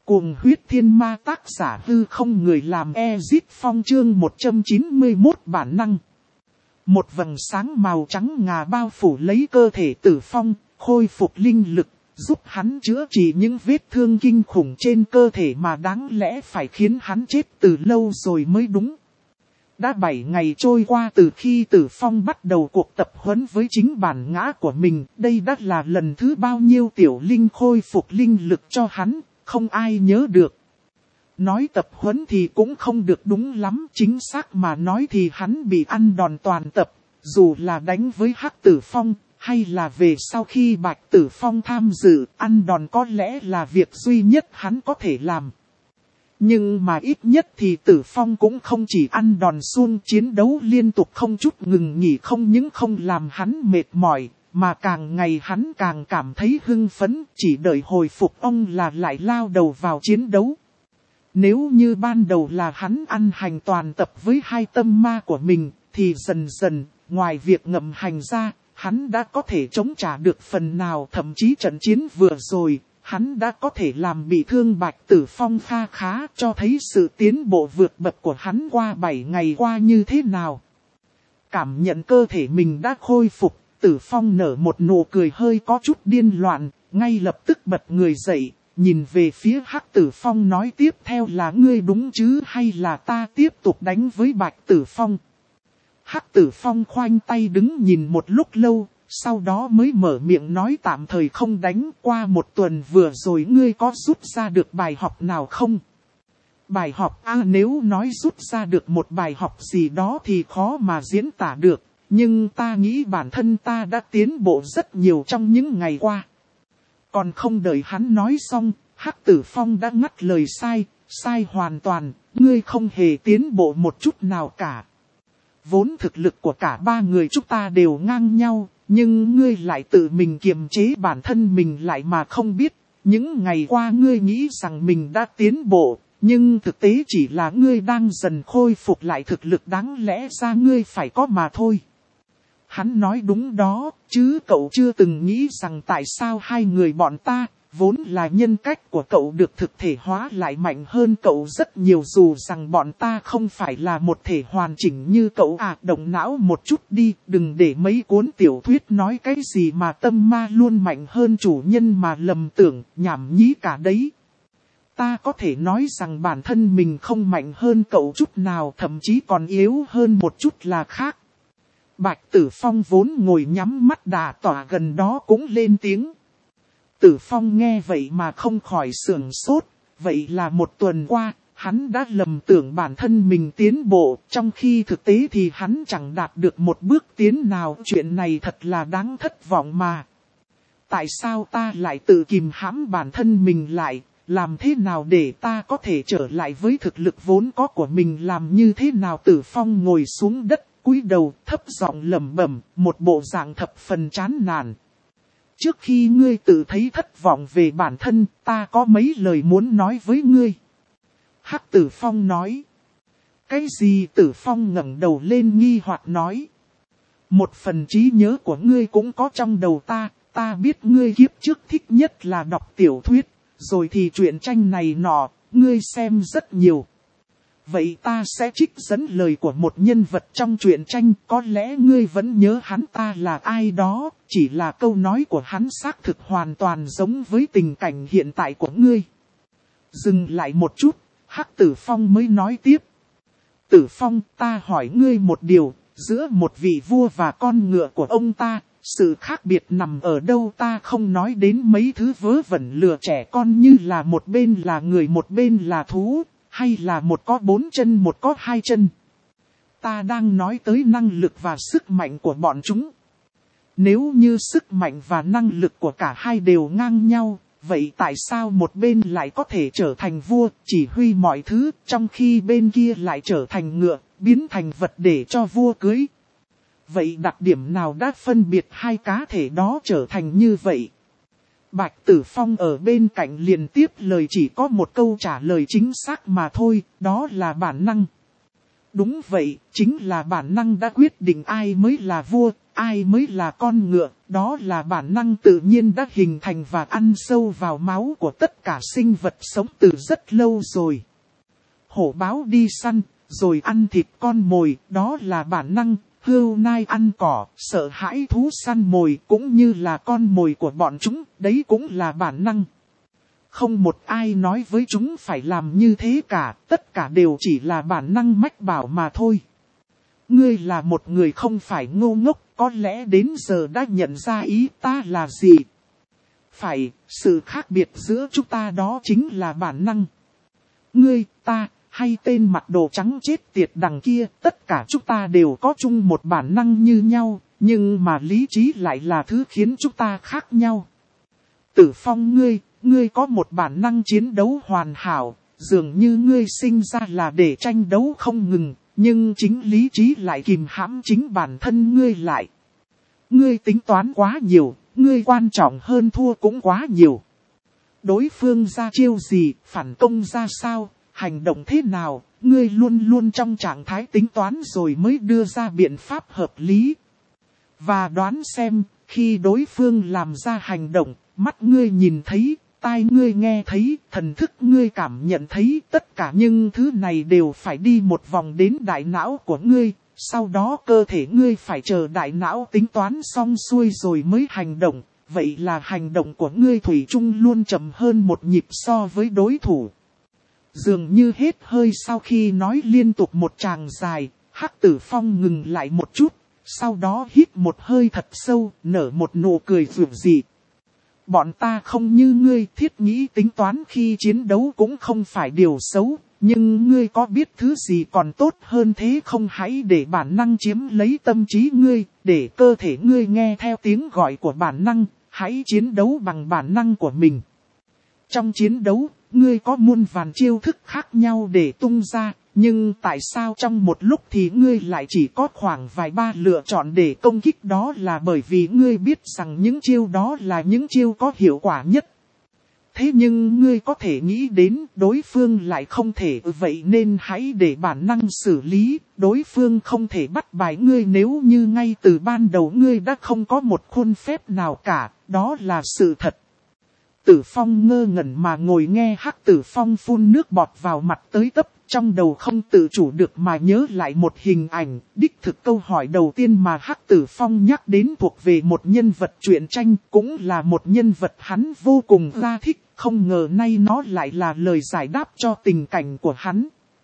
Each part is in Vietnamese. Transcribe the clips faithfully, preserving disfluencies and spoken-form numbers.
Cuồng huyết thiên ma tác giả hư không người làm Ezit Phong chương một trăm chín mươi mốt bản năng. Một vầng sáng màu trắng ngà bao phủ lấy cơ thể Tử Phong, khôi phục linh lực, giúp hắn chữa trị những vết thương kinh khủng trên cơ thể mà đáng lẽ phải khiến hắn chết từ lâu rồi mới đúng. Đã bảy ngày trôi qua từ khi Tử Phong bắt đầu cuộc tập huấn với chính bản ngã của mình, đây đã là lần thứ bao nhiêu tiểu linh khôi phục linh lực cho hắn, không ai nhớ được. Nói tập huấn thì cũng không được đúng lắm, chính xác mà nói thì hắn bị ăn đòn toàn tập, dù là đánh với Hắc Tử Phong, hay là về sau khi Bạch Tử Phong tham dự, ăn đòn có lẽ là việc duy nhất hắn có thể làm. Nhưng mà ít nhất thì Tử Phong cũng không chỉ ăn đòn suông, chiến đấu liên tục không chút ngừng nghỉ, không những không làm hắn mệt mỏi, mà càng ngày hắn càng cảm thấy hưng phấn, chỉ đợi hồi phục ông là lại lao đầu vào chiến đấu. Nếu như ban đầu là hắn ăn hành toàn tập với hai tâm ma của mình, thì dần dần, ngoài việc ngậm hành ra, hắn đã có thể chống trả được phần nào, thậm chí trận chiến vừa rồi, hắn đã có thể làm bị thương Bạch Tử Phong kha khá, cho thấy sự tiến bộ vượt bậc của hắn qua bảy ngày qua như thế nào. Cảm nhận cơ thể mình đã khôi phục, Tử Phong nở một nụ cười hơi có chút điên loạn, ngay lập tức bật người dậy, nhìn về phía Hắc Tử Phong nói tiếp theo là ngươi đúng chứ hay là ta tiếp tục đánh với Bạch Tử Phong. Hắc Tử Phong khoanh tay đứng nhìn một lúc lâu, sau đó mới mở miệng nói tạm thời không đánh. Qua một tuần vừa rồi ngươi có rút ra được bài học nào không? Bài học a à, nếu nói rút ra được một bài học gì đó thì khó mà diễn tả được. Nhưng ta nghĩ bản thân ta đã tiến bộ rất nhiều trong những ngày qua. Còn không đợi hắn nói xong, Hắc Tử Phong đã ngắt lời sai, sai hoàn toàn, ngươi không hề tiến bộ một chút nào cả. Vốn thực lực của cả ba người chúng ta đều ngang nhau, nhưng ngươi lại tự mình kiềm chế bản thân mình lại mà không biết. Những ngày qua ngươi nghĩ rằng mình đã tiến bộ, nhưng thực tế chỉ là ngươi đang dần khôi phục lại thực lực đáng lẽ ra ngươi phải có mà thôi. Hắn nói đúng đó, chứ cậu chưa từng nghĩ rằng tại sao hai người bọn ta, vốn là nhân cách của cậu được thực thể hóa lại mạnh hơn cậu rất nhiều, dù rằng bọn ta không phải là một thể hoàn chỉnh như cậu à. Động não một chút đi, đừng để mấy cuốn tiểu thuyết nói cái gì mà tâm ma luôn mạnh hơn chủ nhân mà lầm tưởng, nhảm nhí cả đấy. Ta có thể nói rằng bản thân mình không mạnh hơn cậu chút nào, thậm chí còn yếu hơn một chút là khác. Bạch Tử Phong vốn ngồi nhắm mắt đà tỏa gần đó cũng lên tiếng. Tử Phong nghe vậy mà không khỏi sửng sốt, vậy là một tuần qua, hắn đã lầm tưởng bản thân mình tiến bộ, trong khi thực tế thì hắn chẳng đạt được một bước tiến nào. Chuyện này thật là đáng thất vọng mà. Tại sao ta lại tự kìm hãm bản thân mình lại, làm thế nào để ta có thể trở lại với thực lực vốn có của mình, làm như thế nào? Tử Phong ngồi xuống đất, cúi đầu thấp giọng lẩm bẩm, một bộ dạng thập phần chán nản. Trước khi ngươi tự thấy thất vọng về bản thân, ta có mấy lời muốn nói với ngươi. Hắc Tử Phong nói. Cái gì? Tử Phong ngẩng đầu lên nghi hoặc nói. Một phần trí nhớ của ngươi cũng có trong đầu ta, ta biết ngươi kiếp trước thích nhất là đọc tiểu thuyết, rồi thì truyện tranh này nọ, ngươi xem rất nhiều. Vậy ta sẽ trích dẫn lời của một nhân vật trong truyện tranh, có lẽ ngươi vẫn nhớ hắn ta là ai đó, chỉ là câu nói của hắn xác thực hoàn toàn giống với tình cảnh hiện tại của ngươi. Dừng lại một chút, Hắc Tử Phong mới nói tiếp. Tử Phong, ta hỏi ngươi một điều, giữa một vị vua và con ngựa của ông ta, sự khác biệt nằm ở đâu? Ta không nói đến mấy thứ vớ vẩn lừa trẻ con như là một bên là người một bên là thú, hay là một có bốn chân một có hai chân. Ta đang nói tới năng lực và sức mạnh của bọn chúng. Nếu như sức mạnh và năng lực của cả hai đều ngang nhau, vậy tại sao một bên lại có thể trở thành vua, chỉ huy mọi thứ, trong khi bên kia lại trở thành ngựa, biến thành vật để cho vua cưới? Vậy đặc điểm nào đã phân biệt hai cá thể đó trở thành như vậy? Bạch Tử Phong ở bên cạnh liền tiếp lời, chỉ có một câu trả lời chính xác mà thôi, đó là bản năng. Đúng vậy, chính là bản năng đã quyết định ai mới là vua, ai mới là con ngựa, đó là bản năng tự nhiên đã hình thành và ăn sâu vào máu của tất cả sinh vật sống từ rất lâu rồi. Hổ báo đi săn, rồi ăn thịt con mồi, đó là bản năng. Hươu nai ăn cỏ, sợ hãi thú săn mồi cũng như là con mồi của bọn chúng, đấy cũng là bản năng. Không một ai nói với chúng phải làm như thế cả, tất cả đều chỉ là bản năng mách bảo mà thôi. Ngươi là một người không phải ngu ngốc, có lẽ đến giờ đã nhận ra ý ta là gì. Phải, sự khác biệt giữa chúng ta đó chính là bản năng. Ngươi, ta, hay tên mặt đồ trắng chết tiệt đằng kia, tất cả chúng ta đều có chung một bản năng như nhau, nhưng mà lý trí lại là thứ khiến chúng ta khác nhau. Tử Phong ngươi, ngươi có một bản năng chiến đấu hoàn hảo, dường như ngươi sinh ra là để tranh đấu không ngừng, nhưng chính lý trí lại kìm hãm chính bản thân ngươi lại. Ngươi tính toán quá nhiều, ngươi quan trọng hơn thua cũng quá nhiều. Đối phương ra chiêu gì, phản công ra sao, hành động thế nào, ngươi luôn luôn trong trạng thái tính toán rồi mới đưa ra biện pháp hợp lý. Và đoán xem, khi đối phương làm ra hành động, mắt ngươi nhìn thấy, tai ngươi nghe thấy, thần thức ngươi cảm nhận thấy, tất cả những thứ này đều phải đi một vòng đến đại não của ngươi, sau đó cơ thể ngươi phải chờ đại não tính toán xong xuôi rồi mới hành động, vậy là hành động của ngươi thủy chung luôn chậm hơn một nhịp so với đối thủ. Dường như hết hơi sau khi nói liên tục một tràng dài, Hắc Tử Phong ngừng lại một chút, sau đó hít một hơi thật sâu, nở một nụ cười dịu dị. Bọn ta không như ngươi, thiết nghĩ tính toán khi chiến đấu cũng không phải điều xấu, nhưng ngươi có biết thứ gì còn tốt hơn thế không? Hãy để bản năng chiếm lấy tâm trí ngươi, để cơ thể ngươi nghe theo tiếng gọi của bản năng, hãy chiến đấu bằng bản năng của mình. Trong chiến đấu, ngươi có muôn vàn chiêu thức khác nhau để tung ra, nhưng tại sao trong một lúc thì ngươi lại chỉ có khoảng vài ba lựa chọn để công kích? Đó là bởi vì ngươi biết rằng những chiêu đó là những chiêu có hiệu quả nhất. Thế nhưng ngươi có thể nghĩ đến đối phương lại không thể, vậy nên hãy để bản năng xử lý, đối phương không thể bắt bài ngươi nếu như ngay từ ban đầu ngươi đã không có một khuôn phép nào cả, đó là sự thật. Tử Phong ngơ ngẩn mà ngồi nghe Hắc Tử Phong phun nước bọt vào mặt tới tấp, trong đầu không tự chủ được mà nhớ lại một hình ảnh. Đích thực câu hỏi đầu tiên mà Hắc Tử Phong nhắc đến thuộc về một nhân vật truyện tranh, cũng là một nhân vật hắn vô cùng ra thích, không ngờ nay nó lại là lời giải đáp cho tình cảnh của hắn.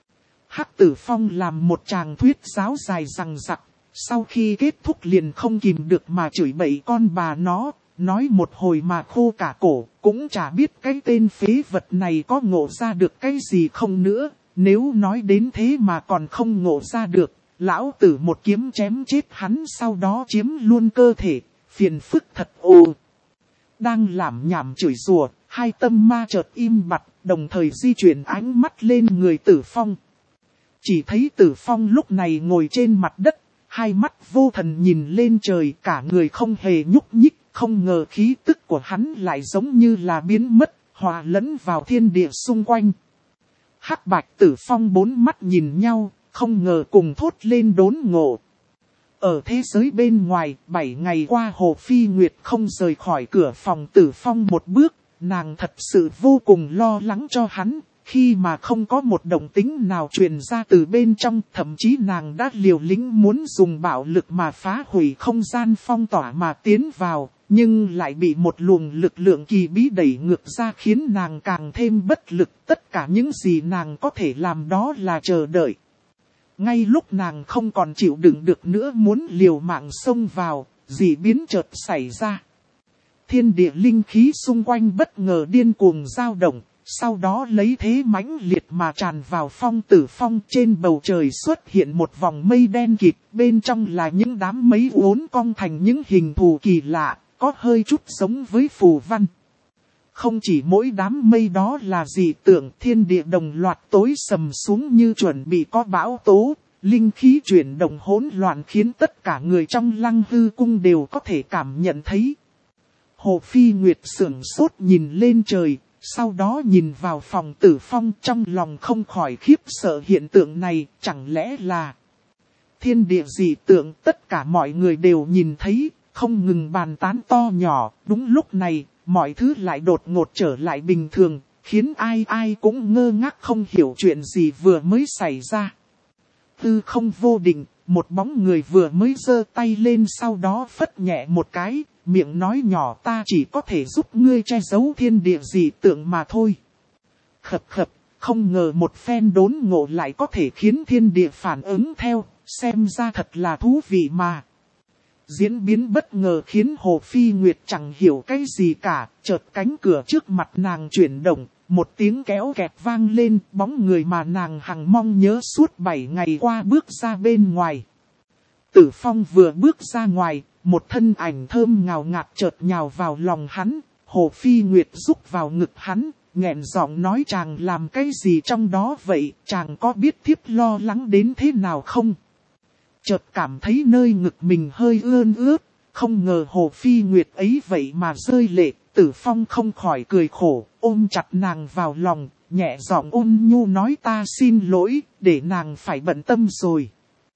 Hắc Tử Phong làm một tràng thuyết giáo dài dằng dặc, sau khi kết thúc liền không kìm được mà chửi bậy con bà nó. Nói một hồi mà khô cả cổ, cũng chả biết cái tên phế vật này có ngộ ra được cái gì không nữa. Nếu nói đến thế mà còn không ngộ ra được, lão tử một kiếm chém chết hắn sau đó chiếm luôn cơ thể, phiền phức thật ồ. Đang làm nhảm chửi rủa, hai tâm ma chợt im bặt, đồng thời di chuyển ánh mắt lên người Tử Phong. Chỉ thấy Tử Phong lúc này ngồi trên mặt đất, hai mắt vô thần nhìn lên trời, cả người không hề nhúc nhích. Không ngờ khí tức của hắn lại giống như là biến mất, hòa lẫn vào thiên địa xung quanh. Hắc Bạch Tử Phong bốn mắt nhìn nhau, không ngờ cùng thốt lên đốn ngộ. Ở thế giới bên ngoài, bảy ngày qua Hồ Phi Nguyệt không rời khỏi cửa phòng Tử Phong một bước, nàng thật sự vô cùng lo lắng cho hắn. Khi mà không có một động tĩnh nào truyền ra từ bên trong, thậm chí nàng đã liều lĩnh muốn dùng bạo lực mà phá hủy không gian phong tỏa mà tiến vào, nhưng lại bị một luồng lực lượng kỳ bí đẩy ngược ra khiến nàng càng thêm bất lực. Tất cả những gì nàng có thể làm đó là chờ đợi. Ngay lúc nàng không còn chịu đựng được nữa muốn liều mạng xông vào, dị biến chợt xảy ra. Thiên địa linh khí xung quanh bất ngờ điên cuồng dao động. Sau đó lấy thế mãnh liệt mà tràn vào phong Tử Phong. Trên bầu trời xuất hiện một vòng mây đen kịt, bên trong là những đám mây uốn cong thành những hình thù kỳ lạ, có hơi chút giống với phù văn. Không chỉ mỗi đám mây đó là dị tượng, thiên địa đồng loạt tối sầm xuống như chuẩn bị có bão tố, linh khí chuyển động hỗn loạn khiến tất cả người trong Lăng Hư Cung đều có thể cảm nhận thấy. Hồ Phi Nguyệt sửng sốt nhìn lên trời. Sau đó nhìn vào phòng Tử Phong, trong lòng không khỏi khiếp sợ hiện tượng này, chẳng lẽ là thiên địa dị tượng? Tất cả mọi người đều nhìn thấy, không ngừng bàn tán to nhỏ. Đúng lúc này, mọi thứ lại đột ngột trở lại bình thường, khiến ai ai cũng ngơ ngác không hiểu chuyện gì vừa mới xảy ra. Tư không vô định, một bóng người vừa mới giơ tay lên sau đó phất nhẹ một cái, miệng nói nhỏ ta chỉ có thể giúp ngươi che giấu thiên địa dị tượng mà thôi. Khập khập, không ngờ một phen đốn ngộ lại có thể khiến thiên địa phản ứng theo, xem ra thật là thú vị mà. Diễn biến bất ngờ khiến Hồ Phi Nguyệt chẳng hiểu cái gì cả, chợt cánh cửa trước mặt nàng chuyển động, một tiếng kéo kẹt vang lên, bóng người mà nàng hằng mong nhớ suốt bảy ngày qua bước ra bên ngoài. Tử Phong vừa bước ra ngoài, một thân ảnh thơm ngào ngạt chợt nhào vào lòng hắn, Hồ Phi Nguyệt rúc vào ngực hắn, nghẹn giọng nói chàng làm cái gì trong đó vậy, chàng có biết thiếp lo lắng đến thế nào không? Chợt cảm thấy nơi ngực mình hơi ươn ướt, không ngờ Hồ Phi Nguyệt ấy vậy mà rơi lệ, Tử Phong không khỏi cười khổ, ôm chặt nàng vào lòng, nhẹ giọng ôn nhu nói ta xin lỗi, để nàng phải bận tâm rồi.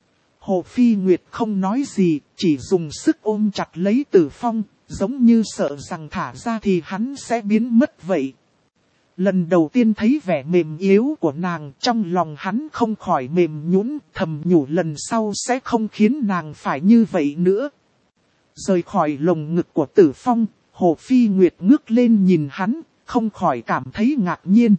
Hồ Phi Nguyệt không nói gì, chỉ dùng sức ôm chặt lấy Tử Phong, giống như sợ rằng thả ra thì hắn sẽ biến mất vậy. Lần đầu tiên thấy vẻ mềm yếu của nàng, trong lòng hắn không khỏi mềm nhũn, thầm nhủ lần sau sẽ không khiến nàng phải như vậy nữa. Rời khỏi lồng ngực của Tử Phong, Hồ Phi Nguyệt ngước lên nhìn hắn, không khỏi cảm thấy ngạc nhiên.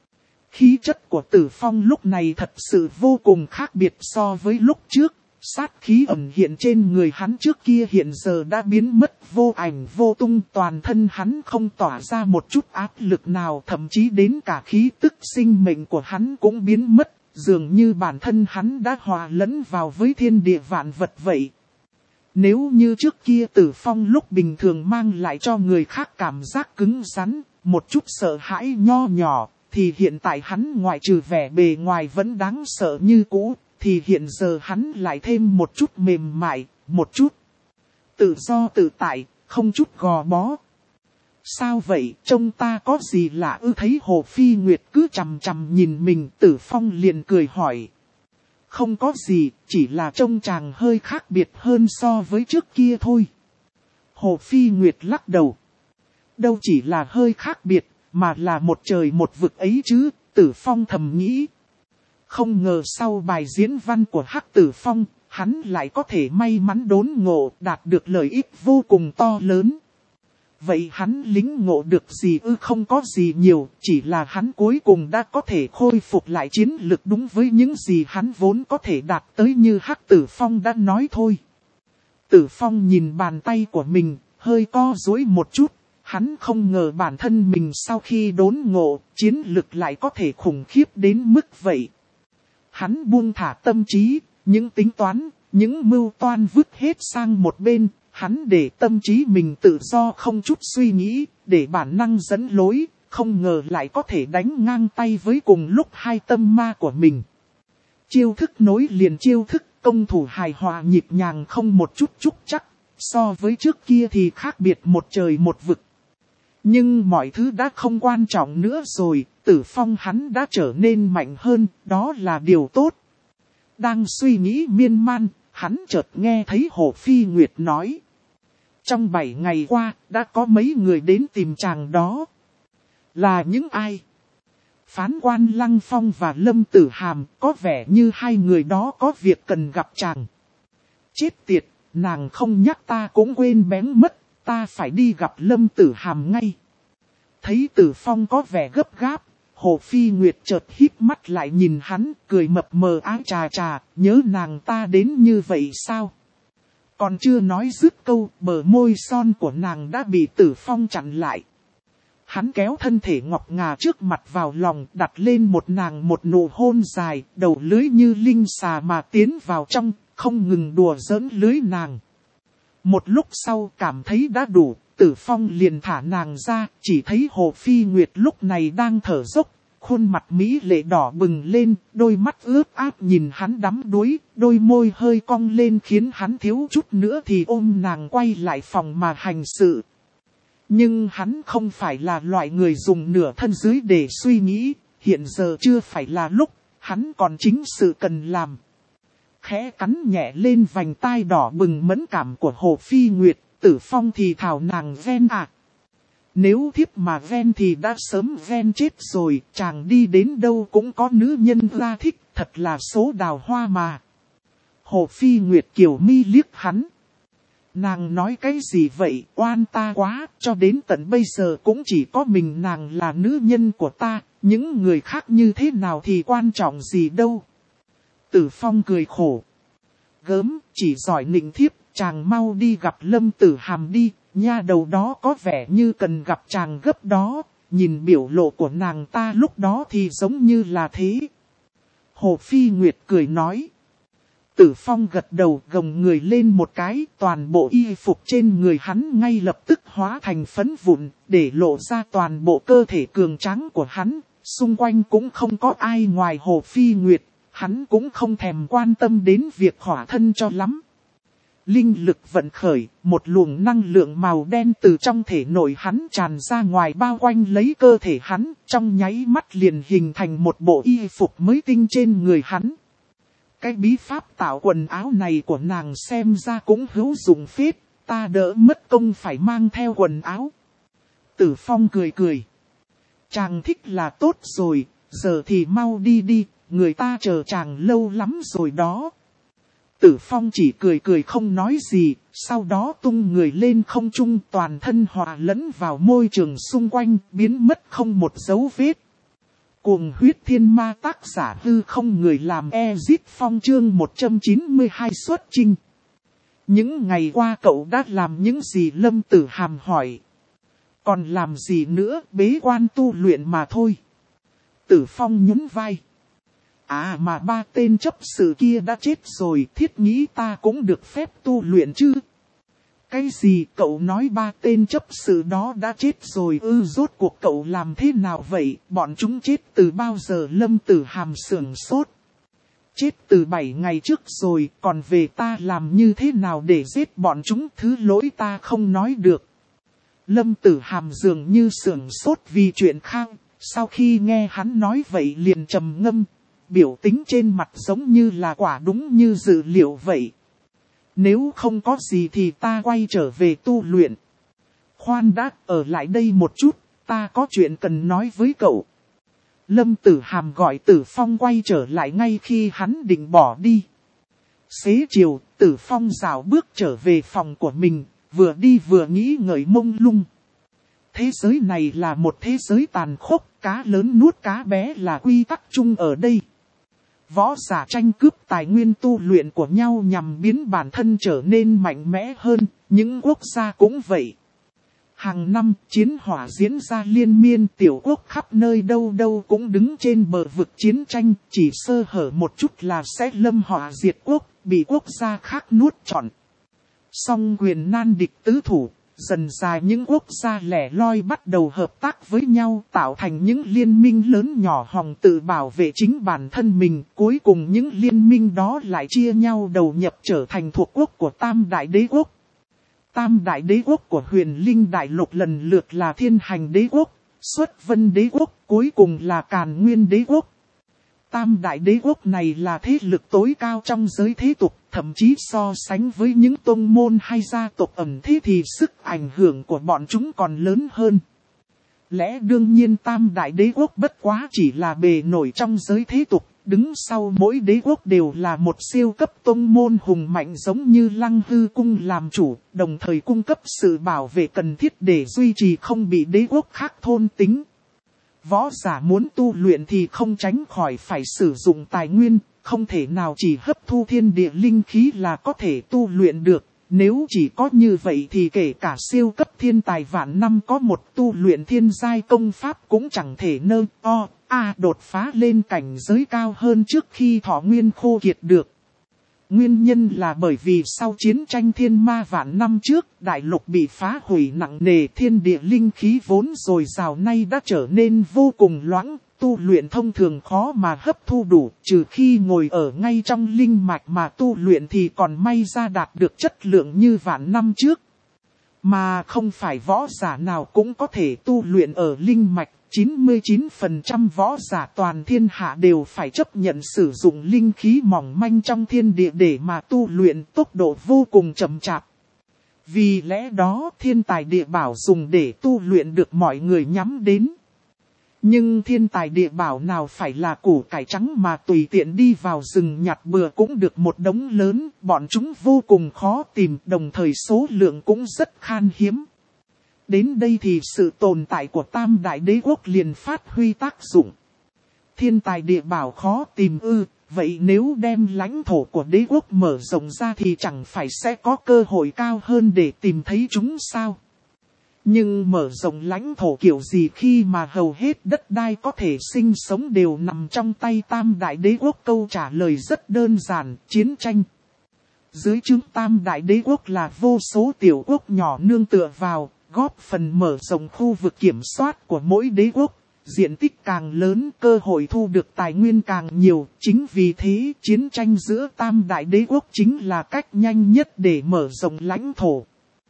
Khí chất của Tử Phong lúc này thật sự vô cùng khác biệt so với lúc trước. Sát khí ẩn hiện trên người hắn trước kia hiện giờ đã biến mất vô ảnh vô tung, toàn thân hắn không tỏa ra một chút áp lực nào, thậm chí đến cả khí tức sinh mệnh của hắn cũng biến mất, dường như bản thân hắn đã hòa lẫn vào với thiên địa vạn vật vậy. Nếu như trước kia Tử Phong lúc bình thường mang lại cho người khác cảm giác cứng rắn, một chút sợ hãi nho nhỏ, thì hiện tại hắn ngoại trừ vẻ bề ngoài vẫn đáng sợ như cũ. Thì hiện giờ hắn lại thêm một chút mềm mại, một chút tự do tự tại, không chút gò bó. Sao vậy, trông ta có gì lạ ư? Thấy Hồ Phi Nguyệt cứ chằm chằm nhìn mình, Tử Phong liền cười hỏi. Không có gì, chỉ là trông chàng hơi khác biệt hơn so với trước kia thôi. Hồ Phi Nguyệt lắc đầu. Đâu chỉ là hơi khác biệt, mà là một trời một vực ấy chứ, Tử Phong thầm nghĩ. Không ngờ sau bài diễn văn của Hắc Tử Phong, hắn lại có thể may mắn đốn ngộ, đạt được lợi ích vô cùng to lớn. Vậy hắn lĩnh ngộ được gì ư? Không có gì nhiều, chỉ là hắn cuối cùng đã có thể khôi phục lại chiến lực đúng với những gì hắn vốn có thể đạt tới như Hắc Tử Phong đã nói thôi. Tử Phong nhìn bàn tay của mình, hơi co duỗi một chút, hắn không ngờ bản thân mình sau khi đốn ngộ, chiến lực lại có thể khủng khiếp đến mức vậy. Hắn buông thả tâm trí, những tính toán, những mưu toan vứt hết sang một bên, hắn để tâm trí mình tự do không chút suy nghĩ, để bản năng dẫn lối, không ngờ lại có thể đánh ngang tay với cùng lúc hai tâm ma của mình. Chiêu thức nối liền chiêu thức, công thủ hài hòa nhịp nhàng không một chút trúc chắc, so với trước kia thì khác biệt một trời một vực. Nhưng mọi thứ đã không quan trọng nữa rồi, Tử Phong hắn đã trở nên mạnh hơn, đó là điều tốt. Đang suy nghĩ miên man, hắn chợt nghe thấy Hồ Phi Nguyệt nói. Trong bảy ngày qua, đã có mấy người đến tìm chàng đó. Là những ai? Phán quan Lăng Phong và Lâm Tử Hàm, có vẻ như hai người đó có việc cần gặp chàng. Chết tiệt, nàng không nhắc ta cũng quên bén mất. Ta phải đi gặp Lâm Tử Hàm ngay. Thấy Tử Phong có vẻ gấp gáp, Hồ Phi Nguyệt chợt híp mắt lại nhìn hắn, cười mập mờ ái trà trà, nhớ nàng ta đến như vậy sao? Còn chưa nói dứt câu, bờ môi son của nàng đã bị Tử Phong chặn lại. Hắn kéo thân thể ngọc ngà trước mặt vào lòng, đặt lên một nàng một nụ hôn dài, đầu lưới như linh xà mà tiến vào trong, không ngừng đùa giỡn lưới nàng. Một lúc sau cảm thấy đã đủ, Tử Phong liền thả nàng ra, chỉ thấy Hồ Phi Nguyệt lúc này đang thở dốc, khuôn mặt mỹ lệ đỏ bừng lên, đôi mắt ướt át nhìn hắn đắm đuối, đôi môi hơi cong lên khiến hắn thiếu chút nữa thì ôm nàng quay lại phòng mà hành sự. Nhưng hắn không phải là loại người dùng nửa thân dưới để suy nghĩ, hiện giờ chưa phải là lúc, hắn còn chính sự cần làm. Khẽ cắn nhẹ lên vành tai đỏ bừng mẫn cảm của Hồ Phi Nguyệt, Tử Phong thì thảo nàng ven à. Nếu thiếp mà ven thì đã sớm ven chết rồi, chàng đi đến đâu cũng có nữ nhân ra thích, thật là số đào hoa mà. Hồ Phi Nguyệt Kiều mi liếc hắn. Nàng nói cái gì vậy, oan ta quá, cho đến tận bây giờ cũng chỉ có mình nàng là nữ nhân của ta, những người khác như thế nào thì quan trọng gì đâu. Tử Phong cười khổ. Gớm, chỉ giỏi nịnh thiếp, chàng mau đi gặp Lâm Tử Hàm đi, nha đầu đó có vẻ như cần gặp chàng gấp đó, nhìn biểu lộ của nàng ta lúc đó thì giống như là thế. Hồ Phi Nguyệt cười nói. Tử Phong gật đầu gồng người lên một cái, toàn bộ y phục trên người hắn ngay lập tức hóa thành phấn vụn, để lộ ra toàn bộ cơ thể cường tráng của hắn, xung quanh cũng không có ai ngoài Hồ Phi Nguyệt, hắn cũng không thèm quan tâm đến việc hỏa thân cho lắm. Linh lực vận khởi, một luồng năng lượng màu đen từ trong thể nội hắn tràn ra ngoài bao quanh lấy cơ thể hắn, trong nháy mắt liền hình thành một bộ y phục mới tinh trên người hắn. Cái bí pháp tạo quần áo này của nàng xem ra cũng hữu dụng phết, ta đỡ mất công phải mang theo quần áo. Tử Phong cười cười. Chàng thích là tốt rồi, giờ thì mau đi đi, người ta chờ chàng lâu lắm rồi đó. Tử Phong chỉ cười cười không nói gì, sau đó tung người lên không trung toàn thân hòa lẫn vào môi trường xung quanh, biến mất không một dấu vết. Cuồng huyết thiên ma tác giả hư không người làm Ezit Phong chương một trăm chín mươi hai xuất chinh. Những ngày qua cậu đã làm những gì Lâm Tử Hàm hỏi. Còn làm gì nữa, bế quan tu luyện mà thôi. Tử Phong nhún vai. À mà ba tên chấp sự kia đã chết rồi, thiết nghĩ ta cũng được phép tu luyện chứ. Cái gì cậu nói ba tên chấp sự đó đã chết rồi ư? Rốt cuộc cậu làm thế nào vậy, bọn chúng chết từ bao giờ? Lâm Tử Hàm sưởng sốt. Chết từ bảy ngày trước rồi, còn về ta làm như thế nào để giết bọn chúng, thứ lỗi ta không nói được. Lâm Tử Hàm dường như sưởng sốt vì chuyện khác, sau khi nghe hắn nói vậy liền trầm ngâm, biểu tính trên mặt giống như là quả đúng như dự liệu vậy. Nếu không có gì thì ta quay trở về tu luyện. Khoan đã, ở lại đây một chút, ta có chuyện cần nói với cậu. Lâm Tử Hàm gọi Tử Phong quay trở lại ngay khi hắn định bỏ đi. Xế chiều, Tử Phong rảo bước trở về phòng của mình, vừa đi vừa nghĩ ngợi mông lung. Thế giới này là một thế giới tàn khốc, cá lớn nuốt cá bé là quy tắc chung ở đây. Võ giả tranh cướp tài nguyên tu luyện của nhau nhằm biến bản thân trở nên mạnh mẽ hơn, những quốc gia cũng vậy. Hàng năm, chiến hỏa diễn ra liên miên, tiểu quốc khắp nơi đâu đâu cũng đứng trên bờ vực chiến tranh, chỉ sơ hở một chút là sẽ lâm hỏa diệt quốc, bị quốc gia khác nuốt trọn. Song quyền nan địch tứ thủ, dần dài những quốc gia lẻ loi bắt đầu hợp tác với nhau, tạo thành những liên minh lớn nhỏ hòng tự bảo vệ chính bản thân mình. Cuối cùng những liên minh đó lại chia nhau đầu nhập trở thành thuộc quốc của Tam Đại Đế Quốc. Tam Đại Đế Quốc của Huyền Linh Đại Lục lần lượt là Thiên Hành Đế Quốc, Xuất Vân Đế Quốc, cuối cùng là Càn Nguyên Đế Quốc. Tam Đại Đế Quốc này là thế lực tối cao trong giới thế tục, thậm chí so sánh với những tông môn hay gia tộc ẩn thế thì sức ảnh hưởng của bọn chúng còn lớn hơn. Lẽ đương nhiên Tam Đại Đế Quốc bất quá chỉ là bề nổi trong giới thế tục, đứng sau mỗi đế quốc đều là một siêu cấp tông môn hùng mạnh giống như Lăng Hư Cung làm chủ, đồng thời cung cấp sự bảo vệ cần thiết để duy trì không bị đế quốc khác thôn tính. Võ giả muốn tu luyện thì không tránh khỏi phải sử dụng tài nguyên, không thể nào chỉ hấp thu thiên địa linh khí là có thể tu luyện được. Nếu chỉ có như vậy thì kể cả siêu cấp thiên tài vạn năm có một tu luyện thiên giai công pháp cũng chẳng thể nơ o a đột phá lên cảnh giới cao hơn trước khi thọ nguyên khô kiệt được. Nguyên nhân là bởi vì sau chiến tranh thiên ma vạn năm trước, đại lục bị phá hủy nặng nề, thiên địa linh khí vốn dồi dào nay đã trở nên vô cùng loãng, tu luyện thông thường khó mà hấp thu đủ, trừ khi ngồi ở ngay trong linh mạch mà tu luyện thì còn may ra đạt được chất lượng như vạn năm trước. Mà không phải võ giả nào cũng có thể tu luyện ở linh mạch. chín mươi chín phần trăm võ giả toàn thiên hạ đều phải chấp nhận sử dụng linh khí mỏng manh trong thiên địa để mà tu luyện, tốc độ vô cùng chậm chạp. Vì lẽ đó thiên tài địa bảo dùng để tu luyện được mọi người nhắm đến. Nhưng thiên tài địa bảo nào phải là củ cải trắng mà tùy tiện đi vào rừng nhặt bừa cũng được một đống lớn, bọn chúng vô cùng khó tìm, đồng thời số lượng cũng rất khan hiếm. Đến đây thì sự tồn tại của Tam Đại Đế Quốc liền phát huy tác dụng. Thiên tài địa bảo khó tìm ư, vậy nếu đem lãnh thổ của đế quốc mở rộng ra thì chẳng phải sẽ có cơ hội cao hơn để tìm thấy chúng sao? Nhưng mở rộng lãnh thổ kiểu gì khi mà hầu hết đất đai có thể sinh sống đều nằm trong tay Tam Đại Đế Quốc? Câu trả lời rất đơn giản, chiến tranh. Dưới trướng Tam Đại Đế Quốc là vô số tiểu quốc nhỏ nương tựa vào, góp phần mở rộng khu vực kiểm soát của mỗi đế quốc. Diện tích càng lớn, cơ hội thu được tài nguyên càng nhiều, chính vì thế chiến tranh giữa Tam Đại Đế Quốc chính là cách nhanh nhất để mở rộng lãnh thổ.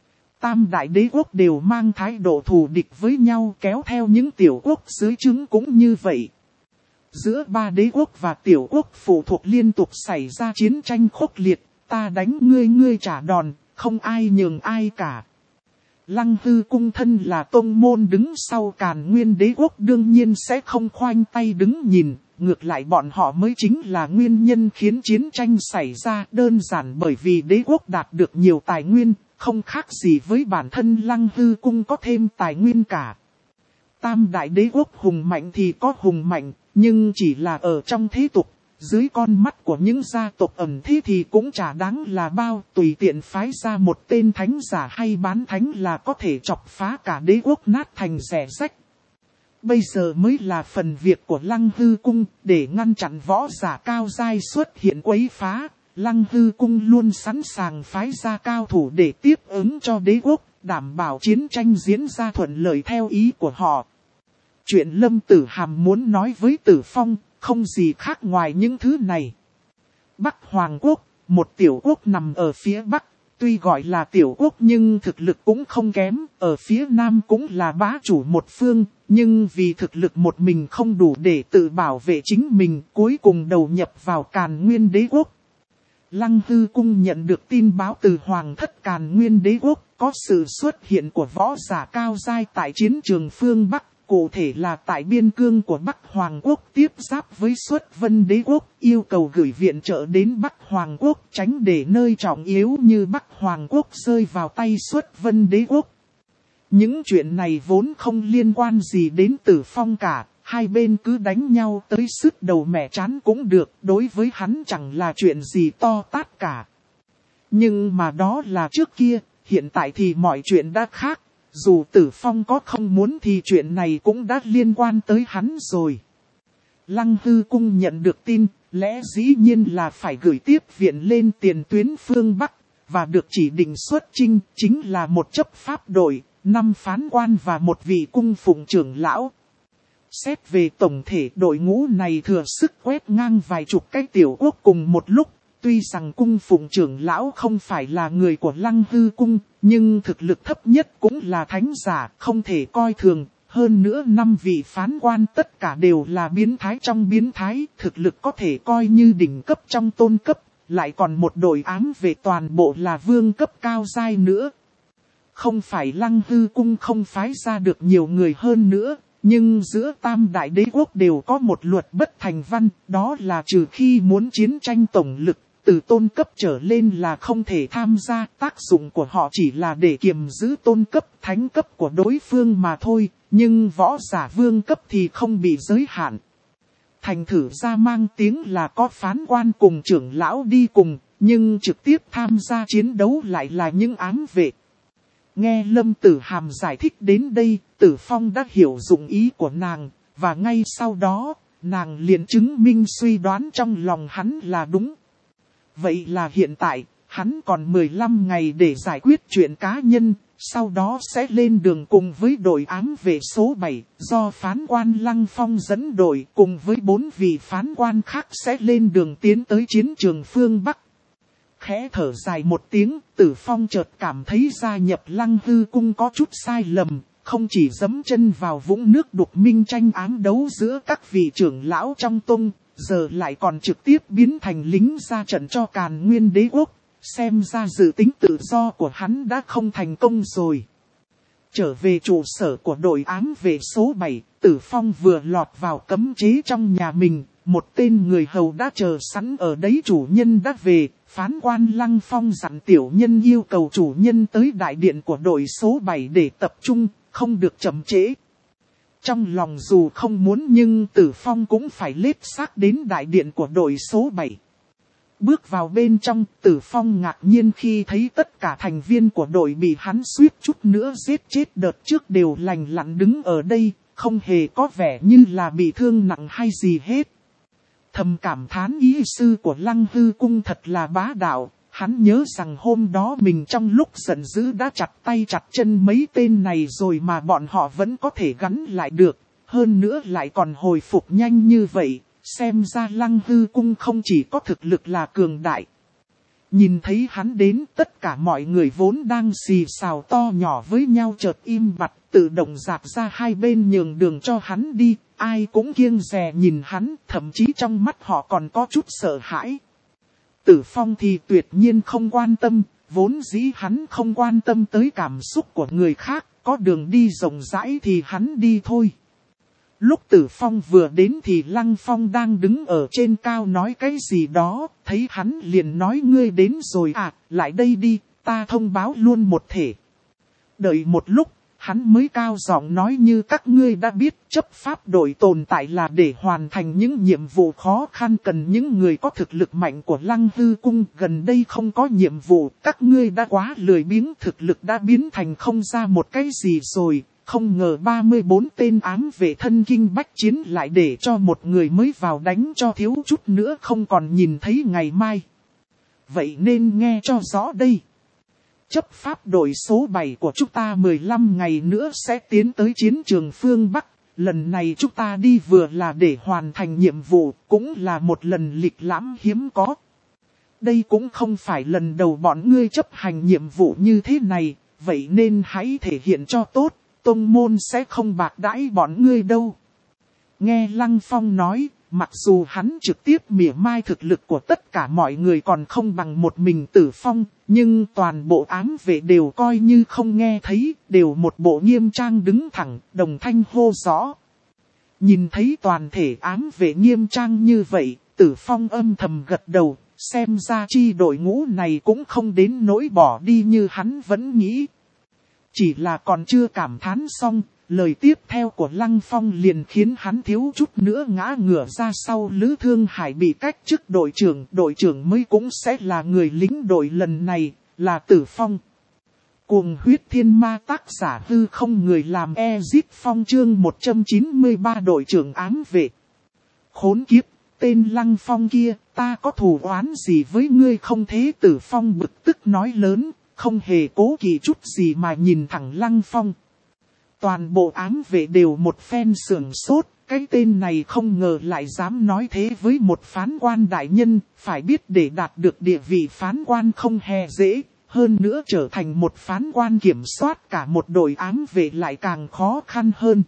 Tam Đại Đế Quốc đều mang thái độ thù địch với nhau, kéo theo những tiểu quốc dưới trướng cũng như vậy. Giữa ba đế quốc và tiểu quốc phụ thuộc liên tục xảy ra chiến tranh khốc liệt, ta đánh ngươi ngươi trả đòn, không ai nhường ai cả. Lăng Hư Cung thân là tông môn đứng sau Càn Nguyên Đế Quốc đương nhiên sẽ không khoanh tay đứng nhìn, ngược lại bọn họ mới chính là nguyên nhân khiến chiến tranh xảy ra, đơn giản bởi vì đế quốc đạt được nhiều tài nguyên, không khác gì với bản thân Lăng Hư Cung có thêm tài nguyên cả. Tam Đại Đế Quốc hùng mạnh thì có hùng mạnh, nhưng chỉ là ở trong thế tục. Dưới con mắt của những gia tộc ẩn thế thì cũng chả đáng là bao, tùy tiện phái ra một tên thánh giả hay bán thánh là có thể chọc phá cả đế quốc nát thành rẻ rách. Bây giờ mới là phần việc của Lăng Hư Cung, để ngăn chặn võ giả cao giai xuất hiện quấy phá. Lăng Hư Cung luôn sẵn sàng phái ra cao thủ để tiếp ứng cho đế quốc, đảm bảo chiến tranh diễn ra thuận lợi theo ý của họ. Chuyện Lâm Tử Hàm muốn nói với Tử Phong, không gì khác ngoài những thứ này. Bắc Hoàng Quốc, một tiểu quốc nằm ở phía Bắc, tuy gọi là tiểu quốc nhưng thực lực cũng không kém, ở phía Nam cũng là bá chủ một phương, nhưng vì thực lực một mình không đủ để tự bảo vệ chính mình, cuối cùng đầu nhập vào Càn Nguyên Đế Quốc. Lăng Hư Cung nhận được tin báo từ Hoàng thất Càn Nguyên Đế Quốc, có sự xuất hiện của võ giả cao giai tại chiến trường phương Bắc. Cụ thể là tại biên cương của Bắc Hoàng Quốc tiếp giáp với Xuất Vân Đế Quốc, yêu cầu gửi viện trợ đến Bắc Hoàng Quốc, tránh để nơi trọng yếu như Bắc Hoàng Quốc rơi vào tay Xuất Vân Đế Quốc. Những chuyện này vốn không liên quan gì đến Tử Phong cả, hai bên cứ đánh nhau tới sứt đầu mẻ chán cũng được, đối với hắn chẳng là chuyện gì to tát cả. Nhưng mà đó là trước kia, hiện tại thì mọi chuyện đã khác. Dù Tử Phong có không muốn thì chuyện này cũng đã liên quan tới hắn rồi. Lăng Hư Cung nhận được tin, lẽ dĩ nhiên là phải gửi tiếp viện lên tiền tuyến phương Bắc, và được chỉ định xuất chinh, chính là một chấp pháp đội, năm phán quan và một vị cung phụng trưởng lão. Xét về tổng thể đội ngũ này thừa sức quét ngang vài chục cái tiểu quốc cùng một lúc. Tuy rằng cung phụng trưởng lão không phải là người của Lăng Hư Cung, nhưng thực lực thấp nhất cũng là thánh giả, không thể coi thường. Hơn nữa năm vị phán quan tất cả đều là biến thái trong biến thái, thực lực có thể coi như đỉnh cấp trong tôn cấp, lại còn một đội ám về toàn bộ là vương cấp cao giai nữa. Không phải Lăng Hư Cung không phái ra được nhiều người hơn nữa. Nhưng giữa Tam Đại Đế Quốc đều có một luật bất thành văn, đó là trừ khi muốn chiến tranh tổng lực, từ tôn cấp trở lên là không thể tham gia, tác dụng của họ chỉ là để kiềm giữ tôn cấp, thánh cấp của đối phương mà thôi, nhưng võ giả vương cấp thì không bị giới hạn. Thành thử ra mang tiếng là có phán quan cùng trưởng lão đi cùng, nhưng trực tiếp tham gia chiến đấu lại là những ám vệ. Nghe Lâm Tử Hàm giải thích đến đây, Tử Phong đã hiểu dụng ý của nàng, và ngay sau đó, nàng liền chứng minh suy đoán trong lòng hắn là đúng. Vậy là hiện tại, hắn còn mười lăm ngày để giải quyết chuyện cá nhân, sau đó sẽ lên đường cùng với đội ám vệ số bảy, do phán quan Lăng Phong dẫn đội cùng với bốn vị phán quan khác sẽ lên đường tiến tới chiến trường phương Bắc. Khẽ thở dài một tiếng, Tử Phong chợt cảm thấy gia nhập Lăng Hư Cung có chút sai lầm, không chỉ dẫm chân vào vũng nước đục minh tranh ám đấu giữa các vị trưởng lão trong tông, giờ lại còn trực tiếp biến thành lính ra trận cho Càn Nguyên Đế Quốc. xem ra dự tính tự do của hắn đã không thành công rồi. Trở về trụ sở của đội ám vệ số bảy, Tử Phong vừa lọt vào cấm chế trong nhà mình, một tên người hầu đã chờ sẵn ở đấy. Chủ nhân đã về, phán quan Lăng Phong dặn tiểu nhân yêu cầu chủ nhân tới đại điện của đội số bảy để tập trung, không được chậm trễ. Trong lòng dù không muốn nhưng Tử Phong cũng phải lết xác đến đại điện của đội số bảy. Bước vào bên trong, Tử Phong ngạc nhiên khi thấy tất cả thành viên của đội bị hắn suýt chút nữa giết chết đợt trước đều lành lặn đứng ở đây, không hề có vẻ như là bị thương nặng hay gì hết. Thầm cảm thán ý sư của Lăng Hư Cung thật là bá đạo, hắn nhớ rằng hôm đó mình trong lúc giận dữ đã chặt tay chặt chân mấy tên này rồi mà bọn họ vẫn có thể gắn lại được, hơn nữa lại còn hồi phục nhanh như vậy. Xem ra Lăng Hư Cung không chỉ có thực lực là cường đại. Nhìn thấy hắn đến, tất cả mọi người vốn đang xì xào to nhỏ với nhau chợt im bặt, tự động dạt ra hai bên nhường đường cho hắn đi. Ai cũng kiêng dè nhìn hắn, thậm chí trong mắt họ còn có chút sợ hãi. Tử Phong thì tuyệt nhiên không quan tâm, vốn dĩ hắn không quan tâm tới cảm xúc của người khác, có đường đi rộng rãi thì hắn đi thôi. Lúc Tử Phong vừa đến thì Lăng Phong đang đứng ở trên cao nói cái gì đó, thấy hắn liền nói ngươi đến rồi à, lại đây đi, ta thông báo luôn một thể. Đợi một lúc, hắn mới cao giọng nói như các ngươi đã biết, chấp pháp đội tồn tại là để hoàn thành những nhiệm vụ khó khăn cần những người có thực lực mạnh của Lăng Hư Cung. Gần đây không có nhiệm vụ, các ngươi đã quá lười biếng, thực lực đã biến thành không ra một cái gì rồi. Không ngờ ba mươi bốn tên ám vệ thân kinh bách chiến lại để cho một người mới vào đánh cho thiếu chút nữa không còn nhìn thấy ngày mai. Vậy nên nghe cho rõ đây. Chấp pháp đội số bảy của chúng ta mười lăm ngày nữa sẽ tiến tới chiến trường phương Bắc. Lần này chúng ta đi vừa là để hoàn thành nhiệm vụ, cũng là một lần lịch lãm hiếm có. Đây cũng không phải lần đầu bọn ngươi chấp hành nhiệm vụ như thế này, vậy nên hãy thể hiện cho tốt. Tông môn sẽ không bạc đãi bọn ngươi đâu. Nghe Lăng Phong nói, mặc dù hắn trực tiếp mỉa mai thực lực của tất cả mọi người còn không bằng một mình Tử Phong, nhưng toàn bộ ám vệ đều coi như không nghe thấy, đều một bộ nghiêm trang đứng thẳng, đồng thanh hô rõ. Nhìn thấy toàn thể ám vệ nghiêm trang như vậy, Tử Phong âm thầm gật đầu, xem ra chi đội ngũ này cũng không đến nỗi bỏ đi như hắn vẫn nghĩ. Chỉ là còn chưa cảm thán xong, lời tiếp theo của Lăng Phong liền khiến hắn thiếu chút nữa ngã ngửa ra sau. Lữ Thương Hải bị cách chức đội trưởng, đội trưởng mới cũng sẽ là người lính đội lần này, là Tử Phong. Cuồng huyết thiên ma tác giả hư không người làm Ezit Phong chương một trăm chín mươi ba đội trưởng ám vệ. Khốn kiếp, tên Lăng Phong kia, ta có thù oán gì với ngươi không thế? Tử Phong bực tức nói lớn. Không hề cố kỵ chút gì mà nhìn thẳng Lăng Phong. Toàn bộ ám vệ đều một phen sưởng sốt, cái tên này không ngờ lại dám nói thế với một phán quan đại nhân, phải biết để đạt được địa vị phán quan không hề dễ, hơn nữa trở thành một phán quan kiểm soát cả một đội ám vệ lại càng khó khăn hơn.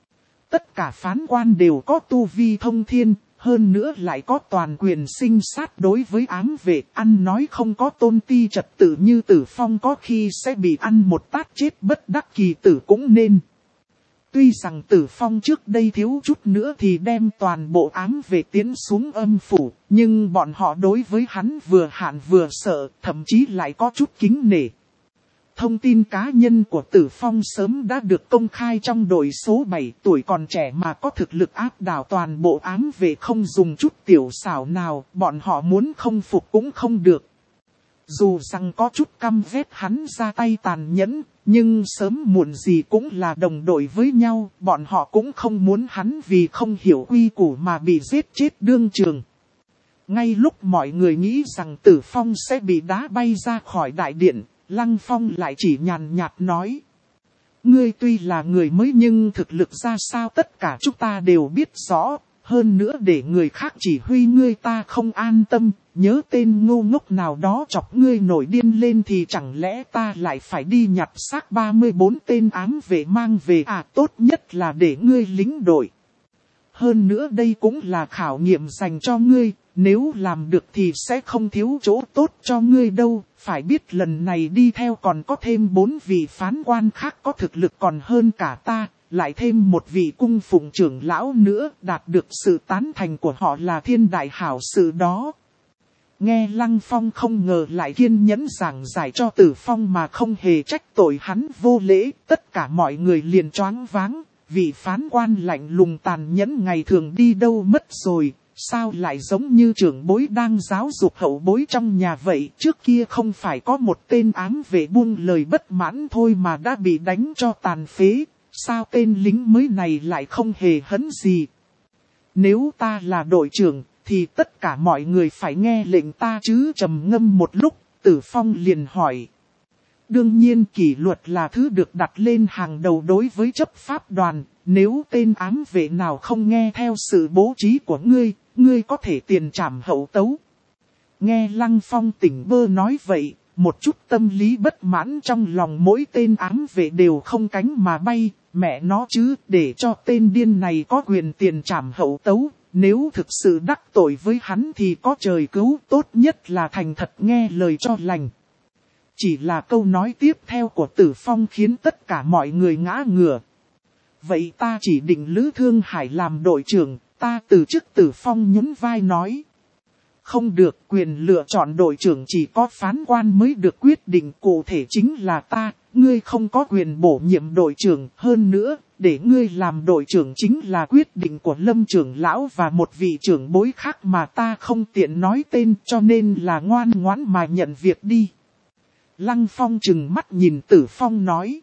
Tất cả phán quan đều có tu vi thông thiên, hơn nữa lại có toàn quyền sinh sát đối với ám vệ, ăn nói không có tôn ti trật tự như Tử Phong có khi sẽ bị ăn một tát chết bất đắc kỳ tử cũng nên. Tuy rằng Tử Phong trước đây thiếu chút nữa thì đem toàn bộ ám vệ tiến xuống âm phủ, nhưng bọn họ đối với hắn vừa hạn vừa sợ, thậm chí lại có chút kính nể. Thông tin cá nhân của Tử Phong sớm đã được công khai trong đội số bảy, tuổi còn trẻ mà có thực lực áp đảo toàn bộ ám vệ không dùng chút tiểu xảo nào, bọn họ muốn không phục cũng không được. Dù rằng có chút căm ghét hắn ra tay tàn nhẫn, nhưng sớm muộn gì cũng là đồng đội với nhau, bọn họ cũng không muốn hắn vì không hiểu quy củ mà bị giết chết đương trường. Ngay lúc mọi người nghĩ rằng Tử Phong sẽ bị đá bay ra khỏi đại điện, Lăng Phong lại chỉ nhàn nhạt nói. Ngươi tuy là người mới nhưng thực lực ra sao tất cả chúng ta đều biết rõ, hơn nữa để người khác chỉ huy ngươi ta không an tâm, nhớ tên ngu ngốc nào đó chọc ngươi nổi điên lên thì chẳng lẽ ta lại phải đi nhặt xác ba mươi bốn tên ám vệ mang về à? Tốt nhất là để ngươi lính đội. Hơn nữa đây cũng là khảo nghiệm dành cho ngươi, nếu làm được thì sẽ không thiếu chỗ tốt cho ngươi đâu. Phải biết lần này đi theo còn có thêm bốn vị phán quan khác có thực lực còn hơn cả ta, lại thêm một vị cung phụng trưởng lão nữa, đạt được sự tán thành của họ là thiên đại hảo sự đó. Nghe Lăng Phong không ngờ lại kiên nhẫn giảng giải cho Tử Phong mà không hề trách tội hắn vô lễ, tất cả mọi người liền choáng váng, vị phán quan lạnh lùng tàn nhẫn ngày thường đi đâu mất rồi, sao lại giống như trưởng bối đang giáo dục hậu bối trong nhà vậy. Trước kia không phải có một tên ám vệ buông lời bất mãn thôi mà đã bị đánh cho tàn phế, sao tên lính mới này lại không hề hấn gì. Nếu ta là đội trưởng thì tất cả mọi người phải nghe lệnh ta chứ. Trầm ngâm một lúc, Tử Phong liền hỏi. Đương nhiên kỷ luật là thứ được đặt lên hàng đầu đối với chấp pháp đoàn, nếu tên ám vệ nào không nghe theo sự bố trí của ngươi, ngươi có thể tiền trảm hậu tấu. Nghe Lăng Phong tỉnh bơ nói vậy, một chút tâm lý bất mãn trong lòng mỗi tên ám vệ đều không cánh mà bay, mẹ nó chứ, để cho tên điên này có quyền tiền trảm hậu tấu. Nếu thực sự đắc tội với hắn thì có trời cứu, tốt nhất là thành thật nghe lời cho lành. Chỉ là câu nói tiếp theo của Tử Phong khiến tất cả mọi người ngã ngửa. Vậy ta chỉ định Lữ Thương Hải làm đội trưởng, ta từ chức. Tử Phong nhún vai nói. Không được, quyền lựa chọn đội trưởng chỉ có phán quan mới được quyết định, cụ thể chính là ta, ngươi không có quyền bổ nhiệm đội trưởng. Hơn nữa, để ngươi làm đội trưởng chính là quyết định của Lâm trưởng lão và một vị trưởng bối khác mà ta không tiện nói tên, cho nên là ngoan ngoãn mà nhận việc đi. Lăng Phong trừng mắt nhìn Tử Phong nói.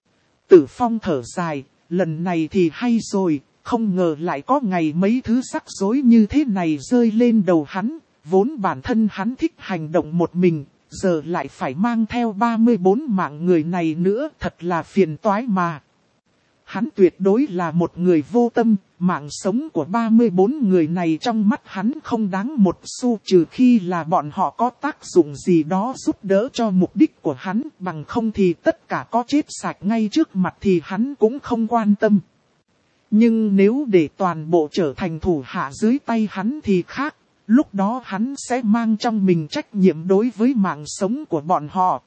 Tử Phong thở dài, lần này thì hay rồi, không ngờ lại có ngày mấy thứ rắc rối như thế này rơi lên đầu hắn. Vốn bản thân hắn thích hành động một mình, giờ lại phải mang theo ba mươi bốn mạng người này nữa, thật là phiền toái mà. Hắn tuyệt đối là một người vô tâm, mạng sống của ba mươi bốn người này trong mắt hắn không đáng một xu, trừ khi là bọn họ có tác dụng gì đó giúp đỡ cho mục đích của hắn, bằng không thì tất cả có chết sạch ngay trước mặt thì hắn cũng không quan tâm. Nhưng nếu để toàn bộ trở thành thủ hạ dưới tay hắn thì khác, lúc đó hắn sẽ mang trong mình trách nhiệm đối với mạng sống của bọn họ.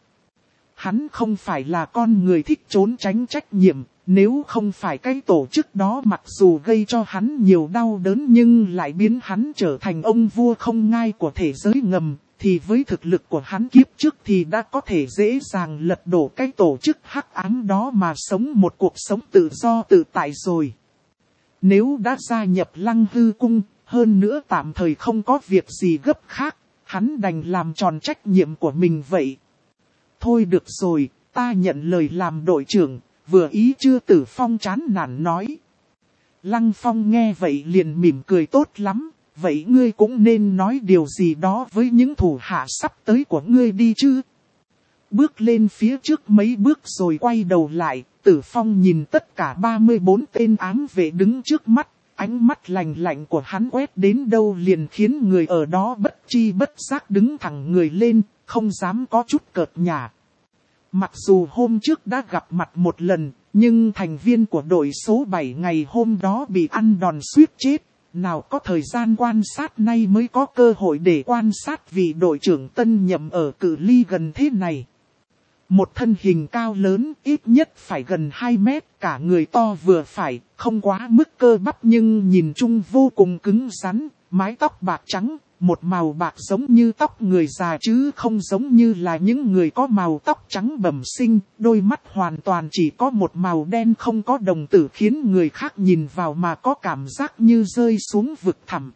Hắn không phải là con người thích trốn tránh trách nhiệm. Nếu không phải cái tổ chức đó mặc dù gây cho hắn nhiều đau đớn nhưng lại biến hắn trở thành ông vua không ngai của thế giới ngầm, thì với thực lực của hắn kiếp trước thì đã có thể dễ dàng lật đổ cái tổ chức hắc ám đó mà sống một cuộc sống tự do tự tại rồi. Nếu đã gia nhập Lăng Hư Cung, hơn nữa tạm thời không có việc gì gấp khác, hắn đành làm tròn trách nhiệm của mình vậy. Thôi được rồi, ta nhận lời làm đội trưởng. Vừa ý chưa? Tử Phong chán nản nói. Lăng Phong nghe vậy liền mỉm cười tốt lắm. Vậy ngươi cũng nên nói điều gì đó với những thủ hạ sắp tới của ngươi đi chứ. Bước lên phía trước mấy bước rồi quay đầu lại. Tử Phong nhìn tất cả ba mươi bốn tên ám vệ đứng trước mắt. Ánh mắt lạnh lạnh của hắn quét đến đâu liền khiến người ở đó bất chi bất giác đứng thẳng người lên, không dám có chút cợt nhả. Mặc dù hôm trước đã gặp mặt một lần, nhưng thành viên của đội số bảy ngày hôm đó bị ăn đòn suýt chết, nào có thời gian quan sát, nay mới có cơ hội để quan sát vị đội trưởng tân nhậm ở cự ly gần thế này. Một thân hình cao lớn, ít nhất phải gần hai mét, cả người to vừa phải, không quá mức cơ bắp nhưng nhìn chung vô cùng cứng rắn, mái tóc bạc trắng. Một màu bạc giống như tóc người già chứ không giống như là những người có màu tóc trắng bẩm sinh, đôi mắt hoàn toàn chỉ có một màu đen không có đồng tử khiến người khác nhìn vào mà có cảm giác như rơi xuống vực thẳm.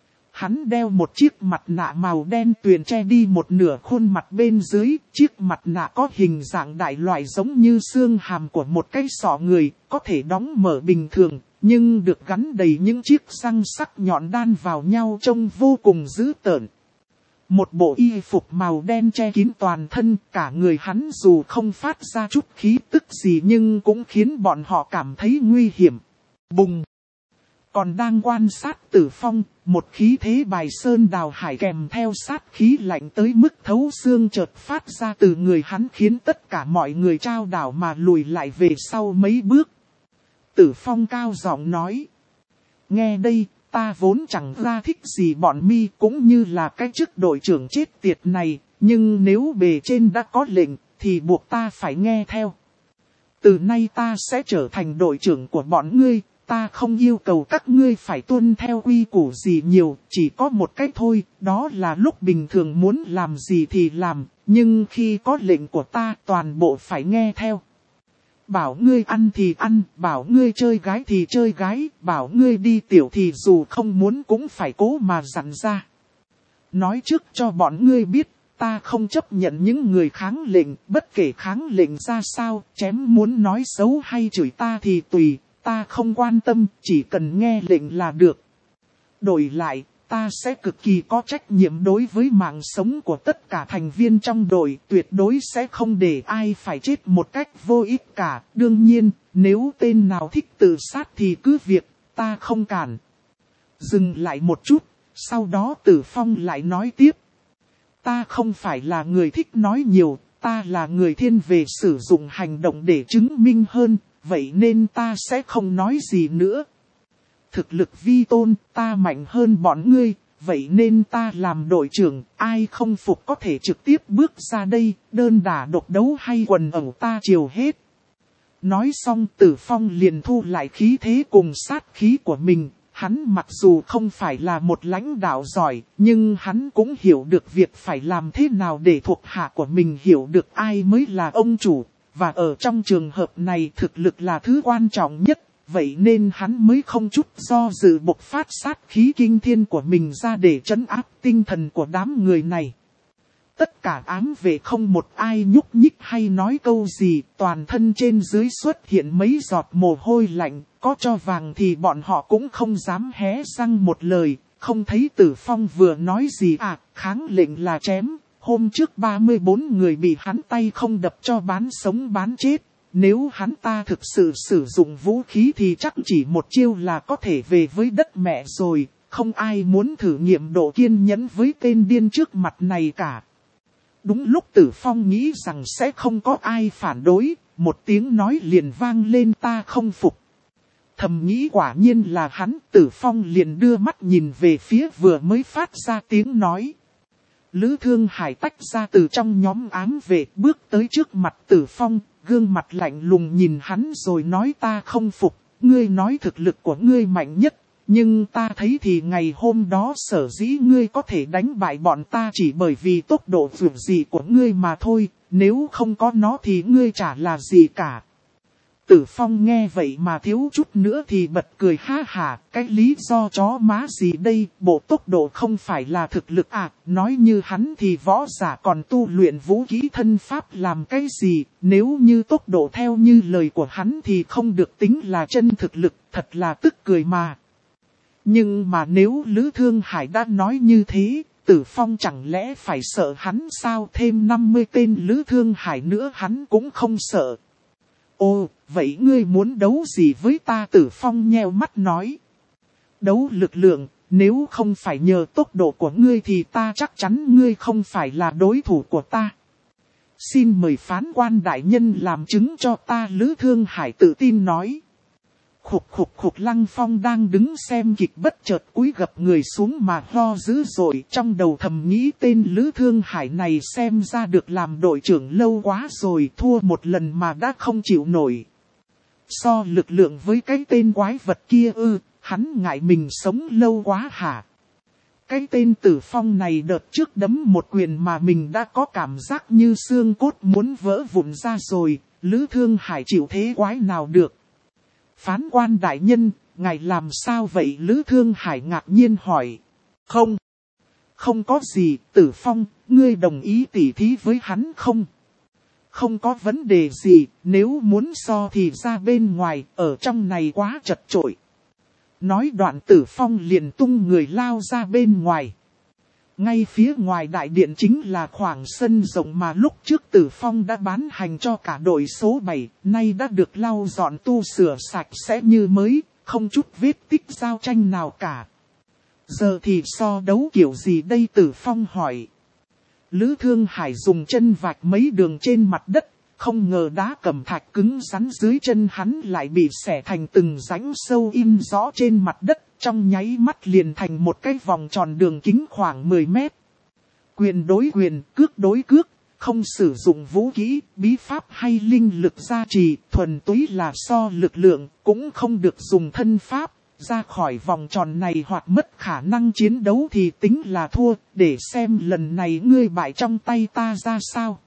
Hắn đeo một chiếc mặt nạ màu đen tuyền che đi một nửa khuôn mặt bên dưới, chiếc mặt nạ có hình dạng đại loại giống như xương hàm của một cái sọ người, có thể đóng mở bình thường. Nhưng được gắn đầy những chiếc răng sắc nhọn đan vào nhau trông vô cùng dữ tợn. Một bộ y phục màu đen che kín toàn thân, cả người hắn dù không phát ra chút khí tức gì nhưng cũng khiến bọn họ cảm thấy nguy hiểm. Bùng! Còn đang quan sát Tử Phong, một khí thế bài sơn đào hải kèm theo sát khí lạnh tới mức thấu xương chợt phát ra từ người hắn khiến tất cả mọi người trao đảo mà lùi lại về sau mấy bước. Tử Phong cao giọng nói. Nghe đây, ta vốn chẳng ra thích gì bọn mi cũng như là cái chức đội trưởng chết tiệt này, nhưng nếu bề trên đã có lệnh, thì buộc ta phải nghe theo. Từ nay ta sẽ trở thành đội trưởng của bọn ngươi, ta không yêu cầu các ngươi phải tuân theo quy củ gì nhiều, chỉ có một cách thôi, đó là lúc bình thường muốn làm gì thì làm, nhưng khi có lệnh của ta toàn bộ phải nghe theo. Bảo ngươi ăn thì ăn, bảo ngươi chơi gái thì chơi gái, bảo ngươi đi tiểu thì dù không muốn cũng phải cố mà dặn ra. Nói trước cho bọn ngươi biết, ta không chấp nhận những người kháng lệnh, bất kể kháng lệnh ra sao, chém muốn nói xấu hay chửi ta thì tùy, ta không quan tâm, chỉ cần nghe lệnh là được. Đổi lại, ta sẽ cực kỳ có trách nhiệm đối với mạng sống của tất cả thành viên trong đội, tuyệt đối sẽ không để ai phải chết một cách vô ích cả. Đương nhiên, nếu tên nào thích tự sát thì cứ việc, ta không cản. Dừng lại một chút, sau đó Tử Phong lại nói tiếp. Ta không phải là người thích nói nhiều, ta là người thiên về sử dụng hành động để chứng minh hơn, vậy nên ta sẽ không nói gì nữa. Thực lực vi tôn, ta mạnh hơn bọn ngươi, vậy nên ta làm đội trưởng, ai không phục có thể trực tiếp bước ra đây, đơn đả độc đấu hay quần ẩu ta chiều hết. Nói xong Tử Phong liền thu lại khí thế cùng sát khí của mình, hắn mặc dù không phải là một lãnh đạo giỏi, nhưng hắn cũng hiểu được việc phải làm thế nào để thuộc hạ của mình hiểu được ai mới là ông chủ, và ở trong trường hợp này thực lực là thứ quan trọng nhất. Vậy nên hắn mới không chút do dự bộc phát sát khí kinh thiên của mình ra để trấn áp tinh thần của đám người này. Tất cả ám vệ không một ai nhúc nhích hay nói câu gì, toàn thân trên dưới xuất hiện mấy giọt mồ hôi lạnh, có cho vàng thì bọn họ cũng không dám hé răng một lời, không thấy Tử Phong vừa nói gì à, kháng lệnh là chém, hôm trước ba mươi bốn người bị hắn tay không đập cho bán sống bán chết. Nếu hắn ta thực sự sử dụng vũ khí thì chắc chỉ một chiêu là có thể về với đất mẹ rồi, không ai muốn thử nghiệm độ kiên nhẫn với tên điên trước mặt này cả. Đúng lúc Tử Phong nghĩ rằng sẽ không có ai phản đối, một tiếng nói liền vang lên ta không phục. Thầm nghĩ quả nhiên là hắn, Tử Phong liền đưa mắt nhìn về phía vừa mới phát ra tiếng nói. Lữ Thương Hải tách ra từ trong nhóm ám vệ bước tới trước mặt Tử Phong. Gương mặt lạnh lùng nhìn hắn rồi nói ta không phục, ngươi nói thực lực của ngươi mạnh nhất, nhưng ta thấy thì ngày hôm đó sở dĩ ngươi có thể đánh bại bọn ta chỉ bởi vì tốc độ vượt gì của ngươi mà thôi, nếu không có nó thì ngươi chả là gì cả. Tử Phong nghe vậy mà thiếu chút nữa thì bật cười ha hả, cái lý do chó má gì đây, bộ tốc độ không phải là thực lực à, nói như hắn thì võ giả còn tu luyện vũ khí thân pháp làm cái gì, nếu như tốc độ theo như lời của hắn thì không được tính là chân thực lực, thật là tức cười mà. Nhưng mà nếu Lữ Thương Hải đã nói như thế, Tử Phong chẳng lẽ phải sợ hắn sao, thêm năm mươi tên Lữ Thương Hải nữa hắn cũng không sợ. Ồ, vậy ngươi muốn đấu gì với ta? Tử Phong nheo mắt nói. Đấu lực lượng, nếu không phải nhờ tốc độ của ngươi thì ta chắc chắn ngươi không phải là đối thủ của ta. Xin mời phán quan đại nhân làm chứng cho ta, Lữ Thương Hải tự tin nói. Khục khục khục, Lăng Phong đang đứng xem kịch bất chợt cúi gập người xuống mà ho dữ dội, trong đầu thầm nghĩ tên Lữ Thương Hải này xem ra được làm đội trưởng lâu quá rồi, thua một lần mà đã không chịu nổi. So lực lượng với cái tên quái vật kia ư, hắn ngại mình sống lâu quá hả? Cái tên Tử Phong này đợt trước đấm một quyền mà mình đã có cảm giác như xương cốt muốn vỡ vụn ra rồi, Lữ Thương Hải chịu thế quái nào được? Phán quan đại nhân, ngài làm sao vậy? Lữ Thương Hải ngạc nhiên hỏi. Không, không có gì, Tử Phong, ngươi đồng ý tỉ thí với hắn không? Không có vấn đề gì, nếu muốn so thì ra bên ngoài, ở trong này quá chật chội. Nói đoạn Tử Phong liền tung người lao ra bên ngoài. Ngay phía ngoài đại điện chính là khoảng sân rộng mà lúc trước Tử Phong đã bán hành cho cả đội số bảy, nay đã được lau dọn tu sửa sạch sẽ như mới, không chút vết tích giao tranh nào cả. Giờ thì so đấu kiểu gì đây? Tử Phong hỏi. Lữ Thương Hải dùng chân vạch mấy đường trên mặt đất, không ngờ đá cẩm thạch cứng rắn dưới chân hắn lại bị xẻ thành từng rãnh sâu in rõ trên mặt đất, trong nháy mắt liền thành một cái vòng tròn đường kính khoảng mười mét. Quyền đối quyền, cước đối cước, không sử dụng vũ khí, bí pháp hay linh lực gia trì, thuần túy là so lực lượng, cũng không được dùng thân pháp. Ra khỏi vòng tròn này hoặc mất khả năng chiến đấu thì tính là thua, để xem lần này ngươi bại trong tay ta ra sao.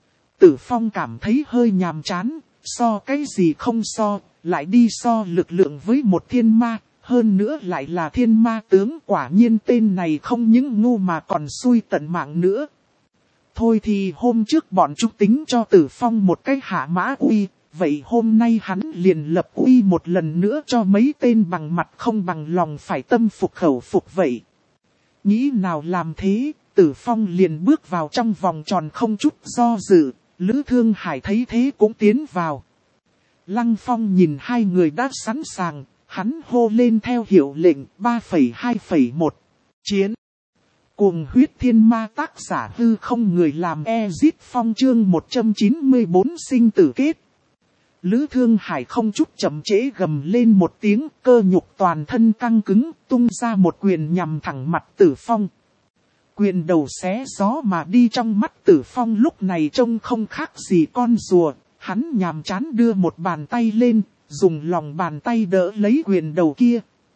Tử Phong cảm thấy hơi nhàm chán, so cái gì không so, lại đi so lực lượng với một thiên ma, hơn nữa lại là thiên ma tướng, quả nhiên tên này không những ngu mà còn xui tận mạng nữa. Thôi thì hôm trước bọn chúng tính cho Tử Phong một cái hạ mã uy, vậy hôm nay hắn liền lập uy một lần nữa cho mấy tên bằng mặt không bằng lòng phải tâm phục khẩu phục vậy. Nghĩ nào làm thế, Tử Phong liền bước vào trong vòng tròn không chút do dự, Lữ Thương Hải thấy thế cũng tiến vào. Lăng Phong nhìn hai người đã sẵn sàng, hắn hô lên theo hiệu lệnh ba phẩy hai phẩy một, chiến. Cuồng huyết thiên ma tác giả hư không người làm Ezit Phong chương một trăm chín mươi tư sinh tử kết. Lữ Thương Hải không chút chậm trễ gầm lên một tiếng, cơ nhục toàn thân căng cứng, tung ra một quyền nhằm thẳng mặt Tử Phong. Quyền đầu xé gió mà đi, trong mắt Tử Phong lúc này trông không khác gì con rùa, hắn nhàm chán đưa một bàn tay lên, dùng lòng bàn tay đỡ lấy quyền đầu kia.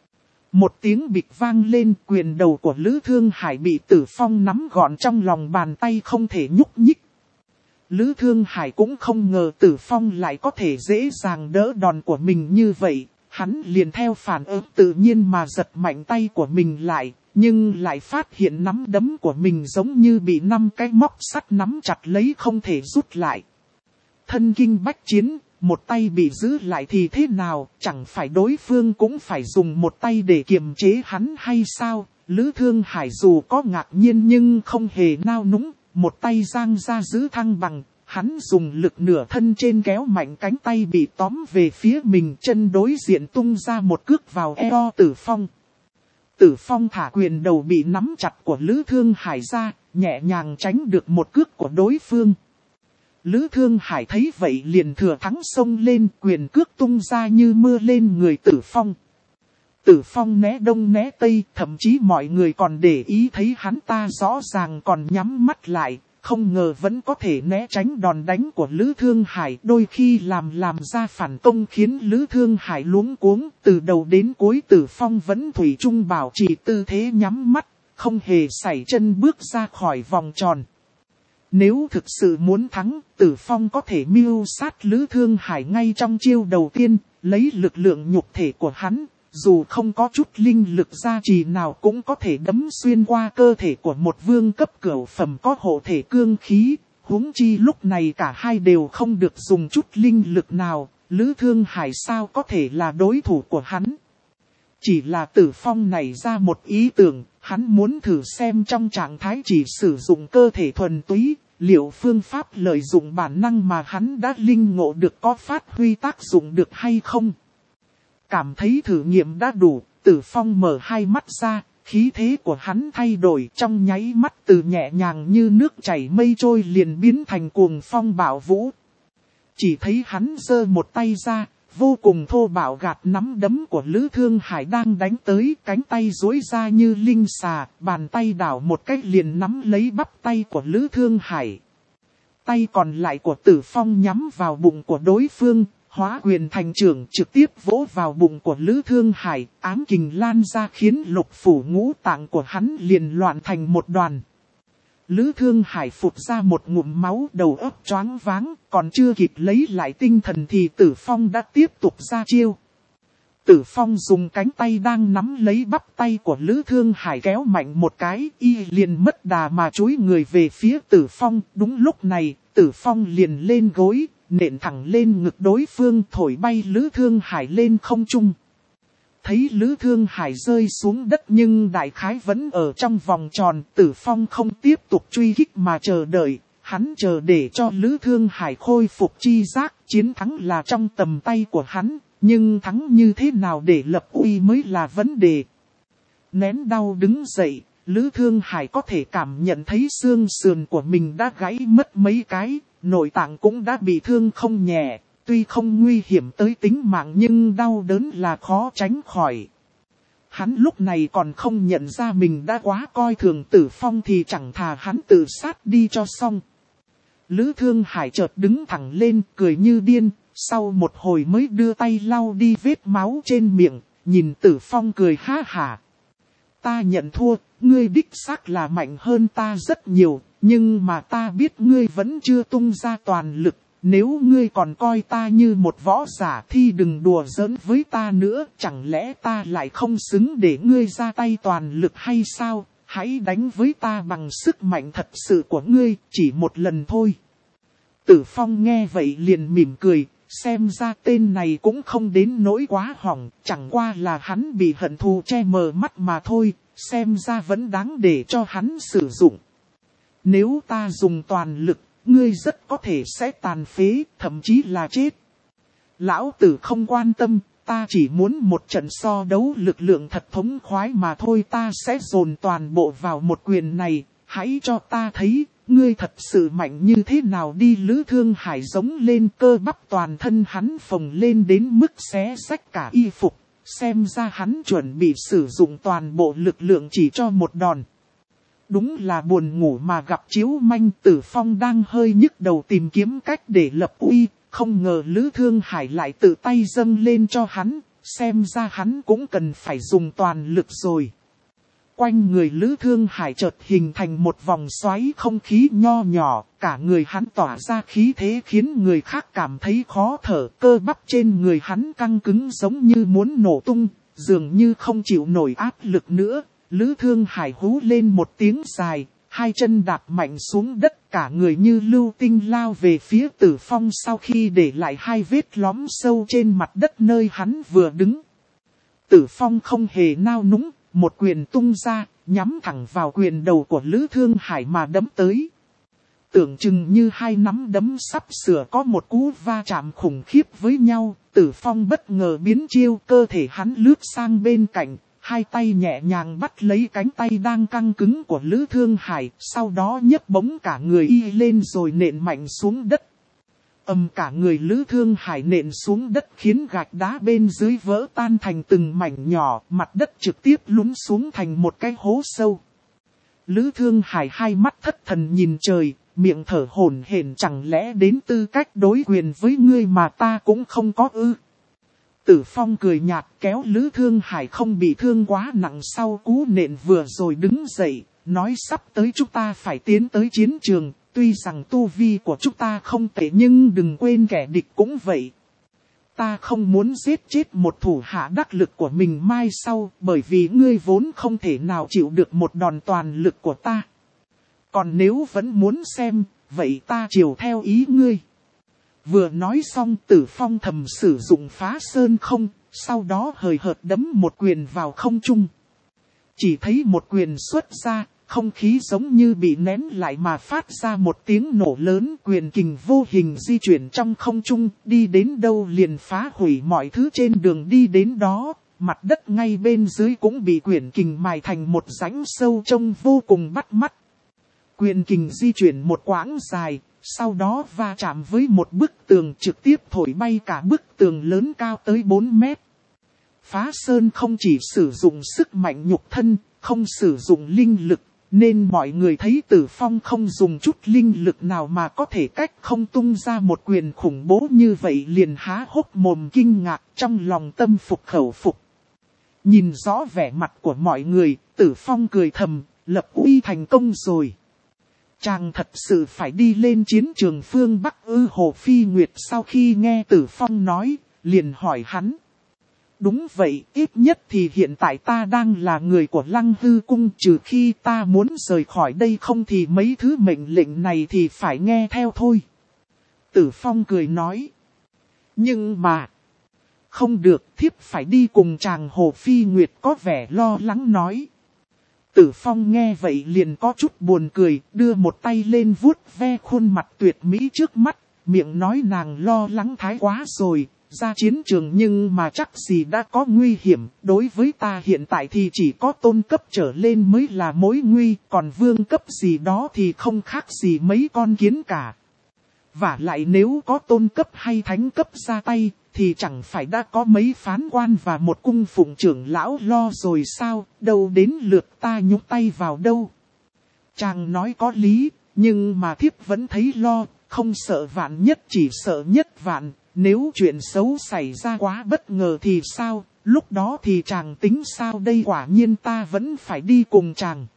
Một tiếng bịch vang lên, quyền đầu của Lữ Thương Hải bị Tử Phong nắm gọn trong lòng bàn tay không thể nhúc nhích. Lữ Thương Hải cũng không ngờ Tử Phong lại có thể dễ dàng đỡ đòn của mình như vậy, hắn liền theo phản ứng tự nhiên mà giật mạnh tay của mình lại, nhưng lại phát hiện nắm đấm của mình giống như bị năm cái móc sắt nắm chặt lấy không thể rút lại. Thân kinh bách chiến, một tay bị giữ lại thì thế nào, chẳng phải đối phương cũng phải dùng một tay để kiềm chế hắn hay sao? Lữ Thương Hải dù có ngạc nhiên nhưng không hề nao núng, một tay giang ra giữ thăng bằng, hắn dùng lực nửa thân trên kéo mạnh cánh tay bị tóm về phía mình, chân đối diện tung ra một cước vào eo Tử Phong. Tử Phong thả quyền đầu bị nắm chặt của Lữ Thương Hải ra, nhẹ nhàng tránh được một cước của đối phương. Lữ Thương Hải thấy vậy liền thừa thắng xông lên, quyền cước tung ra như mưa lên người Tử Phong. Tử Phong né đông né tây, thậm chí mọi người còn để ý thấy hắn ta rõ ràng còn nhắm mắt lại, không ngờ vẫn có thể né tránh đòn đánh của Lữ Thương Hải, đôi khi làm làm ra phản công khiến Lữ Thương Hải luống cuống, từ đầu đến cuối Tử Phong vẫn thủy chung bảo trì tư thế nhắm mắt, không hề sải chân bước ra khỏi vòng tròn. Nếu thực sự muốn thắng, Tử Phong có thể mưu sát Lữ Thương Hải ngay trong chiêu đầu tiên, lấy lực lượng nhục thể của hắn, dù không có chút linh lực gia trì nào cũng có thể đấm xuyên qua cơ thể của một vương cấp cửu phẩm có hộ thể cương khí, huống chi lúc này cả hai đều không được dùng chút linh lực nào, Lữ Thương Hải sao có thể là đối thủ của hắn. Chỉ là Tử Phong này ra một ý tưởng, hắn muốn thử xem trong trạng thái chỉ sử dụng cơ thể thuần túy, liệu phương pháp lợi dụng bản năng mà hắn đã linh ngộ được có phát huy tác dụng được hay không. Cảm thấy thử nghiệm đã đủ, Tử Phong mở hai mắt ra, khí thế của hắn thay đổi trong nháy mắt từ nhẹ nhàng như nước chảy mây trôi liền biến thành cuồng phong bạo vũ. Chỉ thấy hắn giơ một tay ra, vô cùng thô bạo gạt nắm đấm của Lữ Thương Hải đang đánh tới, cánh tay duỗi ra như linh xà, bàn tay đảo một cách liền nắm lấy bắp tay của Lữ Thương Hải. Tay còn lại của Tử Phong nhắm vào bụng của đối phương, hóa quyền thành trưởng trực tiếp vỗ vào bụng của Lữ Thương Hải, ám kình lan ra khiến lục phủ ngũ tạng của hắn liền loạn thành một đoàn. Lữ Thương Hải phụt ra một ngụm máu, đầu óc choáng váng, còn chưa kịp lấy lại tinh thần thì Tử Phong đã tiếp tục ra chiêu. Tử Phong dùng cánh tay đang nắm lấy bắp tay của Lữ Thương Hải kéo mạnh một cái, y liền mất đà mà chúi người về phía Tử Phong. Đúng lúc này, Tử Phong liền lên gối, nện thẳng lên ngực đối phương, thổi bay Lữ Thương Hải lên không trung. Thấy Lữ Thương Hải rơi xuống đất nhưng đại khái vẫn ở trong vòng tròn, Tử Phong không tiếp tục truy kích mà chờ đợi, hắn chờ để cho Lữ Thương Hải khôi phục chi giác, chiến thắng là trong tầm tay của hắn, nhưng thắng như thế nào để lập uy mới là vấn đề. Nén đau đứng dậy, Lữ Thương Hải có thể cảm nhận thấy xương sườn của mình đã gãy mất mấy cái, nội tạng cũng đã bị thương không nhẹ. Tuy không nguy hiểm tới tính mạng nhưng đau đớn là khó tránh khỏi. Hắn lúc này còn không nhận ra mình đã quá coi thường Tử Phong thì chẳng thà hắn tự sát đi cho xong. Lữ Thương Hải chợt đứng thẳng lên cười như điên, sau một hồi mới đưa tay lau đi vết máu trên miệng, nhìn Tử Phong cười ha hả. Ta nhận thua, ngươi đích xác là mạnh hơn ta rất nhiều, nhưng mà ta biết ngươi vẫn chưa tung ra toàn lực. Nếu ngươi còn coi ta như một võ giả thì đừng đùa giỡn với ta nữa, chẳng lẽ ta lại không xứng để ngươi ra tay toàn lực hay sao? Hãy đánh với ta bằng sức mạnh thật sự của ngươi, chỉ một lần thôi. Tử Phong nghe vậy liền mỉm cười, xem ra tên này cũng không đến nỗi quá hỏng, chẳng qua là hắn bị hận thù che mờ mắt mà thôi, xem ra vẫn đáng để cho hắn sử dụng. Nếu ta dùng toàn lực, ngươi rất có thể sẽ tàn phế, thậm chí là chết. Lão tử không quan tâm, ta chỉ muốn một trận so đấu lực lượng thật thống khoái mà thôi. Ta sẽ dồn toàn bộ vào một quyền này, hãy cho ta thấy, ngươi thật sự mạnh như thế nào đi. Lữ Thương Hải giống lên, cơ bắp toàn thân hắn phồng lên đến mức xé rách cả y phục, xem ra hắn chuẩn bị sử dụng toàn bộ lực lượng chỉ cho một đòn. Đúng là buồn ngủ mà gặp chiếu manh. Tử Phong đang hơi nhức đầu tìm kiếm cách để lập uy, không ngờ Lữ Thương Hải lại tự tay dâng lên cho hắn, xem ra hắn cũng cần phải dùng toàn lực rồi. Quanh người Lữ Thương Hải chợt hình thành một vòng xoáy không khí nho nhỏ, cả người hắn tỏa ra khí thế khiến người khác cảm thấy khó thở, cơ bắp trên người hắn căng cứng giống như muốn nổ tung, dường như không chịu nổi áp lực nữa. Lữ Thương Hải hú lên một tiếng dài, hai chân đạp mạnh xuống đất, cả người như lưu tinh lao về phía Tử Phong sau khi để lại hai vết lõm sâu trên mặt đất nơi hắn vừa đứng. Tử Phong không hề nao núng, một quyền tung ra, nhắm thẳng vào quyền đầu của Lữ Thương Hải mà đấm tới. Tưởng chừng như hai nắm đấm sắp sửa có một cú va chạm khủng khiếp với nhau, Tử Phong bất ngờ biến chiêu, cơ thể hắn lướt sang bên cạnh. Hai tay nhẹ nhàng bắt lấy cánh tay đang căng cứng của Lữ Thương Hải, sau đó nhấc bổng cả người y lên rồi nện mạnh xuống đất. Ầm, cả người Lữ Thương Hải nện xuống đất khiến gạch đá bên dưới vỡ tan thành từng mảnh nhỏ, mặt đất trực tiếp lún xuống thành một cái hố sâu. Lữ Thương Hải hai mắt thất thần nhìn trời, miệng thở hổn hển, chẳng lẽ đến tư cách đối quyền với ngươi mà ta cũng không có ư? Tử Phong cười nhạt kéo Lữ Thương Hải không bị thương quá nặng sau cú nện vừa rồi đứng dậy, nói sắp tới chúng ta phải tiến tới chiến trường, tuy rằng tu vi của chúng ta không tệ nhưng đừng quên kẻ địch cũng vậy. Ta không muốn giết chết một thủ hạ đắc lực của mình mai sau, bởi vì ngươi vốn không thể nào chịu được một đòn toàn lực của ta. Còn nếu vẫn muốn xem, vậy ta chiều theo ý ngươi. Vừa nói xong Tử Phong thầm sử dụng phá sơn không, sau đó hời hợt đấm một quyền vào không trung. Chỉ thấy một quyền xuất ra, không khí giống như bị nén lại mà phát ra một tiếng nổ lớn, quyền kình vô hình di chuyển trong không trung, đi đến đâu liền phá hủy mọi thứ trên đường đi đến đó, mặt đất ngay bên dưới cũng bị quyền kình mài thành một rãnh sâu trông vô cùng bắt mắt. Quyền kình di chuyển một quãng dài, sau đó va chạm với một bức tường trực tiếp thổi bay cả bức tường lớn cao tới bốn mét. Phá sơn không chỉ sử dụng sức mạnh nhục thân, không sử dụng linh lực, nên mọi người thấy Tử Phong không dùng chút linh lực nào mà có thể cách không tung ra một quyền khủng bố như vậy liền há hốc mồm kinh ngạc, trong lòng tâm phục khẩu phục. Nhìn rõ vẻ mặt của mọi người, Tử Phong cười thầm, lập uy thành công rồi. Chàng thật sự phải đi lên chiến trường phương Bắc ư? Hồ Phi Nguyệt sau khi nghe Tử Phong nói, liền hỏi hắn. Đúng vậy, ít nhất thì hiện tại ta đang là người của Lăng Hư Cung, trừ khi ta muốn rời khỏi đây không thì mấy thứ mệnh lệnh này thì phải nghe theo thôi. Tử Phong cười nói. Nhưng mà, không được, thiếp phải đi cùng chàng. Hồ Phi Nguyệt có vẻ lo lắng nói. Tử Phong nghe vậy liền có chút buồn cười, đưa một tay lên vuốt ve khuôn mặt tuyệt mỹ trước mắt, miệng nói nàng lo lắng thái quá rồi, ra chiến trường nhưng mà chắc gì đã có nguy hiểm, đối với ta hiện tại thì chỉ có tôn cấp trở lên mới là mối nguy, còn vương cấp gì đó thì không khác gì mấy con kiến cả. Và lại nếu có tôn cấp hay thánh cấp ra tay, thì chẳng phải đã có mấy phán quan và một cung phụng trưởng lão lo rồi sao, đâu đến lượt ta nhúc tay vào đâu. Chàng nói có lý, nhưng mà thiếp vẫn thấy lo, không sợ vạn nhất chỉ sợ nhất vạn, nếu chuyện xấu xảy ra quá bất ngờ thì sao, lúc đó thì chàng tính sao đây, quả nhiên ta vẫn phải đi cùng chàng.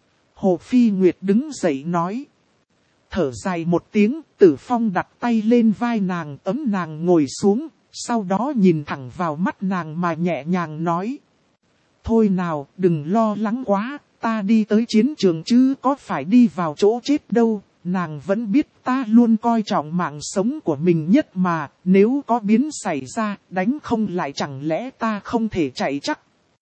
Hồ Phi Nguyệt đứng dậy nói. Thở dài một tiếng, Tử Phong đặt tay lên vai nàng, ấm nàng ngồi xuống, sau đó nhìn thẳng vào mắt nàng mà nhẹ nhàng nói. Thôi nào, đừng lo lắng quá, ta đi tới chiến trường chứ có phải đi vào chỗ chết đâu, nàng vẫn biết ta luôn coi trọng mạng sống của mình nhất mà, nếu có biến xảy ra, đánh không lại chẳng lẽ ta không thể chạy chắc.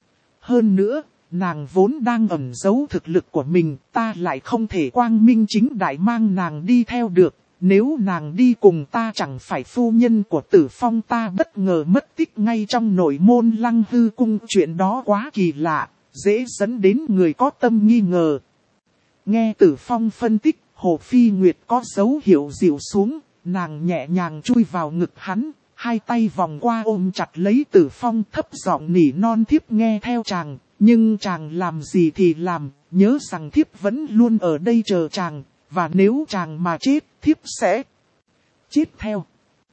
Hơn nữa, nàng vốn đang ẩn giấu thực lực của mình, ta lại không thể quang minh chính đại mang nàng đi theo được. Nếu nàng đi cùng ta chẳng phải phu nhân của Tử Phong ta bất ngờ mất tích ngay trong nội môn Lăng Hư cung, chuyện đó quá kỳ lạ, dễ dẫn đến người có tâm nghi ngờ. Nghe Tử Phong phân tích, Hồ Phi Nguyệt có dấu hiệu dịu xuống, nàng nhẹ nhàng chui vào ngực hắn, hai tay vòng qua ôm chặt lấy Tử Phong, thấp giọng nỉ non thiếp nghe theo chàng, nhưng chàng làm gì thì làm, nhớ rằng thiếp vẫn luôn ở đây chờ chàng, và nếu chàng mà chết, thiếp sẽ chết theo.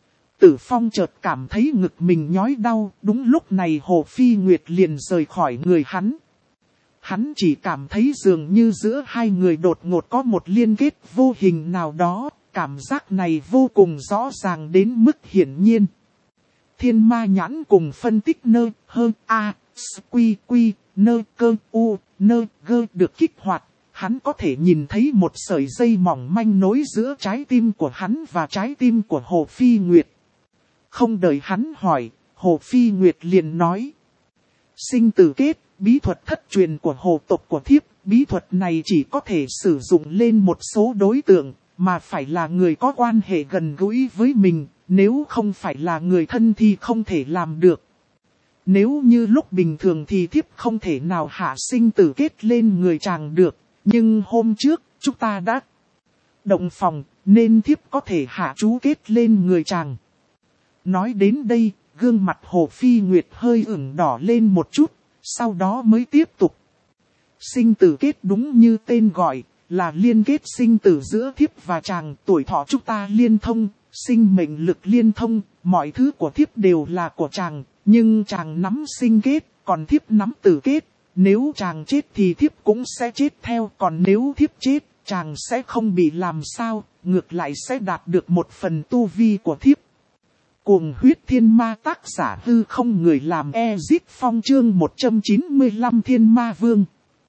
Tử Phong chợt cảm thấy ngực mình nhói đau, đúng lúc này Hồ Phi Nguyệt liền rời khỏi người hắn. Hắn chỉ cảm thấy dường như giữa hai người đột ngột có một liên kết vô hình nào đó, cảm giác này vô cùng rõ ràng đến mức hiển nhiên. Thiên ma nhãn cùng phân tích nơ, hơ, a, quy, quy, nơ, cơ, u, nơ, gơ được kích hoạt. Hắn có thể nhìn thấy một sợi dây mỏng manh nối giữa trái tim của hắn và trái tim của Hồ Phi Nguyệt. Không đợi hắn hỏi, Hồ Phi Nguyệt liền nói. Sinh tử kết, bí thuật thất truyền của hồ tộc của thiếp, bí thuật này chỉ có thể sử dụng lên một số đối tượng, mà phải là người có quan hệ gần gũi với mình, nếu không phải là người thân thì không thể làm được. Nếu như lúc bình thường thì thiếp không thể nào hạ sinh tử kết lên người chàng được. Nhưng hôm trước, chúng ta đã động phòng, nên thiếp có thể hạ chú kết lên người chàng. Nói đến đây, gương mặt Hồ Phi Nguyệt hơi ửng đỏ lên một chút, sau đó mới tiếp tục. Sinh tử kết đúng như tên gọi, là liên kết sinh tử giữa thiếp và chàng, tuổi thọ chúng ta liên thông, sinh mệnh lực liên thông, mọi thứ của thiếp đều là của chàng, nhưng chàng nắm sinh kết, còn thiếp nắm tử kết. Nếu chàng chết thì thiếp cũng sẽ chết theo, còn nếu thiếp chết, chàng sẽ không bị làm sao, ngược lại sẽ đạt được một phần tu vi của thiếp. Cuồng huyết thiên ma tác giả hư không người làm Ezit Phong chương một trăm chín mươi lăm Thiên Ma Vương.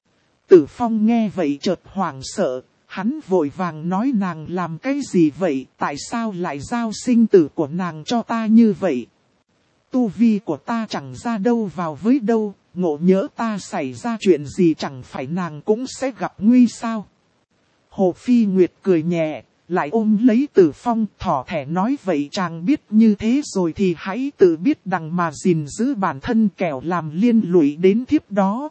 Tử Phong nghe vậy chợt hoảng sợ, hắn vội vàng nói nàng làm cái gì vậy, tại sao lại giao sinh tử của nàng cho ta như vậy? Tu vi của ta chẳng ra đâu vào với đâu. Ngộ nhỡ ta xảy ra chuyện gì chẳng phải nàng cũng sẽ gặp nguy sao? Hồ Phi Nguyệt cười nhẹ, lại ôm lấy Tử Phong thỏ thẻ nói vậy chàng biết như thế rồi thì hãy tự biết đằng mà gìn giữ bản thân kẻo làm liên lụy đến thiếp đó.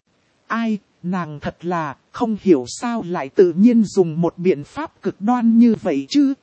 Ai, nàng thật là không hiểu sao lại tự nhiên dùng một biện pháp cực đoan như vậy chứ?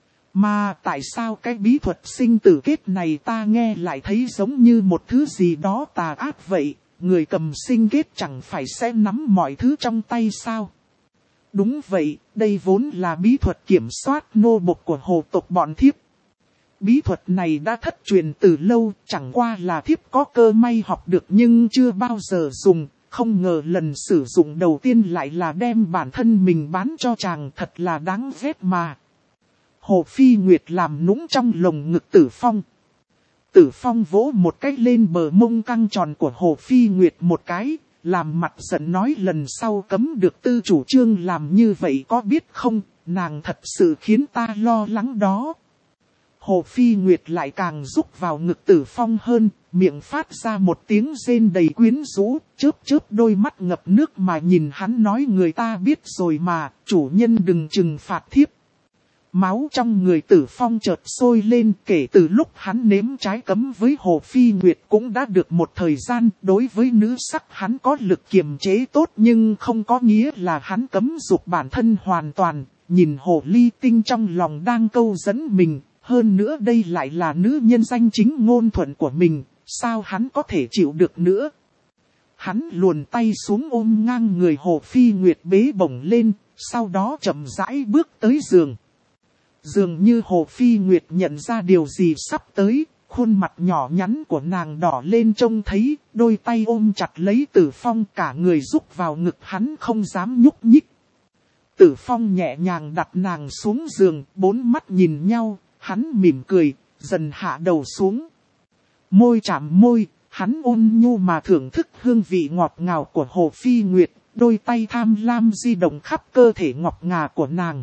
Mà tại sao cái bí thuật sinh tử kết này ta nghe lại thấy giống như một thứ gì đó tà ác vậy, người cầm sinh kết chẳng phải sẽ nắm mọi thứ trong tay sao? Đúng vậy, đây vốn là bí thuật kiểm soát nô bộc của hồ tộc bọn thiếp. Bí thuật này đã thất truyền từ lâu, chẳng qua là thiếp có cơ may học được nhưng chưa bao giờ dùng, không ngờ lần sử dụng đầu tiên lại là đem bản thân mình bán cho chàng, thật là đáng ghét mà. Hồ Phi Nguyệt làm nũng trong lồng ngực Tử Phong. Tử Phong vỗ một cái lên bờ mông căng tròn của Hồ Phi Nguyệt một cái, làm mặt giận nói lần sau cấm được tư chủ trương làm như vậy có biết không, nàng thật sự khiến ta lo lắng đó. Hồ Phi Nguyệt lại càng rúc vào ngực Tử Phong hơn, miệng phát ra một tiếng rên đầy quyến rũ, chớp chớp đôi mắt ngập nước mà nhìn hắn nói người ta biết rồi mà, chủ nhân đừng trừng phạt thiếp. Máu trong người Tử Phong chợt sôi lên, kể từ lúc hắn nếm trái cấm với Hồ Phi Nguyệt cũng đã được một thời gian, đối với nữ sắc hắn có lực kiềm chế tốt nhưng không có nghĩa là hắn cấm dục bản thân hoàn toàn, nhìn hồ ly tinh trong lòng đang câu dẫn mình, Hơn nữa đây lại là nữ nhân danh chính ngôn thuận của mình, sao hắn có thể chịu được nữa. Hắn luồn tay xuống ôm ngang người Hồ Phi Nguyệt bế bổng lên, sau đó chậm rãi bước tới giường. Dường như Hồ Phi Nguyệt nhận ra điều gì sắp tới, khuôn mặt nhỏ nhắn của nàng đỏ lên trông thấy, đôi tay ôm chặt lấy Tử Phong, cả người rúc vào ngực hắn không dám nhúc nhích. Tử Phong nhẹ nhàng đặt nàng xuống giường, bốn mắt nhìn nhau, hắn mỉm cười, dần hạ đầu xuống. Môi chạm môi, hắn ôn nhu mà thưởng thức hương vị ngọt ngào của Hồ Phi Nguyệt, đôi tay tham lam di động khắp cơ thể ngọc ngà của nàng.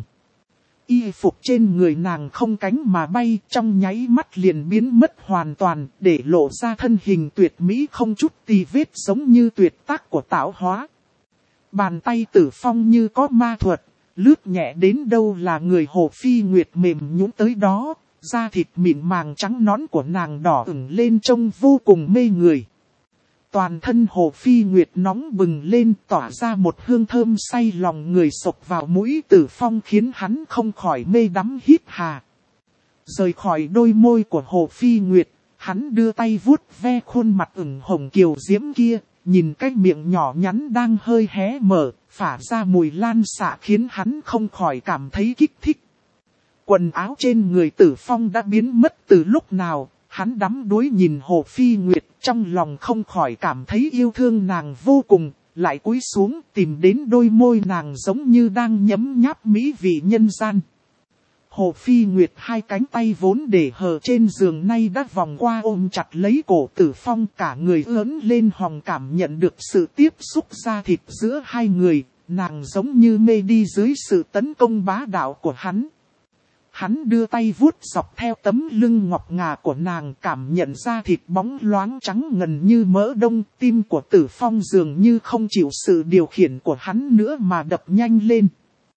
Y phục trên người nàng không cánh mà bay, trong nháy mắt liền biến mất hoàn toàn, để lộ ra thân hình tuyệt mỹ không chút tì vết giống như tuyệt tác của tạo hóa. Bàn tay Tử Phong như có ma thuật, lướt nhẹ đến đâu là người Hồ Phi Nguyệt mềm nhũn tới đó, da thịt mịn màng trắng nõn của nàng đỏ ửng lên trông vô cùng mê người. Toàn thân Hồ Phi Nguyệt nóng bừng lên, tỏa ra một hương thơm say lòng người sộc vào mũi Tử Phong khiến hắn không khỏi mê đắm hít hà. Rời khỏi đôi môi của Hồ Phi Nguyệt, hắn đưa tay vuốt ve khuôn mặt ửng hồng kiều diễm kia, nhìn cái miệng nhỏ nhắn đang hơi hé mở, phả ra mùi lan xạ khiến hắn không khỏi cảm thấy kích thích. Quần áo trên người Tử Phong đã biến mất từ lúc nào, hắn đắm đuối nhìn Hồ Phi Nguyệt, trong lòng không khỏi cảm thấy yêu thương nàng vô cùng, lại cúi xuống tìm đến đôi môi nàng giống như đang nhấm nháp mỹ vị nhân gian. Hồ Phi Nguyệt hai cánh tay vốn để hờ trên giường nay đã vòng qua ôm chặt lấy cổ Tử Phong, cả người ớn lên hòng cảm nhận được sự tiếp xúc da thịt giữa hai người, nàng giống như mê đi dưới sự tấn công bá đạo của hắn. Hắn đưa tay vuốt dọc theo tấm lưng ngọc ngà của nàng, cảm nhận ra thịt bóng loáng trắng ngần như mỡ đông, tim của Tử Phong dường như không chịu sự điều khiển của hắn nữa mà đập nhanh lên.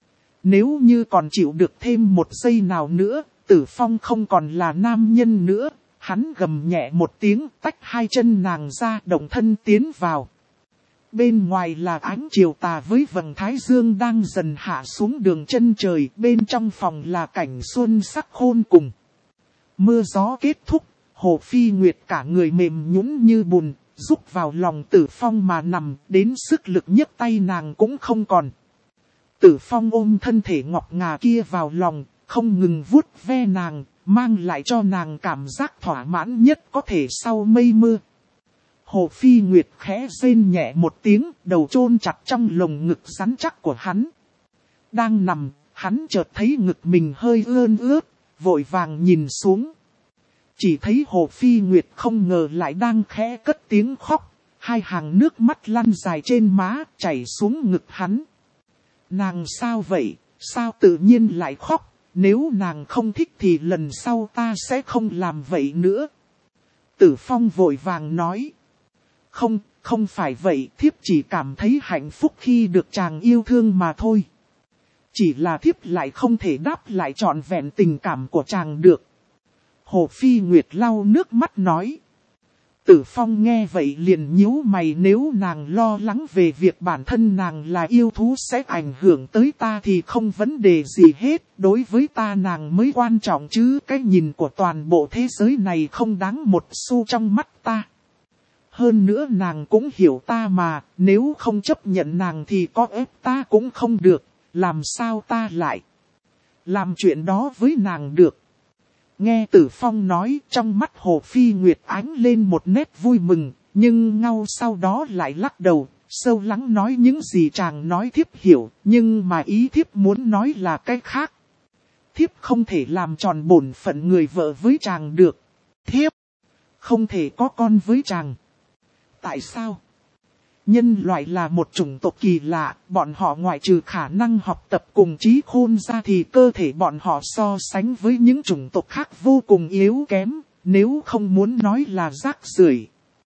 Nếu như còn chịu được thêm một giây nào nữa, Tử Phong không còn là nam nhân nữa, hắn gầm nhẹ một tiếng tách hai chân nàng ra động thân tiến vào. Bên ngoài là ánh chiều tà với vầng thái dương đang dần hạ xuống đường chân trời, bên trong phòng là cảnh xuân sắc khôn cùng. Mưa gió kết thúc, Hồ Phi Nguyệt cả người mềm nhũn như bùn, rúc vào lòng Tử Phong mà nằm, đến sức lực nhấc tay nàng cũng không còn. Tử Phong ôm thân thể ngọc ngà kia vào lòng, không ngừng vuốt ve nàng, mang lại cho nàng cảm giác thỏa mãn nhất có thể sau mây mưa. Hồ Phi Nguyệt khẽ rên nhẹ một tiếng, đầu chôn chặt trong lồng ngực rắn chắc của hắn. Đang nằm, hắn chợt thấy ngực mình hơi ươn ướt, vội vàng nhìn xuống. Chỉ thấy Hồ Phi Nguyệt không ngờ lại đang khẽ cất tiếng khóc, hai hàng nước mắt lăn dài trên má, chảy xuống ngực hắn. Nàng sao vậy, sao tự nhiên lại khóc, nếu nàng không thích thì lần sau ta sẽ không làm vậy nữa. Tử Phong vội vàng nói. Không, không phải vậy, thiếp chỉ cảm thấy hạnh phúc khi được chàng yêu thương mà thôi. Chỉ là thiếp lại không thể đáp lại trọn vẹn tình cảm của chàng được. Hồ Phi Nguyệt lau nước mắt nói. Tử Phong nghe vậy liền nhíu mày, nếu nàng lo lắng về việc bản thân nàng là yêu thú sẽ ảnh hưởng tới ta thì không vấn đề gì hết. Đối với ta nàng mới quan trọng chứ, cái nhìn của toàn bộ thế giới này không đáng một xu trong mắt ta. Hơn nữa nàng cũng hiểu ta mà, nếu không chấp nhận nàng thì có ép ta cũng không được, làm sao ta lại làm chuyện đó với nàng được. Nghe Tử Phong nói, trong mắt Hồ Phi Nguyệt ánh lên một nét vui mừng, nhưng ngau sau đó lại lắc đầu, sâu lắng nói những gì chàng nói thiếp hiểu, nhưng mà ý thiếp muốn nói là cái khác. Thiếp không thể làm tròn bổn phận người vợ với chàng được. Thiếp không thể có con với chàng. Tại sao? Nhân loại là một chủng tộc kỳ lạ, bọn họ ngoại trừ khả năng học tập cùng trí khôn ra thì cơ thể bọn họ so sánh với những chủng tộc khác vô cùng yếu kém, nếu không muốn nói là rác rưởi.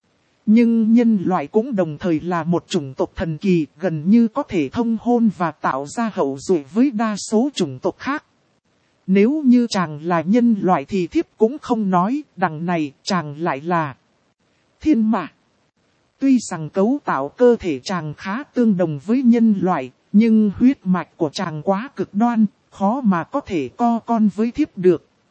Nhưng nhân loại cũng đồng thời là một chủng tộc thần kỳ, gần như có thể thông hôn và tạo ra hậu duệ với đa số chủng tộc khác. Nếu như chàng là nhân loại thì thiếp cũng không nói, đằng này chàng lại là thiên mã. Tuy rằng cấu tạo cơ thể chàng khá tương đồng với nhân loại, nhưng huyết mạch của chàng quá cực đoan, khó mà có thể co con với thiếp được.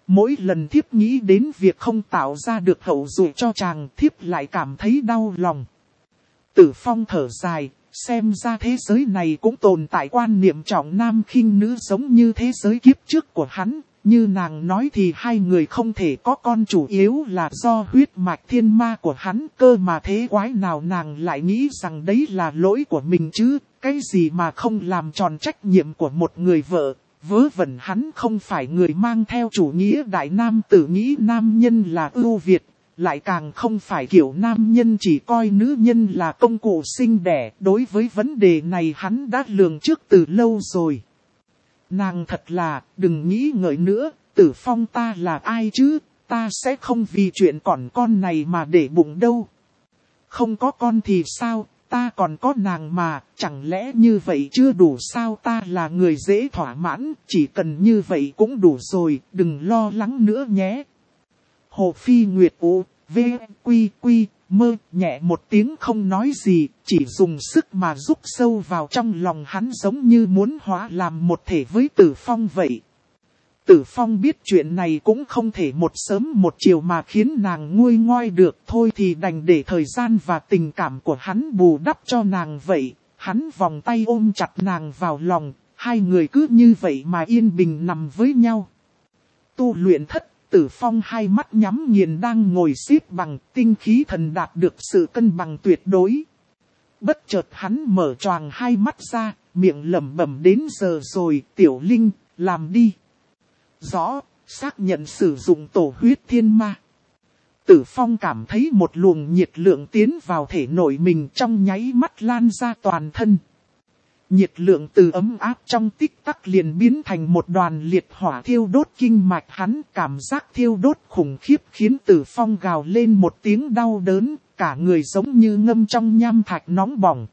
Mỗi lần thiếp nghĩ đến việc không tạo ra được hậu duệ cho chàng, thiếp lại cảm thấy đau lòng. Tử Phong thở dài, xem ra thế giới này cũng tồn tại quan niệm trọng nam khinh nữ giống như thế giới kiếp trước của hắn. Như nàng nói thì hai người không thể có con, chủ yếu là do huyết mạch thiên ma của hắn, cơ mà thế quái nào nàng lại nghĩ rằng đấy là lỗi của mình chứ, cái gì mà không làm tròn trách nhiệm của một người vợ. Vớ vẩn, hắn không phải người mang theo chủ nghĩa đại nam tử nghĩ nam nhân là ưu việt, lại càng không phải kiểu nam nhân chỉ coi nữ nhân là công cụ sinh đẻ. Đối với vấn đề này hắn đã lường trước từ lâu rồi. Nàng thật là, đừng nghĩ ngợi nữa, Tử Phong ta là ai chứ, ta sẽ không vì chuyện còn con này mà để bụng đâu. Không có con thì sao, ta còn có nàng mà, chẳng lẽ như vậy chưa đủ sao? Ta là người dễ thỏa mãn, chỉ cần như vậy cũng đủ rồi, đừng lo lắng nữa nhé. Hồ Phi Nguyệt U, V, Quy, Quy, Mơ, nhẹ một tiếng không nói gì, chỉ dùng sức mà rúc sâu vào trong lòng hắn, giống như muốn hóa làm một thể với Tử Phong vậy. Tử Phong biết chuyện này cũng không thể một sớm một chiều mà khiến nàng nguôi ngoai được, thôi thì đành để thời gian và tình cảm của hắn bù đắp cho nàng vậy. Hắn vòng tay ôm chặt nàng vào lòng, hai người cứ như vậy mà yên bình nằm với nhau. Tu luyện thất, Tử Phong hai mắt nhắm nghiền đang ngồi xếp bằng, tinh khí thần đạt được sự cân bằng tuyệt đối. Bất chợt hắn mở choàng hai mắt ra, miệng lẩm bẩm, đến giờ rồi, Tiểu Linh, làm đi. Rõ, xác nhận sử dụng tổ huyết thiên ma. Tử Phong cảm thấy một luồng nhiệt lượng tiến vào thể nội mình, trong nháy mắt lan ra toàn thân. Nhiệt lượng từ ấm áp trong tích tắc liền biến thành một đoàn liệt hỏa thiêu đốt kinh mạch hắn, cảm giác thiêu đốt khủng khiếp khiến Tử Phong gào lên một tiếng đau đớn, cả người giống như ngâm trong nham thạch nóng bỏng.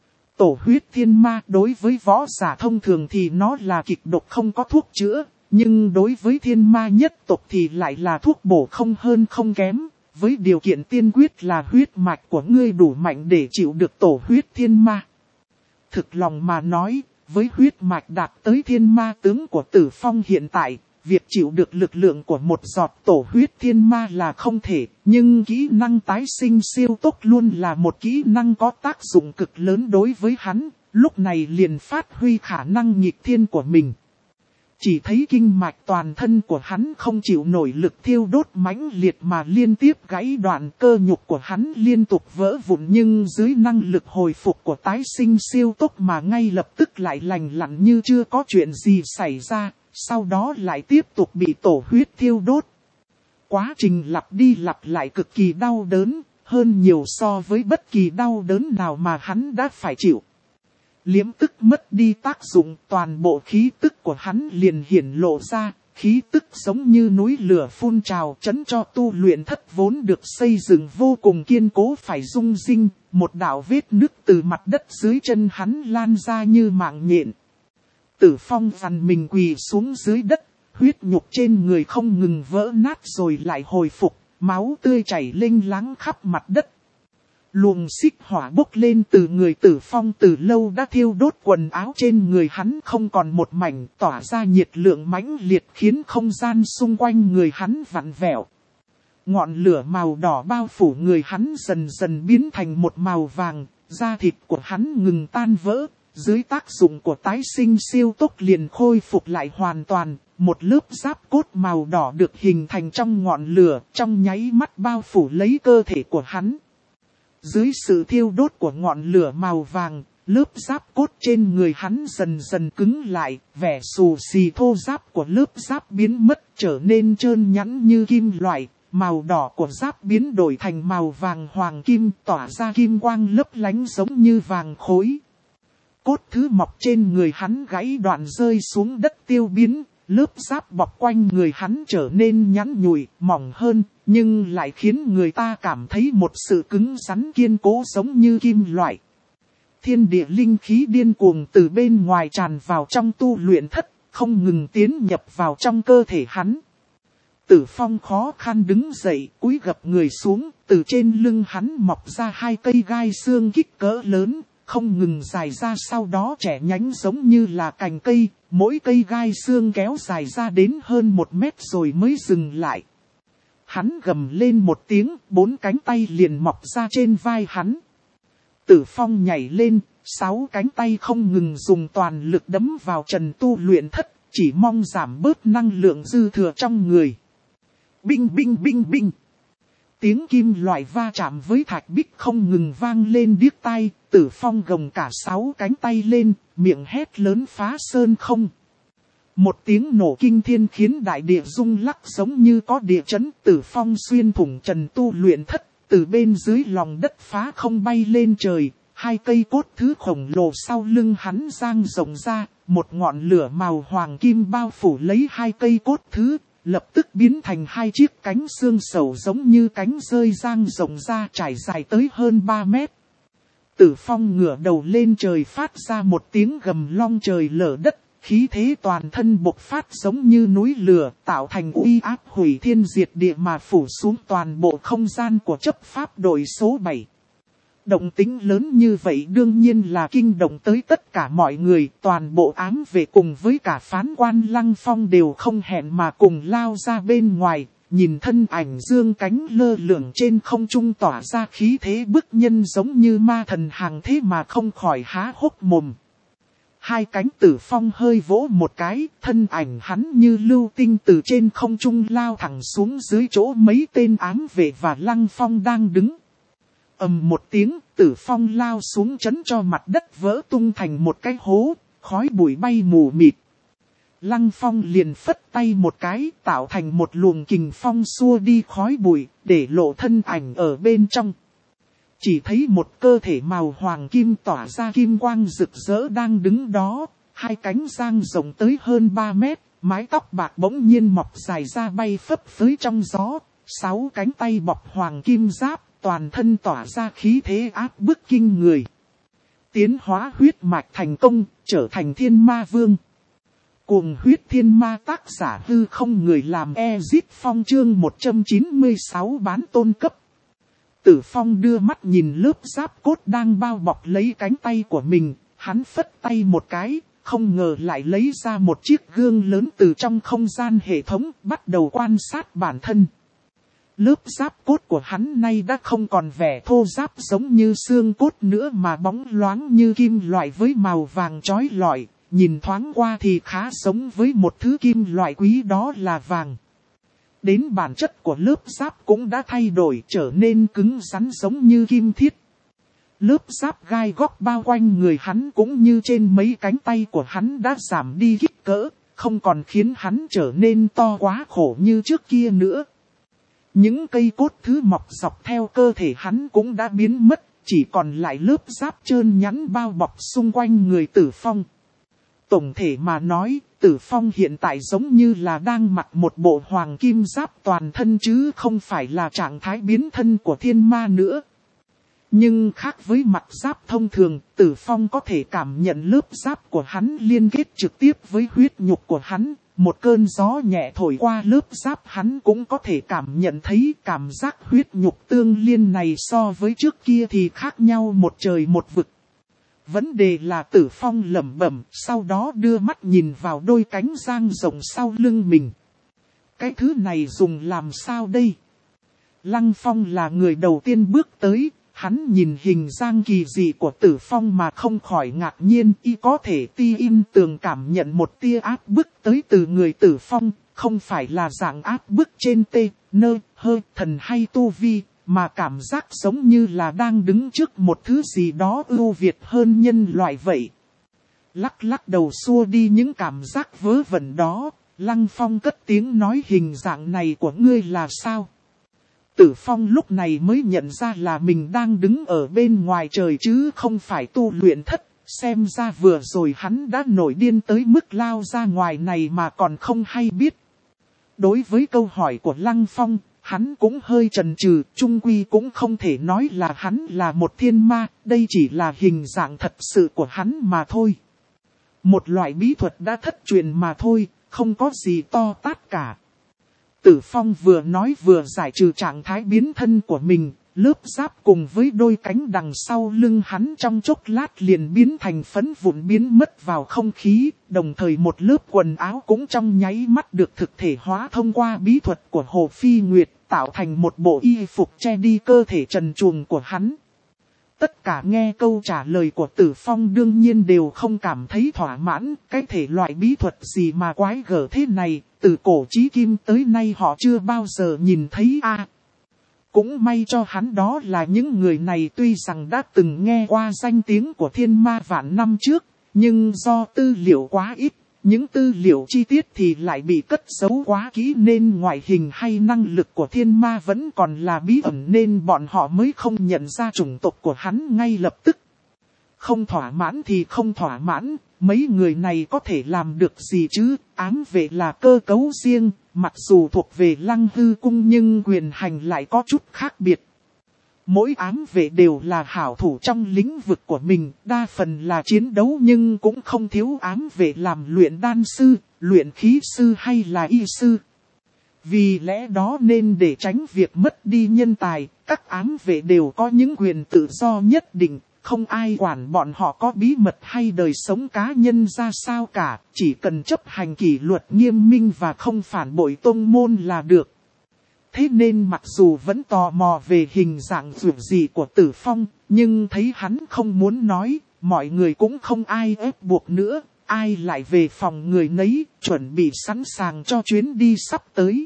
Tổ huyết thiên ma đối với võ giả thông thường thì nó là kịch độc không có thuốc chữa, nhưng đối với thiên ma nhất tộc thì lại là thuốc bổ không hơn không kém, với điều kiện tiên quyết là huyết mạch của ngươi đủ mạnh để chịu được tổ huyết thiên ma. Thực lòng mà nói, với huyết mạch đạt tới thiên ma tướng của Tử Phong hiện tại, việc chịu được lực lượng của một giọt tổ huyết thiên ma là không thể, nhưng kỹ năng tái sinh siêu tốc luôn là một kỹ năng có tác dụng cực lớn đối với hắn, lúc này liền phát huy khả năng nghịch thiên của mình. Chỉ thấy kinh mạch toàn thân của hắn không chịu nổi lực thiêu đốt mãnh liệt mà liên tiếp gãy đoạn, cơ nhục của hắn liên tục vỡ vụn, nhưng dưới năng lực hồi phục của tái sinh siêu tốc mà ngay lập tức lại lành lặn như chưa có chuyện gì xảy ra, sau đó lại tiếp tục bị tổ huyết thiêu đốt. Quá trình lặp đi lặp lại cực kỳ đau đớn, hơn nhiều so với bất kỳ đau đớn nào mà hắn đã phải chịu. Liễm tức mất đi tác dụng, toàn bộ khí tức của hắn liền hiển lộ ra, khí tức giống như núi lửa phun trào, chấn cho tu luyện thất vốn được xây dựng vô cùng kiên cố phải rung rinh, một đạo vết nứt từ mặt đất dưới chân hắn lan ra như mạng nhện. Tử Phong vằn mình quỳ xuống dưới đất, huyết nhục trên người không ngừng vỡ nát rồi lại hồi phục, máu tươi chảy lênh láng khắp mặt đất. Luồng xích hỏa bốc lên từ người Tử Phong từ lâu đã thiêu đốt quần áo trên người hắn không còn một mảnh, tỏa ra nhiệt lượng mãnh liệt khiến không gian xung quanh người hắn vặn vẹo. Ngọn lửa màu đỏ bao phủ người hắn dần dần biến thành một màu vàng, da thịt của hắn ngừng tan vỡ, dưới tác dụng của tái sinh siêu tốc liền khôi phục lại hoàn toàn, một lớp giáp cốt màu đỏ được hình thành trong ngọn lửa, trong nháy mắt bao phủ lấy cơ thể của hắn. Dưới sự thiêu đốt của ngọn lửa màu vàng, lớp giáp cốt trên người hắn dần dần cứng lại, vẻ xù xì thô giáp của lớp giáp biến mất trở nên trơn nhẵn như kim loại, màu đỏ của giáp biến đổi thành màu vàng hoàng kim tỏa ra kim quang lấp lánh giống như vàng khối. Cốt thứ mọc trên người hắn gãy đoạn rơi xuống đất tiêu biến, lớp giáp bọc quanh người hắn trở nên nhẵn nhụi, mỏng hơn, nhưng lại khiến người ta cảm thấy một sự cứng rắn kiên cố giống như kim loại. Thiên địa linh khí điên cuồng từ bên ngoài tràn vào trong tu luyện thất, không ngừng tiến nhập vào trong cơ thể hắn. Tử Phong khó khăn đứng dậy, cúi gập người xuống, từ trên lưng hắn mọc ra hai cây gai xương kích cỡ lớn, không ngừng dài ra sau đó trẻ nhánh giống như là cành cây, mỗi cây gai xương kéo dài ra đến hơn một mét rồi mới dừng lại. Hắn gầm lên một tiếng, bốn cánh tay liền mọc ra trên vai hắn. Tử Phong nhảy lên, sáu cánh tay không ngừng dùng toàn lực đấm vào trần tu luyện thất, chỉ mong giảm bớt năng lượng dư thừa trong người. Binh binh binh binh. Tiếng kim loại va chạm với thạch bích không ngừng vang lên điếc tai, Tử Phong gồng cả sáu cánh tay lên, miệng hét lớn phá sơn không. Một tiếng nổ kinh thiên khiến đại địa rung lắc giống như có địa chấn. Tử Phong xuyên thủng trần tu luyện thất, từ bên dưới lòng đất phá không bay lên trời. Hai cây cốt thứ khổng lồ sau lưng hắn dang rộng ra, một ngọn lửa màu hoàng kim bao phủ lấy hai cây cốt thứ, lập tức biến thành hai chiếc cánh xương sầu giống như cánh rơi dang rộng ra trải dài tới hơn ba mét. Tử Phong ngửa đầu lên trời phát ra một tiếng gầm long trời lở đất, khí thế toàn thân bộc phát giống như núi lửa, tạo thành uy áp hủy thiên diệt địa mà phủ xuống toàn bộ không gian của chấp pháp đội số bảy. Động tĩnh lớn như vậy đương nhiên là kinh động tới tất cả mọi người, toàn bộ ám vệ cùng với cả phán quan Lăng Phong đều không hẹn mà cùng lao ra bên ngoài, nhìn thân ảnh dương cánh lơ lửng trên không trung tỏa ra khí thế bức nhân giống như ma thần hàng thế mà không khỏi há hốc mồm. Hai cánh Tử Phong hơi vỗ một cái, thân ảnh hắn như lưu tinh từ trên không trung lao thẳng xuống dưới chỗ mấy tên ám vệ và Lăng Phong đang đứng. Ầm một tiếng, Tử Phong lao xuống chấn cho mặt đất vỡ tung thành một cái hố, khói bụi bay mù mịt. Lăng Phong liền phất tay một cái, tạo thành một luồng kình phong xua đi khói bụi, để lộ thân ảnh ở bên trong. Chỉ thấy một cơ thể màu hoàng kim tỏa ra kim quang rực rỡ đang đứng đó, hai cánh dang rộng tới hơn ba mét, mái tóc bạc bỗng nhiên mọc dài ra bay phấp phới trong gió, sáu cánh tay bọc hoàng kim giáp, toàn thân tỏa ra khí thế áp bức kinh người. Tiến hóa huyết mạch thành công, trở thành thiên ma vương. Cuồng huyết thiên ma tác giả hư không người làm Ezit Phong chương một trăm chín mươi sáu bán tôn cấp. Tử Phong đưa mắt nhìn lớp giáp cốt đang bao bọc lấy cánh tay của mình, hắn phất tay một cái, không ngờ lại lấy ra một chiếc gương lớn từ trong không gian hệ thống, bắt đầu quan sát bản thân. Lớp giáp cốt của hắn nay đã không còn vẻ thô ráp giống như xương cốt nữa mà bóng loáng như kim loại với màu vàng chói lọi, nhìn thoáng qua thì khá giống với một thứ kim loại quý đó là vàng. Đến bản chất của lớp giáp cũng đã thay đổi trở nên cứng rắn giống như kim thiết. Lớp giáp gai góc bao quanh người hắn cũng như trên mấy cánh tay của hắn đã giảm đi kích cỡ, không còn khiến hắn trở nên to quá khổ như trước kia nữa. Những cây cốt thứ mọc dọc theo cơ thể hắn cũng đã biến mất, chỉ còn lại lớp giáp trơn nhẵn bao bọc xung quanh người Tử Phong. Tổng thể mà nói, Tử Phong hiện tại giống như là đang mặc một bộ hoàng kim giáp toàn thân chứ không phải là trạng thái biến thân của thiên ma nữa. Nhưng khác với mặt giáp thông thường, Tử Phong có thể cảm nhận lớp giáp của hắn liên kết trực tiếp với huyết nhục của hắn. Một cơn gió nhẹ thổi qua lớp giáp hắn cũng có thể cảm nhận thấy cảm giác huyết nhục tương liên này so với trước kia thì khác nhau một trời một vực. Vấn đề là Tử Phong lẩm bẩm, sau đó đưa mắt nhìn vào đôi cánh dang rộng sau lưng mình. Cái thứ này dùng làm sao đây? Lăng Phong là người đầu tiên bước tới, hắn nhìn hình dáng kỳ dị của Tử Phong mà không khỏi ngạc nhiên, y có thể ti im tường cảm nhận một tia áp bức tới từ người Tử Phong, không phải là dạng áp bức trên tê, nơ, hơ, thần hay tu vi, mà cảm giác giống như là đang đứng trước một thứ gì đó ưu việt hơn nhân loại vậy. Lắc lắc đầu xua đi những cảm giác vớ vẩn đó, Lăng Phong cất tiếng nói hình dạng này của ngươi là sao? Tử Phong lúc này mới nhận ra là mình đang đứng ở bên ngoài trời chứ không phải tu luyện thất, xem ra vừa rồi hắn đã nổi điên tới mức lao ra ngoài này mà còn không hay biết. Đối với câu hỏi của Lăng Phong, hắn cũng hơi chần chừ, chung quy cũng không thể nói là hắn là một thiên ma, đây chỉ là hình dạng thật sự của hắn mà thôi. Một loại bí thuật đã thất truyền mà thôi, không có gì to tát cả. Tử Phong vừa nói vừa giải trừ trạng thái biến thân của mình, lớp giáp cùng với đôi cánh đằng sau lưng hắn trong chốc lát liền biến thành phấn vụn biến mất vào không khí, đồng thời một lớp quần áo cũng trong nháy mắt được thực thể hóa thông qua bí thuật của Hồ Phi Nguyệt, tạo thành một bộ y phục che đi cơ thể trần truồng của hắn. Tất cả nghe câu trả lời của Tử Phong đương nhiên đều không cảm thấy thỏa mãn, cái thể loại bí thuật gì mà quái gở thế này, từ cổ chí kim tới nay họ chưa bao giờ nhìn thấy a. À, cũng may cho hắn đó là những người này tuy rằng đã từng nghe qua danh tiếng của thiên ma vạn năm trước, nhưng do tư liệu quá ít, những tư liệu chi tiết thì lại bị cất giấu quá kỹ nên ngoại hình hay năng lực của thiên ma vẫn còn là bí ẩn nên bọn họ mới không nhận ra chủng tộc của hắn ngay lập tức. Không thỏa mãn thì không thỏa mãn, mấy người này có thể làm được gì chứ, ám vệ là cơ cấu riêng, mặc dù thuộc về Lăng Hư Cung nhưng quyền hành lại có chút khác biệt. Mỗi ám vệ đều là hảo thủ trong lĩnh vực của mình, đa phần là chiến đấu nhưng cũng không thiếu ám vệ làm luyện đan sư, luyện khí sư hay là y sư. Vì lẽ đó nên để tránh việc mất đi nhân tài, các ám vệ đều có những quyền tự do nhất định, không ai quản bọn họ có bí mật hay đời sống cá nhân ra sao cả, chỉ cần chấp hành kỷ luật nghiêm minh và không phản bội tông môn là được. Thế nên mặc dù vẫn tò mò về hình dạng dường gì của Tử Phong, nhưng thấy hắn không muốn nói, mọi người cũng không ai ép buộc nữa, ai lại về phòng người nấy, chuẩn bị sẵn sàng cho chuyến đi sắp tới.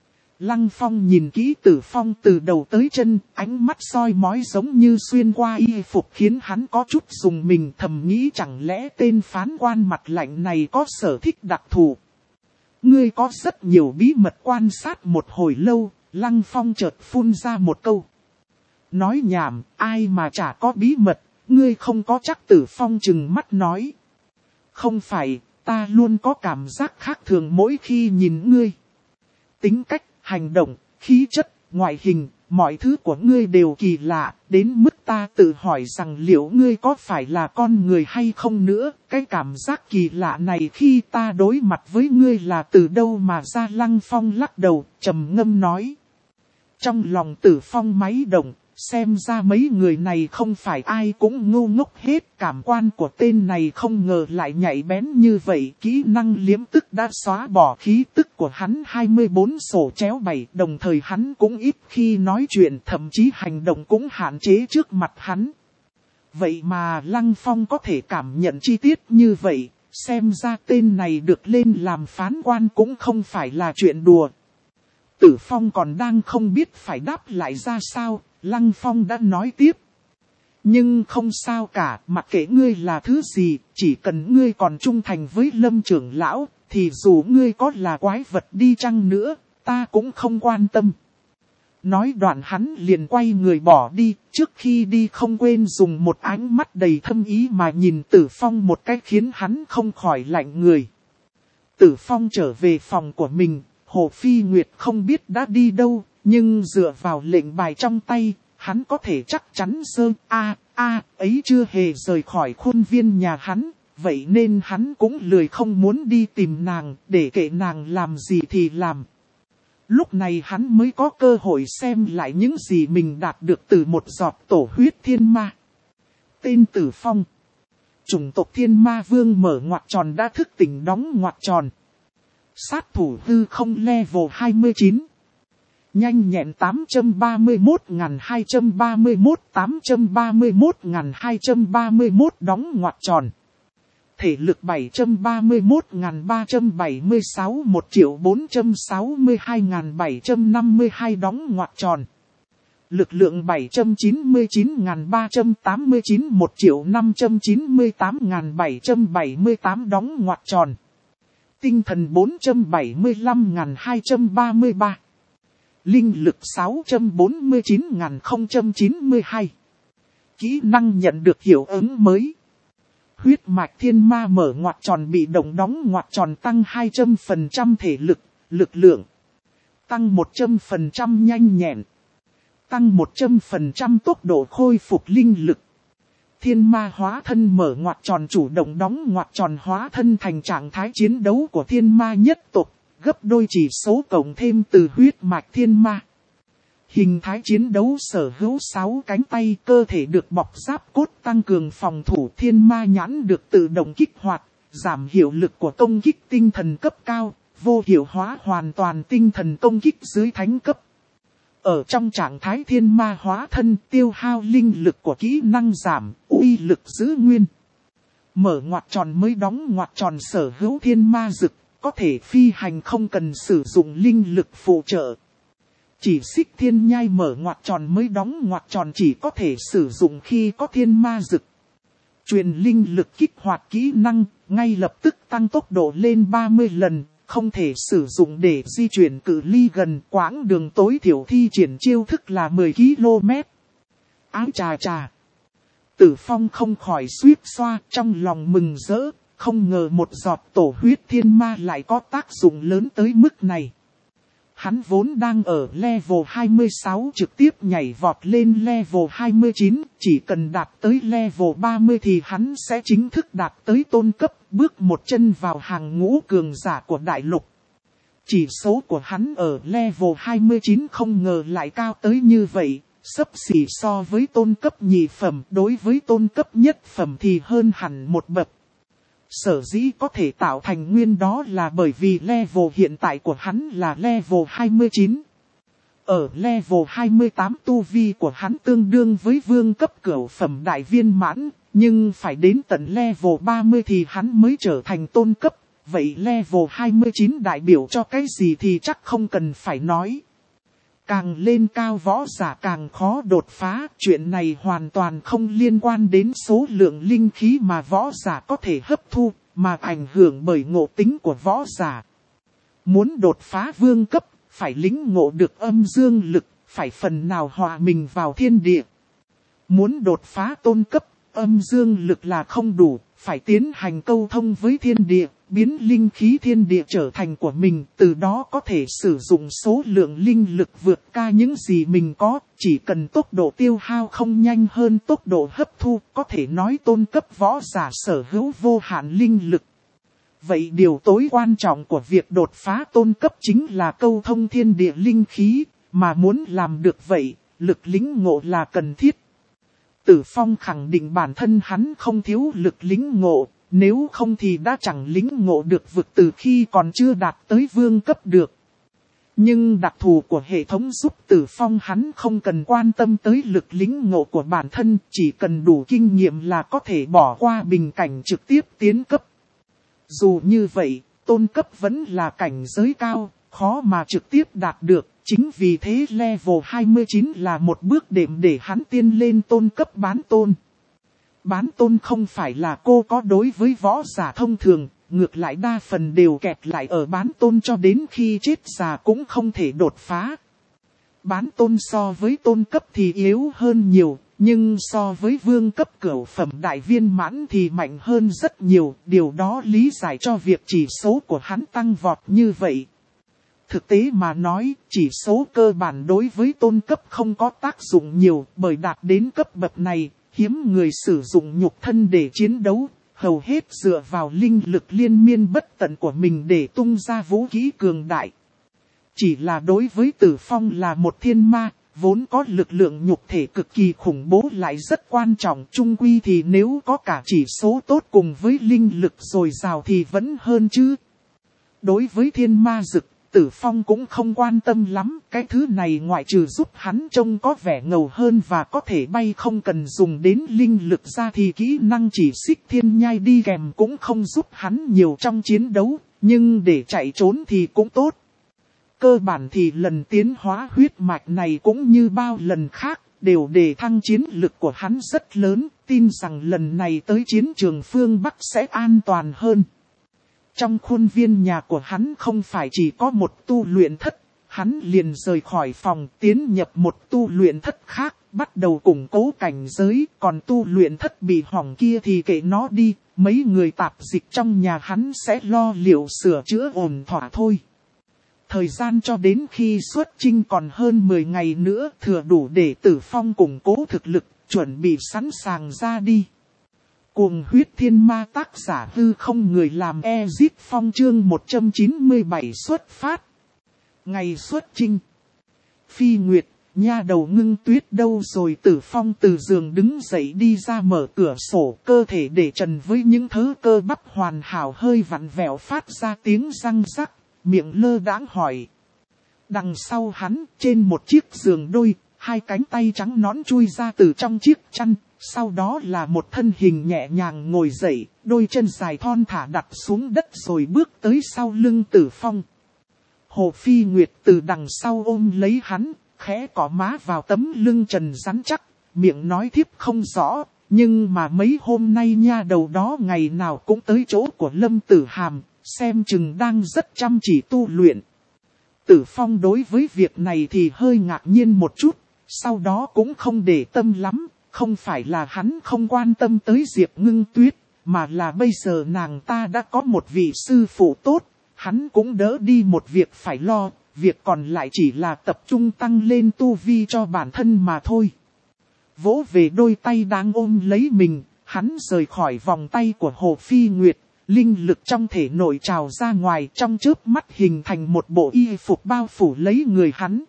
Lăng Phong nhìn kỹ Tử Phong từ đầu tới chân, ánh mắt soi mói giống như xuyên qua y phục khiến hắn có chút dùng mình, thầm nghĩ chẳng lẽ tên phán quan mặt lạnh này có sở thích đặc thù. Ngươi có rất nhiều bí mật. Quan sát một hồi lâu, Lăng Phong chợt phun ra một câu. Nói nhảm, ai mà chả có bí mật, ngươi không có chắc. Tử Phong trừng mắt nói. Không phải, ta luôn có cảm giác khác thường mỗi khi nhìn ngươi. Tính cách, hành động, khí chất, ngoại hình, mọi thứ của ngươi đều kỳ lạ, đến mức ta tự hỏi rằng liệu ngươi có phải là con người hay không nữa. Cái cảm giác kỳ lạ này khi ta đối mặt với ngươi là từ đâu mà ra? Lăng Phong lắc đầu, trầm ngâm nói. Trong lòng Tử Phong máy động, xem ra mấy người này không phải ai cũng ngu ngốc hết. Cảm quan của tên này không ngờ lại nhạy bén như vậy. Kỹ năng liếm tức đã xóa bỏ khí tức của hắn hai mươi bốn sổ chéo bảy. Đồng thời hắn cũng ít khi nói chuyện, thậm chí hành động cũng hạn chế trước mặt hắn. Vậy mà Lăng Phong có thể cảm nhận chi tiết như vậy. Xem ra tên này được lên làm phán quan cũng không phải là chuyện đùa. Tử Phong còn đang không biết phải đáp lại ra sao, Lăng Phong đã nói tiếp. Nhưng không sao cả, mặc kệ ngươi là thứ gì, chỉ cần ngươi còn trung thành với Lâm trưởng lão, thì dù ngươi có là quái vật đi chăng nữa, ta cũng không quan tâm. Nói đoạn hắn liền quay người bỏ đi, trước khi đi không quên dùng một ánh mắt đầy thâm ý mà nhìn Tử Phong một cách khiến hắn không khỏi lạnh người. Tử Phong trở về phòng của mình. Hồ Phi Nguyệt không biết đã đi đâu, nhưng dựa vào lệnh bài trong tay, hắn có thể chắc chắn sơ a a ấy chưa hề rời khỏi khuôn viên nhà hắn, vậy nên hắn cũng lười không muốn đi tìm nàng, để kệ nàng làm gì thì làm. Lúc này hắn mới có cơ hội xem lại những gì mình đạt được từ một giọt tổ huyết thiên ma. Tên Tử Phong. Chủng tộc thiên ma vương mở ngoặc tròn đã thức tỉnh đóng ngoặc tròn. Sát thủ hư không level hai mươi chín. Nhanh nhẹn tám trăm ba mươi mốt nghìn hai trăm ba mươi mốt tám trăm ba mươi mốt nghìn hai trăm ba mươi mốt đóng ngoặc tròn. Thể lực bảy trăm ba mươi mốt nghìn ba trăm bảy mươi sáu một triệu bốn trăm sáu mươi hai nghìn bảy trăm năm mươi hai đóng ngoặc tròn. Lực lượng bảy trăm chín mươi chín nghìn ba trăm tám mươi chín một triệu năm trăm chín mươi tám nghìn bảy trăm bảy mươi tám đóng ngoặc tròn. Tinh thần bốn trăm bảy mươi lăm nghìn hai trăm ba mươi ba. Linh lực sáu trăm bốn mươi chín nghìn không trăm chín mươi hai. Kỹ năng nhận được hiệu ứng mới. Huyết mạch thiên ma mở ngoặc tròn bị động đóng ngoặc tròn tăng hai trăm phần trăm thể lực, lực lượng. Tăng một trăm phần trăm nhanh nhẹn. Tăng một trăm phần trăm tốc độ khôi phục linh lực. Thiên ma hóa thân mở ngoặc tròn chủ động đóng ngoặc tròn hóa thân thành trạng thái chiến đấu của thiên ma nhất tộc, gấp đôi chỉ số cộng thêm từ huyết mạch thiên ma. Hình thái chiến đấu sở hữu sáu cánh tay, cơ thể được bọc giáp cốt tăng cường phòng thủ, thiên ma nhãn được tự động kích hoạt, giảm hiệu lực của công kích tinh thần cấp cao, vô hiệu hóa hoàn toàn tinh thần công kích dưới thánh cấp. Ở trong trạng thái thiên ma hóa thân, tiêu hao linh lực của kỹ năng giảm, uy lực giữ nguyên. Mở ngoặc tròn mới đóng ngoặc tròn sở hữu thiên ma dực, có thể phi hành không cần sử dụng linh lực phụ trợ. Chỉ xích thiên nhai mở ngoặc tròn mới đóng ngoặc tròn chỉ có thể sử dụng khi có thiên ma dực. Truyền linh lực kích hoạt kỹ năng, ngay lập tức tăng tốc độ lên ba mươi lần, không thể sử dụng để di chuyển cự ly gần, quãng đường tối thiểu thi triển chiêu thức là mười ki lô mét. Áo chà chà. Tử Phong không khỏi suýt xoa, trong lòng mừng rỡ, không ngờ một giọt tổ huyết thiên ma lại có tác dụng lớn tới mức này. Hắn vốn đang ở level hai mươi sáu trực tiếp nhảy vọt lên level hai mươi chín, chỉ cần đạt tới level ba mươi thì hắn sẽ chính thức đạt tới tôn cấp, bước một chân vào hàng ngũ cường giả của đại lục. Chỉ số của hắn ở level hai mươi chín không ngờ lại cao tới như vậy, xấp xỉ so với tôn cấp nhị phẩm, đối với tôn cấp nhất phẩm thì hơn hẳn một bậc. Sở dĩ có thể tạo thành nguyên đó là bởi vì level hiện tại của hắn là level hai mươi chín. Ở level hai mươi tám tu vi của hắn tương đương với vương cấp cửu phẩm đại viên mãn, nhưng phải đến tận level ba mươi thì hắn mới trở thành tôn cấp. Vậy level hai mươi chín đại biểu cho cái gì thì chắc không cần phải nói. Càng lên cao võ giả càng khó đột phá, chuyện này hoàn toàn không liên quan đến số lượng linh khí mà võ giả có thể hấp thu, mà ảnh hưởng bởi ngộ tính của võ giả. Muốn đột phá vương cấp, phải lĩnh ngộ được âm dương lực, phải phần nào hòa mình vào thiên địa. Muốn đột phá tôn cấp, âm dương lực là không đủ, phải tiến hành câu thông với thiên địa, biến linh khí thiên địa trở thành của mình, từ đó có thể sử dụng số lượng linh lực vượt ca những gì mình có, chỉ cần tốc độ tiêu hao không nhanh hơn tốc độ hấp thu, có thể nói tôn cấp võ giả sở hữu vô hạn linh lực. Vậy điều tối quan trọng của việc đột phá tôn cấp chính là câu thông thiên địa linh khí, mà muốn làm được vậy, lực lĩnh ngộ là cần thiết. Tử Phong khẳng định bản thân hắn không thiếu lực lĩnh ngộ, nếu không thì đã chẳng lĩnh ngộ được vực từ khi còn chưa đạt tới vương cấp được. Nhưng đặc thù của hệ thống giúp Tử Phong hắn không cần quan tâm tới lực lĩnh ngộ của bản thân, chỉ cần đủ kinh nghiệm là có thể bỏ qua bình cảnh trực tiếp tiến cấp. Dù như vậy, tôn cấp vẫn là cảnh giới cao, khó mà trực tiếp đạt được. Chính vì thế level hai mươi chín là một bước đệm để hắn tiên lên tôn cấp bán tôn. Bán tôn không phải là cô có đối với võ giả thông thường, ngược lại đa phần đều kẹt lại ở bán tôn cho đến khi chết già cũng không thể đột phá. Bán tôn so với tôn cấp thì yếu hơn nhiều, nhưng so với vương cấp cửu phẩm đại viên mãn thì mạnh hơn rất nhiều, điều đó lý giải cho việc chỉ số của hắn tăng vọt như vậy. Thực tế mà nói, chỉ số cơ bản đối với tôn cấp không có tác dụng nhiều, bởi đạt đến cấp bậc này, hiếm người sử dụng nhục thân để chiến đấu, hầu hết dựa vào linh lực liên miên bất tận của mình để tung ra vũ khí cường đại. Chỉ là đối với Tử Phong là một thiên ma, vốn có lực lượng nhục thể cực kỳ khủng bố lại rất quan trọng, chung quy thì nếu có cả chỉ số tốt cùng với linh lực dồi dào thì vẫn hơn chứ. Đối với thiên ma dực, Tử Phong cũng không quan tâm lắm, cái thứ này ngoại trừ giúp hắn trông có vẻ ngầu hơn và có thể bay không cần dùng đến linh lực ra thì kỹ năng chỉ xích thiên nhai đi kèm cũng không giúp hắn nhiều trong chiến đấu, nhưng để chạy trốn thì cũng tốt. Cơ bản thì lần tiến hóa huyết mạch này cũng như bao lần khác, đều đề thăng chiến lực của hắn rất lớn, tin rằng lần này tới chiến trường phương Bắc sẽ an toàn hơn. Trong khuôn viên nhà của hắn không phải chỉ có một tu luyện thất, hắn liền rời khỏi phòng tiến nhập một tu luyện thất khác, bắt đầu củng cố cảnh giới, còn tu luyện thất bị hỏng kia thì kệ nó đi, mấy người tạp dịch trong nhà hắn sẽ lo liệu sửa chữa ổn thỏa thôi. Thời gian cho đến khi xuất chinh còn hơn mười ngày nữa thừa đủ để Tử Phong củng cố thực lực, chuẩn bị sẵn sàng ra đi. Cuồng huyết thiên ma tác giả hư không người làm Ezit Phong chương một trăm chín mươi bảy xuất phát. Ngày xuất chinh. Phi Nguyệt, nha đầu Ngưng Tuyết đâu rồi? Tử Phong từ giường đứng dậy đi ra mở cửa sổ, cơ thể để trần với những thớ cơ bắp hoàn hảo hơi vặn vẹo phát ra tiếng răng rắc, miệng lơ đãng hỏi. Đằng sau hắn, trên một chiếc giường đôi, hai cánh tay trắng nõn chui ra từ trong chiếc chăn, sau đó là một thân hình nhẹ nhàng ngồi dậy, đôi chân dài thon thả đặt xuống đất rồi bước tới sau lưng Tử Phong. Hồ Phi Nguyệt từ đằng sau ôm lấy hắn, khẽ cọ má vào tấm lưng trần rắn chắc, miệng nói thiếp không rõ, nhưng mà mấy hôm nay nha đầu đó ngày nào cũng tới chỗ của Lâm Tử Hàm, xem chừng đang rất chăm chỉ tu luyện. Tử Phong đối với việc này thì hơi ngạc nhiên một chút, sau đó cũng không để tâm lắm, không phải là hắn không quan tâm tới Diệp Ngưng Tuyết, mà là bây giờ nàng ta đã có một vị sư phụ tốt, hắn cũng đỡ đi một việc phải lo, việc còn lại chỉ là tập trung tăng lên tu vi cho bản thân mà thôi. Vỗ về đôi tay đang ôm lấy mình, hắn rời khỏi vòng tay của Hồ Phi Nguyệt, linh lực trong thể nội trào ra ngoài trong chớp mắt hình thành một bộ y phục bao phủ lấy người hắn.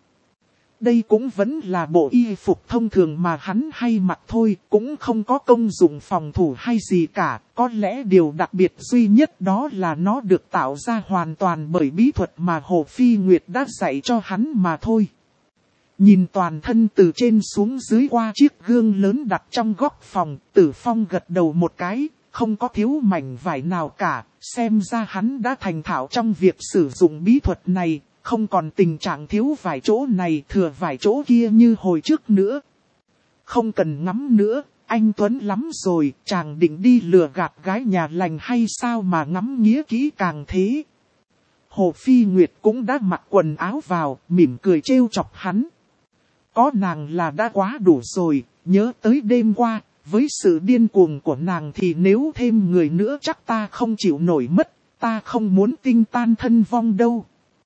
Đây cũng vẫn là bộ y phục thông thường mà hắn hay mặc thôi, cũng không có công dụng phòng thủ hay gì cả, có lẽ điều đặc biệt duy nhất đó là nó được tạo ra hoàn toàn bởi bí thuật mà Hồ Phi Nguyệt đã dạy cho hắn mà thôi. Nhìn toàn thân từ trên xuống dưới qua chiếc gương lớn đặt trong góc phòng, Tử Phong gật đầu một cái, không có thiếu mảnh vải nào cả, xem ra hắn đã thành thạo trong việc sử dụng bí thuật này. Không còn tình trạng thiếu vài chỗ này thừa vài chỗ kia như hồi trước nữa. Không cần ngắm nữa, anh Tuấn lắm rồi, chàng định đi lừa gạt gái nhà lành hay sao mà ngắm nghía kỹ càng thế. Hồ Phi Nguyệt cũng đã mặc quần áo vào, mỉm cười trêu chọc hắn. Có nàng là đã quá đủ rồi, nhớ tới đêm qua, với sự điên cuồng của nàng thì nếu thêm người nữa chắc ta không chịu nổi mất, ta không muốn tinh tan thân vong đâu.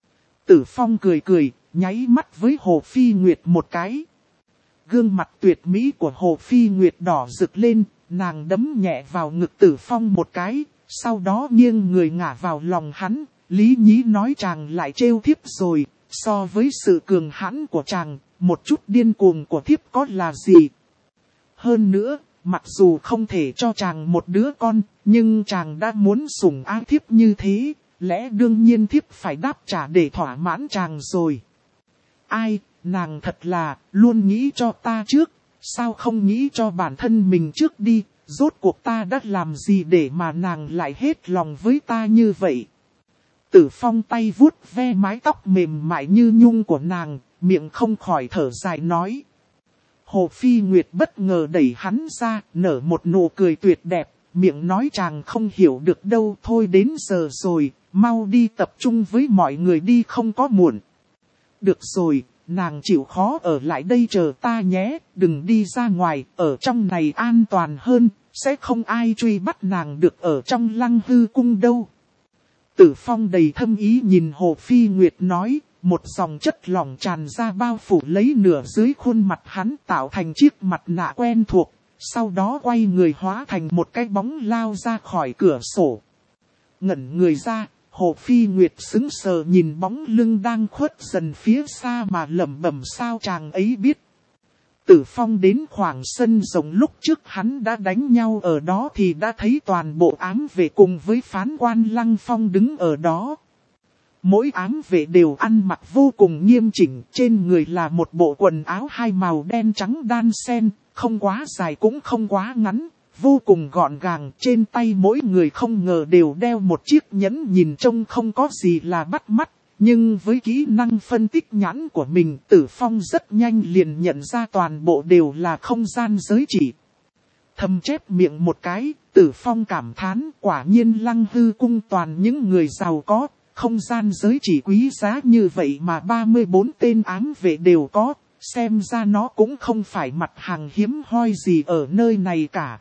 Tử Phong cười cười, nháy mắt với Hồ Phi Nguyệt một cái. Gương mặt tuyệt mỹ của Hồ Phi Nguyệt đỏ rực lên, nàng đấm nhẹ vào ngực Tử Phong một cái, sau đó nghiêng người ngả vào lòng hắn, lý nhí nói chàng lại trêu thiếp rồi, so với sự cường hãn của chàng, một chút điên cuồng của thiếp có là gì. Hơn nữa, mặc dù không thể cho chàng một đứa con, nhưng chàng đã muốn sủng ái thiếp như thế. Lẽ đương nhiên thiếp phải đáp trả để thỏa mãn chàng rồi. Ai, nàng thật là, luôn nghĩ cho ta trước, sao không nghĩ cho bản thân mình trước đi, rốt cuộc ta đã làm gì để mà nàng lại hết lòng với ta như vậy. Tử Phong tay vuốt ve mái tóc mềm mại như nhung của nàng, miệng không khỏi thở dài nói. Hồ Phi Nguyệt bất ngờ đẩy hắn ra, nở một nụ cười tuyệt đẹp, miệng nói chàng không hiểu được đâu, thôi đến giờ rồi. Mau đi tập trung với mọi người đi không có muộn. Được rồi, nàng chịu khó ở lại đây chờ ta nhé, đừng đi ra ngoài, ở trong này an toàn hơn, sẽ không ai truy bắt nàng được ở trong Lăng Hư Cung đâu. Tử Phong đầy thâm ý nhìn Hồ Phi Nguyệt nói, một dòng chất lỏng tràn ra bao phủ lấy nửa dưới khuôn mặt hắn tạo thành chiếc mặt nạ quen thuộc, sau đó quay người hóa thành một cái bóng lao ra khỏi cửa sổ. Ngẩn người ra. Hồ Phi Nguyệt sững sờ nhìn bóng lưng đang khuất dần phía xa mà lẩm bẩm sao chàng ấy biết. Tử Phong đến khoảng sân rộng lúc trước hắn đã đánh nhau ở đó thì đã thấy toàn bộ ám vệ cùng với phán quan Lăng Phong đứng ở đó. Mỗi ám vệ đều ăn mặc vô cùng nghiêm chỉnh, trên người là một bộ quần áo hai màu đen trắng đan xen, không quá dài cũng không quá ngắn. Vô cùng gọn gàng, trên tay mỗi người không ngờ đều đeo một chiếc nhẫn nhìn trông không có gì là bắt mắt. Nhưng với kỹ năng phân tích nhãn của mình, Tử Phong rất nhanh liền nhận ra toàn bộ đều là không gian giới chỉ. Thầm chép miệng một cái, Tử Phong cảm thán quả nhiên Lăng Hư Cung toàn những người giàu có, không gian giới chỉ quý giá như vậy mà ba mươi bốn tên ám vệ đều có, xem ra nó cũng không phải mặt hàng hiếm hoi gì ở nơi này cả.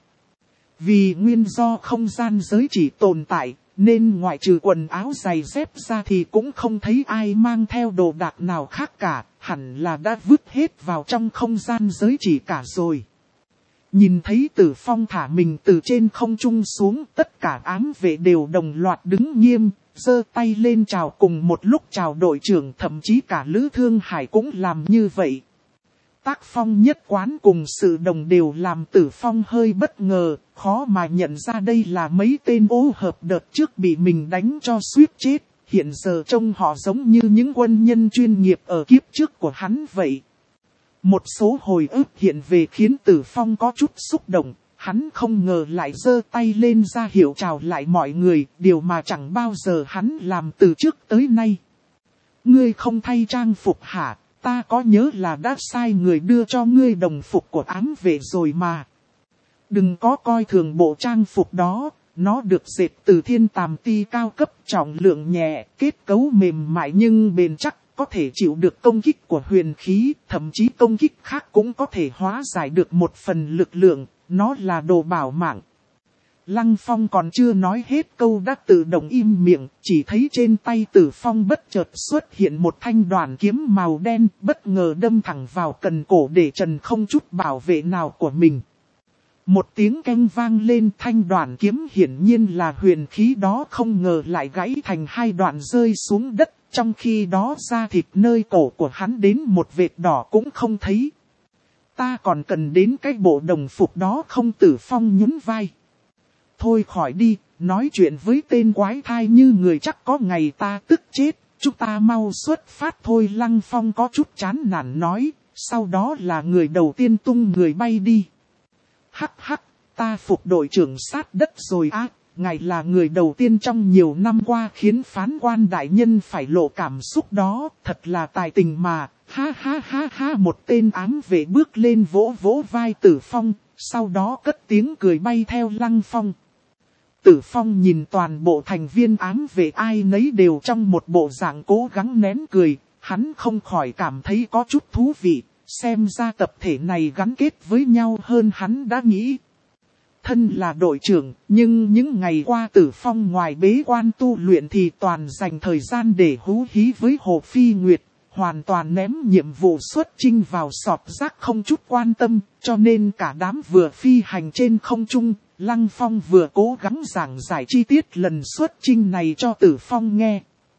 Vì nguyên do không gian giới chỉ tồn tại, nên ngoại trừ quần áo giày dép ra thì cũng không thấy ai mang theo đồ đạc nào khác cả, hẳn là đã vứt hết vào trong không gian giới chỉ cả rồi. Nhìn thấy Tử Phong thả mình từ trên không trung xuống, tất cả ám vệ đều đồng loạt đứng nghiêm, giơ tay lên chào cùng một lúc chào đội trưởng, thậm chí cả Lữ Thương Hải cũng làm như vậy. Tác phong nhất quán cùng sự đồng đều làm Tử Phong hơi bất ngờ, khó mà nhận ra đây là mấy tên ô hợp đợt trước bị mình đánh cho suýt chết. Hiện giờ trông họ giống như những quân nhân chuyên nghiệp ở kiếp trước của hắn vậy. Một số hồi ức hiện về khiến Tử Phong có chút xúc động, hắn không ngờ lại giơ tay lên ra hiệu chào lại mọi người, điều mà chẳng bao giờ hắn làm từ trước tới nay. Ngươi không thay trang phục hả? Ta có nhớ là đã sai người đưa cho ngươi đồng phục của ám vệ rồi mà. Đừng có coi thường bộ trang phục đó, nó được dệt từ thiên tàm ti cao cấp, trọng lượng nhẹ, kết cấu mềm mại nhưng bền chắc, có thể chịu được công kích của huyền khí, thậm chí công kích khác cũng có thể hóa giải được một phần lực lượng, nó là đồ bảo mạng. Lăng Phong còn chưa nói hết câu đã tự động im miệng, chỉ thấy trên tay Tử Phong bất chợt xuất hiện một thanh đoàn kiếm màu đen, bất ngờ đâm thẳng vào cần cổ để trần không chút bảo vệ nào của mình. Một tiếng keng vang lên, thanh đoàn kiếm hiển nhiên là huyền khí đó không ngờ lại gãy thành hai đoạn rơi xuống đất, trong khi đó da thịt nơi cổ của hắn đến một vệt đỏ cũng không thấy. Ta còn cần đến cái bộ đồng phục đó không? Tử Phong nhún vai. Thôi khỏi đi, nói chuyện với tên quái thai như người chắc có ngày ta tức chết, chúng ta mau xuất phát thôi. Lăng Phong có chút chán nản nói, sau đó là người đầu tiên tung người bay đi. Hắc hắc, ta phục đội trưởng sát đất rồi á, ngài là người đầu tiên trong nhiều năm qua khiến phán quan đại nhân phải lộ cảm xúc đó, thật là tài tình mà, ha ha ha ha. Một tên ám vệ bước lên vỗ vỗ vai Tử Phong, sau đó cất tiếng cười bay theo Lăng Phong. Tử Phong nhìn toàn bộ thành viên ám vệ ai nấy đều trong một bộ dạng cố gắng nén cười, hắn không khỏi cảm thấy có chút thú vị, xem ra tập thể này gắn kết với nhau hơn hắn đã nghĩ. Thân là đội trưởng, nhưng những ngày qua Tử Phong ngoài bế quan tu luyện thì toàn dành thời gian để hú hí với Hồ Phi Nguyệt, hoàn toàn ném nhiệm vụ xuất chinh vào sọt rác không chút quan tâm, cho nên cả đám vừa phi hành trên không trung, Lăng Phong vừa cố gắng giảng giải chi tiết lần xuất chinh này cho Tử Phong nghe.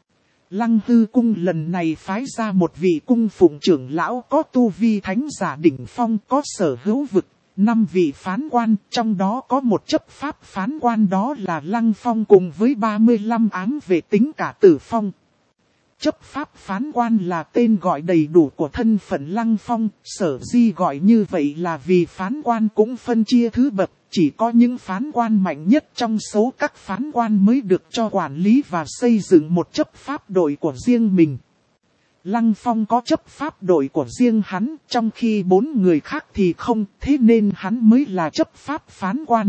Lăng Hư Cung lần này phái ra một vị cung phụng trưởng lão có tu vi thánh giả đỉnh phong, có sở hữu vực, năm vị phán quan, trong đó có một chấp pháp phán quan, đó là Lăng Phong cùng với ba mươi lăm ám vệ tính cả Tử Phong. Chấp pháp phán quan là tên gọi đầy đủ của thân phận Lăng Phong, sở di gọi như vậy là vì phán quan cũng phân chia thứ bậc, chỉ có những phán quan mạnh nhất trong số các phán quan mới được cho quản lý và xây dựng một chấp pháp đội của riêng mình. Lăng Phong có chấp pháp đội của riêng hắn, trong khi bốn người khác thì không, thế nên hắn mới là chấp pháp phán quan.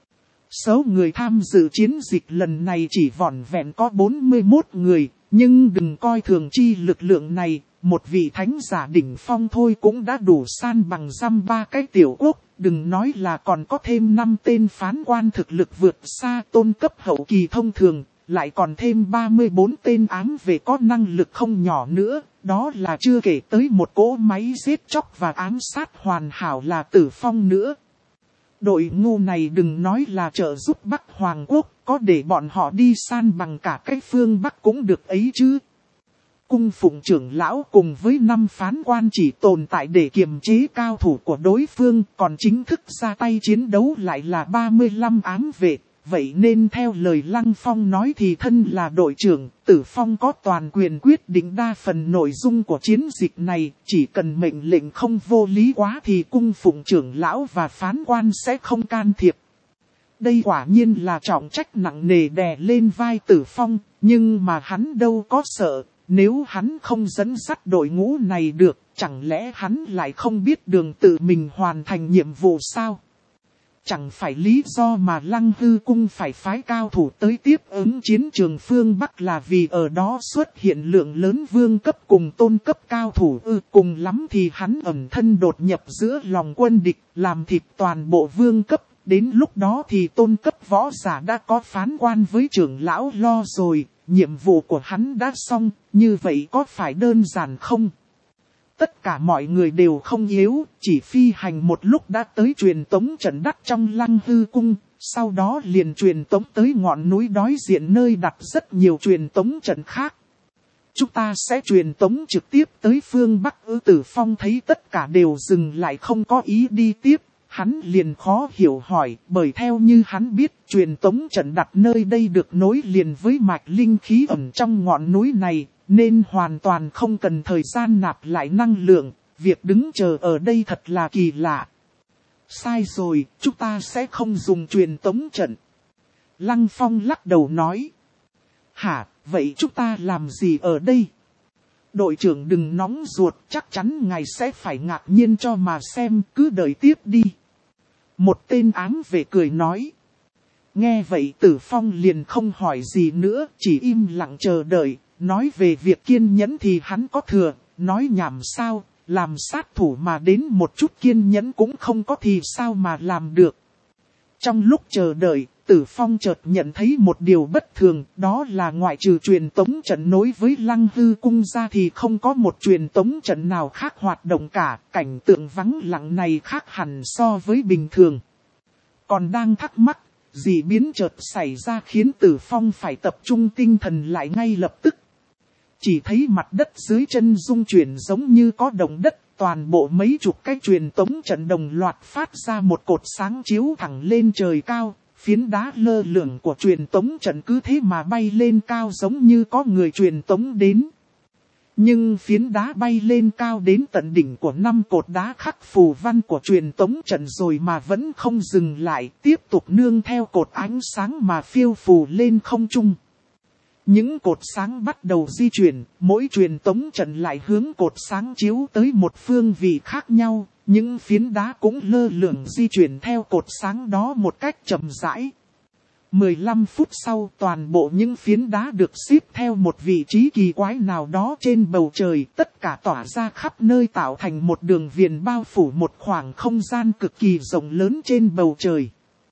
Số người tham dự chiến dịch lần này chỉ vỏn vẹn có bốn mươi mốt người, nhưng đừng coi thường chi lực lượng này, một vị thánh giả đỉnh phong thôi cũng đã đủ san bằng dăm ba cái tiểu quốc, đừng nói là còn có thêm năm tên phán quan thực lực vượt xa tôn cấp hậu kỳ thông thường, lại còn thêm ba mươi bốn tên ám vệ có năng lực không nhỏ nữa, đó là chưa kể tới một cỗ máy giết chóc và ám sát hoàn hảo là Tử Phong nữa. Đội ngu này đừng nói là trợ giúp Bắc Hoàng Quốc, có để bọn họ đi san bằng cả cái phương Bắc cũng được ấy chứ. Cung phụng trưởng lão cùng với năm phán quan chỉ tồn tại để kiềm chế cao thủ của đối phương, còn chính thức ra tay chiến đấu lại là ba mươi lăm ám vệ. Vậy nên theo lời Lăng Phong nói thì thân là đội trưởng, Tử Phong có toàn quyền quyết định đa phần nội dung của chiến dịch này, chỉ cần mệnh lệnh không vô lý quá thì cung phụng trưởng lão và phán quan sẽ không can thiệp. Đây quả nhiên là trọng trách nặng nề đè lên vai Tử Phong, nhưng mà hắn đâu có sợ, nếu hắn không dẫn dắt đội ngũ này được, chẳng lẽ hắn lại không biết đường tự mình hoàn thành nhiệm vụ sao? Chẳng phải lý do mà Lăng Hư Cung phải phái cao thủ tới tiếp ứng chiến trường phương Bắc là vì ở đó xuất hiện lượng lớn vương cấp cùng tôn cấp cao thủ ư, cùng lắm thì hắn ẩn thân đột nhập giữa lòng quân địch, làm thịt toàn bộ vương cấp, đến lúc đó thì tôn cấp võ giả đã có phán quan với trưởng lão lo rồi, nhiệm vụ của hắn đã xong, như vậy có phải đơn giản không? Tất cả mọi người đều không yếu, chỉ phi hành một lúc đã tới truyền tống trận đắt trong Lăng Hư Cung, sau đó liền truyền tống tới ngọn núi đối diện nơi đặt rất nhiều truyền tống trận khác. chúng ta sẽ truyền tống trực tiếp tới phương Bắc ư. Tử Phong thấy tất cả đều dừng lại không có ý đi tiếp. Hắn liền khó hiểu hỏi, bởi theo như hắn biết, truyền tống trận đặt nơi đây được nối liền với mạch linh khí ẩn trong ngọn núi này, nên hoàn toàn không cần thời gian nạp lại năng lượng, việc đứng chờ ở đây thật là kỳ lạ. Sai rồi, chúng ta sẽ không dùng truyền tống trận. Lăng Phong lắc đầu nói. Hả, vậy chúng ta làm gì ở đây? Đội trưởng đừng nóng ruột, chắc chắn ngài sẽ phải ngạc nhiên cho mà xem, cứ đợi tiếp đi. Một tên ám vệ cười nói. Nghe vậy Tử Phong liền không hỏi gì nữa, chỉ im lặng chờ đợi. Nói về việc kiên nhẫn thì hắn có thừa, nói nhảm sao, làm sát thủ mà đến một chút kiên nhẫn cũng không có thì sao mà làm được. Trong lúc chờ đợi, Tử Phong chợt nhận thấy một điều bất thường, đó là ngoại trừ truyền tống trận nối với Lăng Hư cung ra thì không có một truyền tống trận nào khác hoạt động cả, cảnh tượng vắng lặng này khác hẳn so với bình thường. Còn đang thắc mắc, dị biến chợt xảy ra khiến Tử Phong phải tập trung tinh thần lại ngay lập tức. Chỉ thấy mặt đất dưới chân rung chuyển giống như có động đất, toàn bộ mấy chục cái truyền tống trận đồng loạt phát ra một cột sáng chiếu thẳng lên trời cao. Phiến đá lơ lửng của truyền tống trận cứ thế mà bay lên cao giống như có người truyền tống đến. Nhưng phiến đá bay lên cao đến tận đỉnh của năm cột đá khắc phù văn của truyền tống trận rồi mà vẫn không dừng lại, tiếp tục nương theo cột ánh sáng mà phiêu phù lên không trung. Những cột sáng bắt đầu di chuyển, mỗi truyền tống trận lại hướng cột sáng chiếu tới một phương vị khác nhau. Những phiến đá cũng lơ lửng di chuyển theo cột sáng đó một cách chậm rãi. mười lăm phút sau toàn bộ những phiến đá được xếp theo một vị trí kỳ quái nào đó trên bầu trời. Tất cả tỏa ra khắp nơi tạo thành một đường viền bao phủ một khoảng không gian cực kỳ rộng lớn trên bầu trời.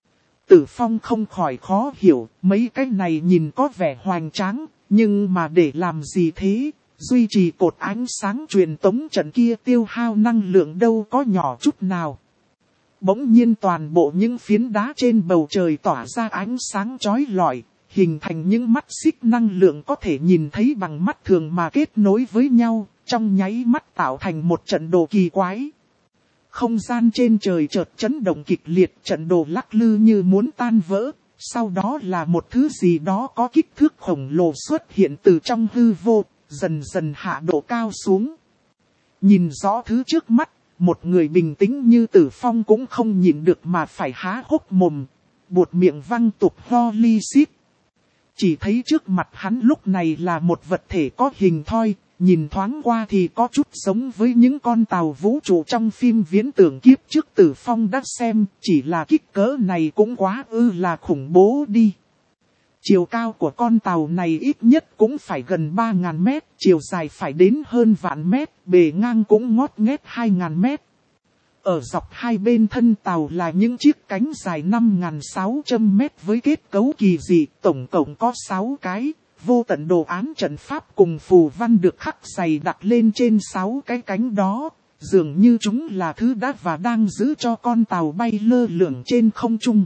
Tử Phong không khỏi khó hiểu, mấy cái này nhìn có vẻ hoành tráng, nhưng mà để làm gì thế? Duy trì cột ánh sáng truyền tống trận kia tiêu hao năng lượng đâu có nhỏ chút nào. Bỗng nhiên toàn bộ những phiến đá trên bầu trời tỏa ra ánh sáng chói lọi, hình thành những mắt xích năng lượng có thể nhìn thấy bằng mắt thường mà kết nối với nhau, trong nháy mắt tạo thành một trận đồ kỳ quái. Không gian trên trời chợt chấn động kịch liệt, trận đồ lắc lư như muốn tan vỡ, sau đó là một thứ gì đó có kích thước khổng lồ xuất hiện từ trong hư vô. Dần dần hạ độ cao xuống. Nhìn rõ thứ trước mắt, một người bình tĩnh như Tử Phong cũng không nhịn được mà phải há hốc mồm, buột miệng văng tục ho li xít. Chỉ thấy trước mặt hắn lúc này là một vật thể có hình thoi, nhìn thoáng qua thì có chút giống với những con tàu vũ trụ trong phim viễn tưởng kiếp trước Tử Phong đã xem, chỉ là kích cỡ này cũng quá ư là khủng bố đi. Chiều cao của con tàu này ít nhất cũng phải gần ba nghìn mét, chiều dài phải đến hơn vạn mét, bề ngang cũng ngót nghét hai nghìn mét. Ở dọc hai bên thân tàu là những chiếc cánh dài năm nghìn sáu trăm mét với kết cấu kỳ dị, tổng cộng có sáu cái, vô tận đồ án trận pháp cùng phù văn được khắc dày đặt lên trên sáu cái cánh đó, dường như chúng là thứ đã và đang giữ cho con tàu bay lơ lửng trên không trung.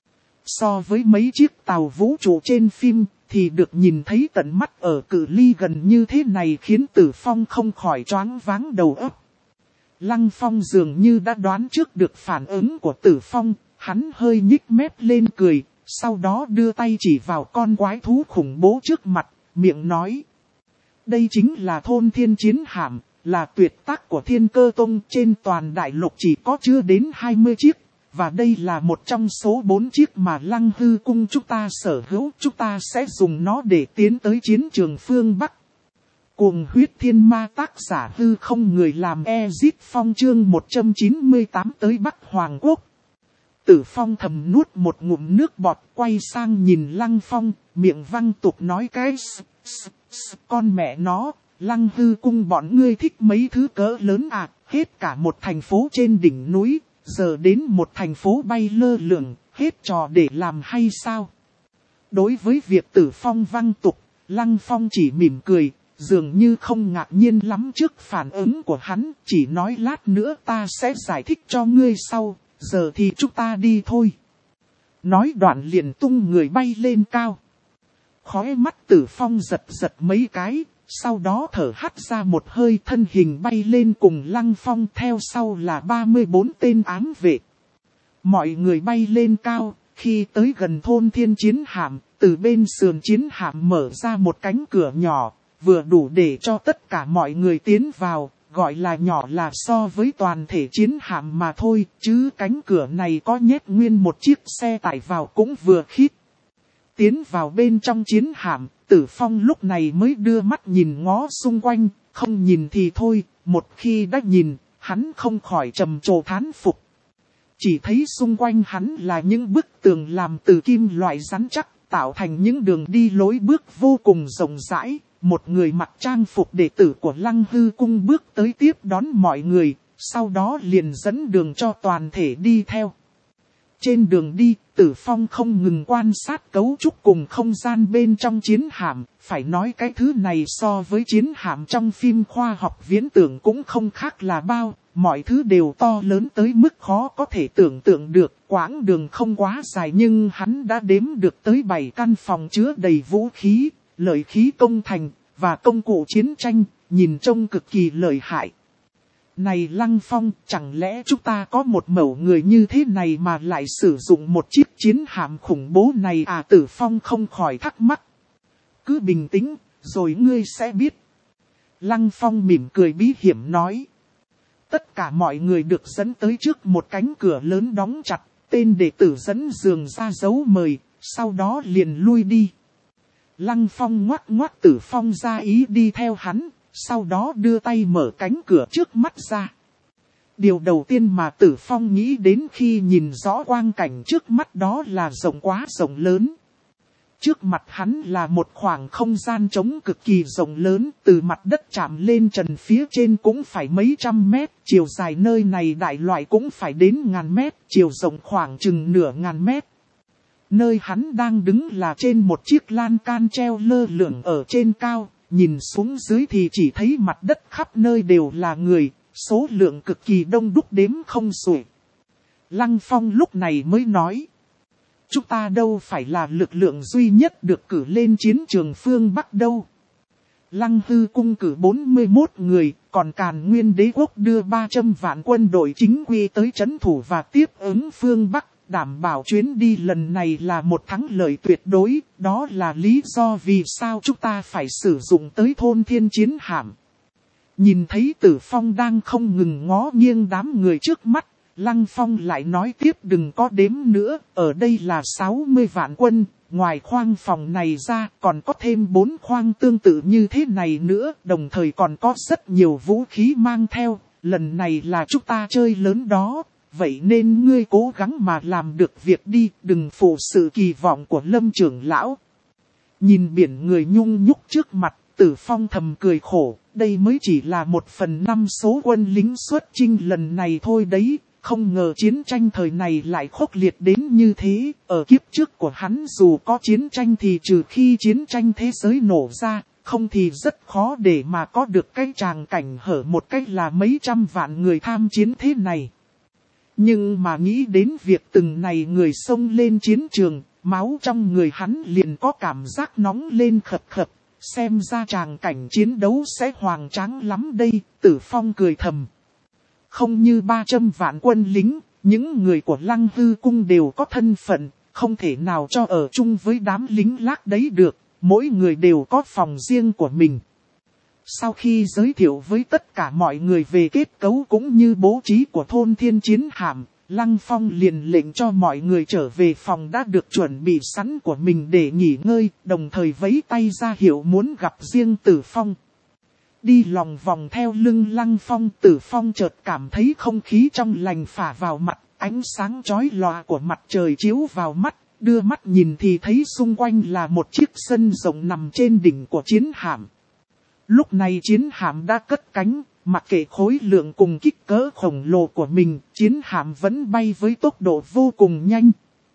So với mấy chiếc tàu vũ trụ trên phim, thì được nhìn thấy tận mắt ở cự ly gần như thế này khiến Tử Phong không khỏi choáng váng đầu óc. Lăng Phong dường như đã đoán trước được phản ứng của Tử Phong, hắn hơi nhích mép lên cười, sau đó đưa tay chỉ vào con quái thú khủng bố trước mặt, miệng nói. Đây chính là thôn thiên chiến hạm, là tuyệt tác của Thiên Cơ Tông, trên toàn đại lục chỉ có chưa đến hai mươi chiếc. Và đây là một trong số bốn chiếc mà Lăng Hư cung chúng ta sở hữu, chúng ta sẽ dùng nó để tiến tới chiến trường phương Bắc. Cuồng huyết thiên ma tác giả hư không người làm Ezit Phong chương một trăm chín mươi tám tới Bắc Hoàng Quốc. Tử Phong thầm nuốt một ngụm nước bọt, quay sang nhìn Lăng Phong, miệng văng tục nói cái s, s, s, con mẹ nó, Lăng Hư cung bọn ngươi thích mấy thứ cỡ lớn à, hết cả một thành phố trên đỉnh núi. Giờ đến một thành phố bay lơ lửng, hết trò để làm hay sao? Đối với việc Tử Phong văng tục, Lăng Phong chỉ mỉm cười, dường như không ngạc nhiên lắm trước phản ứng của hắn, chỉ nói lát nữa ta sẽ giải thích cho ngươi sau, giờ thì chúng ta đi thôi. Nói đoạn liền tung người bay lên cao. Khóe mắt Tử Phong giật giật mấy cái, sau đó thở hắt ra một hơi, thân hình bay lên cùng Lăng Phong, theo sau là ba mươi bốn tên ám vệ. Mọi người bay lên cao, khi tới gần thôn Thiên Chiến Hạm, từ bên sườn chiến hạm mở ra một cánh cửa nhỏ, vừa đủ để cho tất cả mọi người tiến vào, gọi là nhỏ là so với toàn thể chiến hạm mà thôi, chứ cánh cửa này có nhét nguyên một chiếc xe tải vào cũng vừa khít. Tiến vào bên trong chiến hạm, Tử Phong lúc này mới đưa mắt nhìn ngó xung quanh, không nhìn thì thôi, một khi đã nhìn, hắn không khỏi trầm trồ thán phục. Chỉ thấy xung quanh hắn là những bức tường làm từ kim loại rắn chắc, tạo thành những đường đi lối bước vô cùng rộng rãi. Một người mặc trang phục đệ tử của Lăng Hư Cung bước tới tiếp đón mọi người, sau đó liền dẫn đường cho toàn thể đi theo. Trên đường đi, Tử Phong không ngừng quan sát cấu trúc cùng không gian bên trong chiến hạm, phải nói cái thứ này so với chiến hạm trong phim khoa học viễn tưởng cũng không khác là bao, mọi thứ đều to lớn tới mức khó có thể tưởng tượng được, quãng đường không quá dài nhưng hắn đã đếm được tới bảy căn phòng chứa đầy vũ khí, lợi khí công thành, và công cụ chiến tranh, nhìn trông cực kỳ lợi hại. Này Lăng Phong, chẳng lẽ chúng ta có một mẩu người như thế này mà lại sử dụng một chiếc chiến hạm khủng bố này à? Tử Phong không khỏi thắc mắc. Cứ bình tĩnh, rồi ngươi sẽ biết. Lăng Phong mỉm cười bí hiểm nói. Tất cả mọi người được dẫn tới trước một cánh cửa lớn đóng chặt, tên đệ tử dẫn giường ra dấu mời, sau đó liền lui đi. Lăng Phong ngoắc ngoắc Tử Phong ra ý đi theo hắn, sau đó đưa tay mở cánh cửa trước mắt ra. Điều đầu tiên mà Tử Phong nghĩ đến khi nhìn rõ quang cảnh trước mắt đó là rộng quá rộng lớn. Trước mặt hắn là một khoảng không gian trống cực kỳ rộng lớn, từ mặt đất chạm lên trần phía trên cũng phải mấy trăm mét, chiều dài nơi này đại loại cũng phải đến ngàn mét, chiều rộng khoảng chừng nửa ngàn mét. Nơi hắn đang đứng là trên một chiếc lan can treo lơ lửng ở trên cao, nhìn xuống dưới thì chỉ thấy mặt đất khắp nơi đều là người, số lượng cực kỳ đông đúc đếm không xuể. Lăng Phong lúc này mới nói. Chúng ta đâu phải là lực lượng duy nhất được cử lên chiến trường phương Bắc đâu. Lăng Hư Cung cử bốn mươi mốt người, còn Càn Nguyên Đế Quốc đưa ba trăm vạn quân đội chính quy tới trấn thủ và tiếp ứng phương Bắc, đảm bảo chuyến đi lần này là một thắng lợi tuyệt đối, đó là lý do vì sao chúng ta phải sử dụng tới thôn Thiên Chiến Hạm. Nhìn thấy Tử Phong đang không ngừng ngó nghiêng đám người trước mắt, Lăng Phong lại nói tiếp đừng có đếm nữa, ở đây là sáu mươi vạn quân, ngoài khoang phòng này ra còn có thêm bốn khoang tương tự như thế này nữa, đồng thời còn có rất nhiều vũ khí mang theo, lần này là chúng ta chơi lớn đó, vậy nên ngươi cố gắng mà làm được việc đi, đừng phụ sự kỳ vọng của Lâm trưởng lão. Nhìn biển người nhung nhúc trước mặt, Tử Phong thầm cười khổ, đây mới chỉ là một phần năm số quân lính xuất chinh lần này thôi đấy. Không ngờ chiến tranh thời này lại khốc liệt đến như thế, ở kiếp trước của hắn dù có chiến tranh thì trừ khi chiến tranh thế giới nổ ra, không thì rất khó để mà có được cái tràng cảnh hở một cách là mấy trăm vạn người tham chiến thế này. Nhưng mà nghĩ đến việc từng này người xông lên chiến trường, máu trong người hắn liền có cảm giác nóng lên khập khập, xem ra tràng cảnh chiến đấu sẽ hoành tráng lắm đây, Tử Phong cười thầm. Không như ba trăm vạn quân lính, những người của Lăng Hư Cung đều có thân phận, không thể nào cho ở chung với đám lính lác đấy được, mỗi người đều có phòng riêng của mình. Sau khi giới thiệu với tất cả mọi người về kết cấu cũng như bố trí của thôn Thiên Chiến Hạm, Lăng Phong liền lệnh cho mọi người trở về phòng đã được chuẩn bị sẵn của mình để nghỉ ngơi, đồng thời vẫy tay ra hiệu muốn gặp riêng Tử Phong. Đi lòng vòng theo lưng Lăng Phong, Tử Phong chợt cảm thấy không khí trong lành phả vào mặt, ánh sáng chói lòa của mặt trời chiếu vào mắt, đưa mắt nhìn thì thấy xung quanh là một chiếc sân rộng nằm trên đỉnh của chiến hạm. Lúc này chiến hạm đã cất cánh, mặc kệ khối lượng cùng kích cỡ khổng lồ của mình, chiến hạm vẫn bay với tốc độ vô cùng nhanh.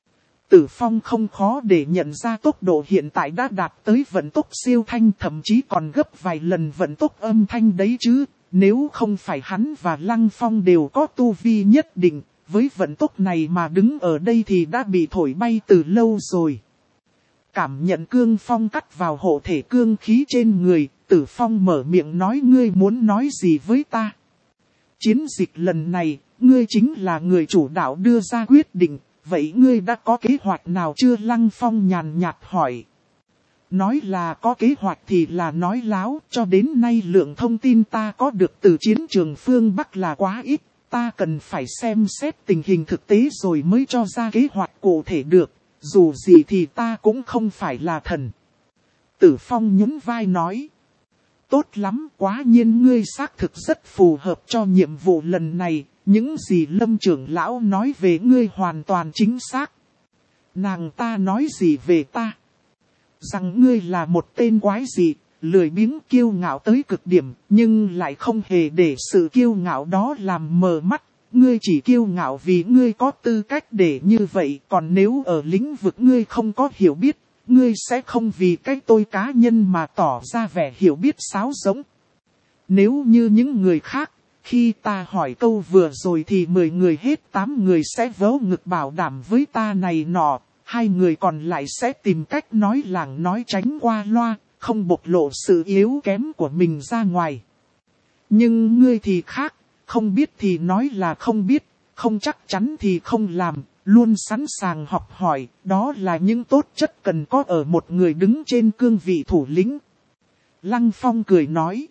Tử Phong không khó để nhận ra tốc độ hiện tại đã đạt tới vận tốc siêu thanh, thậm chí còn gấp vài lần vận tốc âm thanh đấy chứ, nếu không phải hắn và Lăng Phong đều có tu vi nhất định, với vận tốc này mà đứng ở đây thì đã bị thổi bay từ lâu rồi. Cảm nhận cương phong cắt vào hộ thể cương khí trên người, Tử Phong mở miệng nói ngươi muốn nói gì với ta. Chiến dịch lần này, ngươi chính là người chủ đạo đưa ra quyết định, vậy ngươi đã có kế hoạch nào chưa? Lăng Phong nhàn nhạt hỏi. Nói là có kế hoạch thì là nói láo, cho đến nay lượng thông tin ta có được từ chiến trường phương Bắc là quá ít, ta cần phải xem xét tình hình thực tế rồi mới cho ra kế hoạch cụ thể được, dù gì thì ta cũng không phải là thần. Tử Phong nhún vai nói. Tốt lắm, quá nhiên ngươi xác thực rất phù hợp cho nhiệm vụ lần này, những gì Lâm trưởng lão nói về ngươi hoàn toàn chính xác. Nàng ta nói gì về ta? Rằng ngươi là một tên quái dị, lười biếng kiêu ngạo tới cực điểm, nhưng lại không hề để sự kiêu ngạo đó làm mờ mắt. Ngươi chỉ kiêu ngạo vì ngươi có tư cách để như vậy, còn nếu ở lĩnh vực ngươi không có hiểu biết, ngươi sẽ không vì cái tôi cá nhân mà tỏ ra vẻ hiểu biết sáo rỗng. Nếu như những người khác, khi ta hỏi câu vừa rồi thì mười người hết tám người sẽ vớ ngực bảo đảm với ta này nọ, hai người còn lại sẽ tìm cách nói làng nói tránh qua loa, không bộc lộ sự yếu kém của mình ra ngoài. Nhưng ngươi thì khác, không biết thì nói là không biết, không chắc chắn thì không làm, luôn sẵn sàng học hỏi, đó là những tốt chất cần có ở một người đứng trên cương vị thủ lĩnh. Lăng Phong cười nói.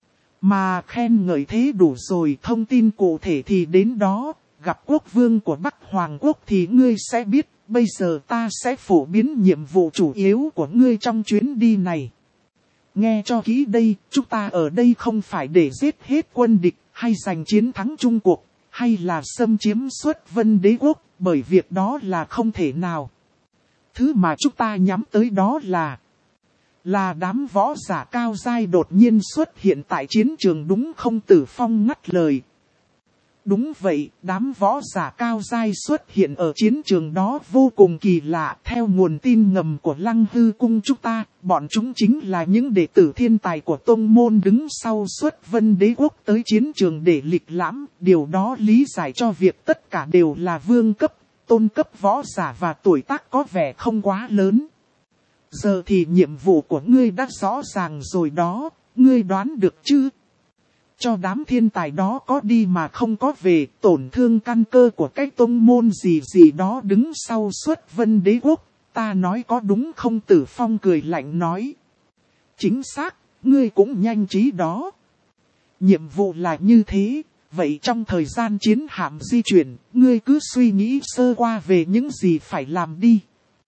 Mà khen ngợi thế đủ rồi, thông tin cụ thể thì đến đó, gặp quốc vương của Bắc Hoàng Quốc thì ngươi sẽ biết, bây giờ ta sẽ phổ biến nhiệm vụ chủ yếu của ngươi trong chuyến đi này. Nghe cho kỹ đây, chúng ta ở đây không phải để giết hết quân địch, hay giành chiến thắng chung cuộc, hay là xâm chiếm xuất Vân Đế Quốc, bởi việc đó là không thể nào. Thứ mà chúng ta nhắm tới đó là... Là đám võ giả cao giai đột nhiên xuất hiện tại chiến trường đúng không? Tử Phong ngắt lời. Đúng vậy, đám võ giả cao giai xuất hiện ở chiến trường đó vô cùng kỳ lạ. Theo nguồn tin ngầm của Lăng Hư Cung chúng ta, bọn chúng chính là những đệ tử thiên tài của tông môn đứng sau xuất Vân Đế Quốc tới chiến trường để lịch lãm. Điều đó lý giải cho việc tất cả đều là vương cấp, tôn cấp võ giả và tuổi tác có vẻ không quá lớn. Giờ thì nhiệm vụ của ngươi đã rõ ràng rồi đó, ngươi đoán được chứ? Cho đám thiên tài đó có đi mà không có về, tổn thương căn cơ của cái tông môn gì gì đó đứng sau xuất Vân Đế Quốc, ta nói có đúng không? Tử Phong cười lạnh nói. Chính xác, ngươi cũng nhanh trí đó. Nhiệm vụ là như thế, vậy trong thời gian chiến hạm di chuyển, ngươi cứ suy nghĩ sơ qua về những gì phải làm đi.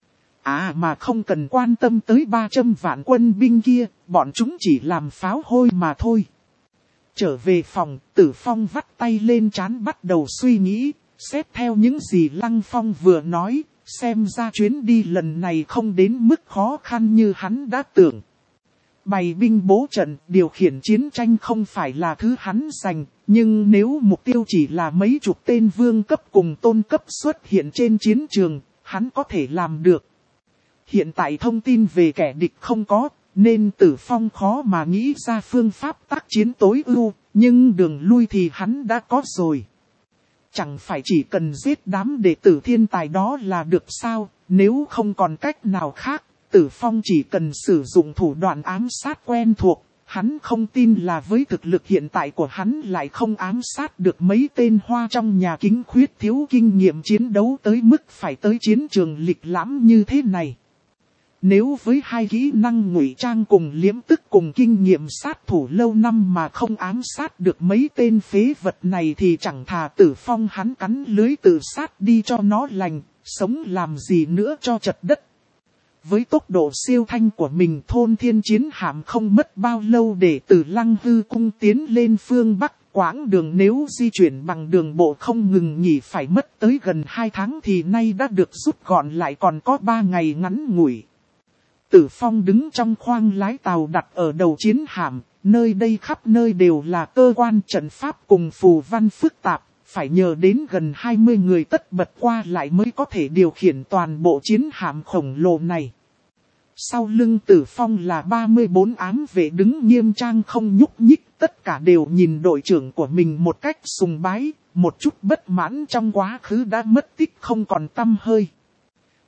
À mà không cần quan tâm tới ba trăm vạn quân binh kia, bọn chúng chỉ làm pháo hôi mà thôi. Trở về phòng, Tử Phong vắt tay lên trán bắt đầu suy nghĩ, xét theo những gì Lăng Phong vừa nói, xem ra chuyến đi lần này không đến mức khó khăn như hắn đã tưởng. Bày binh bố trận, điều khiển chiến tranh không phải là thứ hắn dành, nhưng nếu mục tiêu chỉ là mấy chục tên vương cấp cùng tôn cấp xuất hiện trên chiến trường, hắn có thể làm được. Hiện tại thông tin về kẻ địch không có, nên Tử Phong khó mà nghĩ ra phương pháp tác chiến tối ưu, nhưng đường lui thì hắn đã có rồi. Chẳng phải chỉ cần giết đám đệ tử thiên tài đó là được sao, nếu không còn cách nào khác, Tử Phong chỉ cần sử dụng thủ đoạn ám sát quen thuộc, hắn không tin là với thực lực hiện tại của hắn lại không ám sát được mấy tên hoa trong nhà kính khuyết thiếu kinh nghiệm chiến đấu tới mức phải tới chiến trường lịch lãm như thế này. Nếu với hai kỹ năng ngụy trang cùng liếm tức cùng kinh nghiệm sát thủ lâu năm mà không ám sát được mấy tên phế vật này thì chẳng thà Tử Phong hắn cắn lưới tự sát đi cho nó lành, sống làm gì nữa cho chật đất. Với tốc độ siêu thanh của mình, thôn thiên chiến hạm không mất bao lâu để từ Lăng Hư Cung tiến lên phương Bắc. Quãng đường nếu di chuyển bằng đường bộ không ngừng nghỉ phải mất tới gần hai tháng thì nay đã được rút gọn lại còn có ba ngày ngắn ngủi. Tử Phong đứng trong khoang lái tàu đặt ở đầu chiến hạm, nơi đây khắp nơi đều là cơ quan trận pháp cùng phù văn phức tạp, phải nhờ đến gần hai mươi người tất bật qua lại mới có thể điều khiển toàn bộ chiến hạm khổng lồ này. Sau lưng Tử Phong là ba mươi bốn ám vệ đứng nghiêm trang không nhúc nhích, tất cả đều nhìn đội trưởng của mình một cách sùng bái, một chút bất mãn trong quá khứ đã mất tích không còn tăm hơi.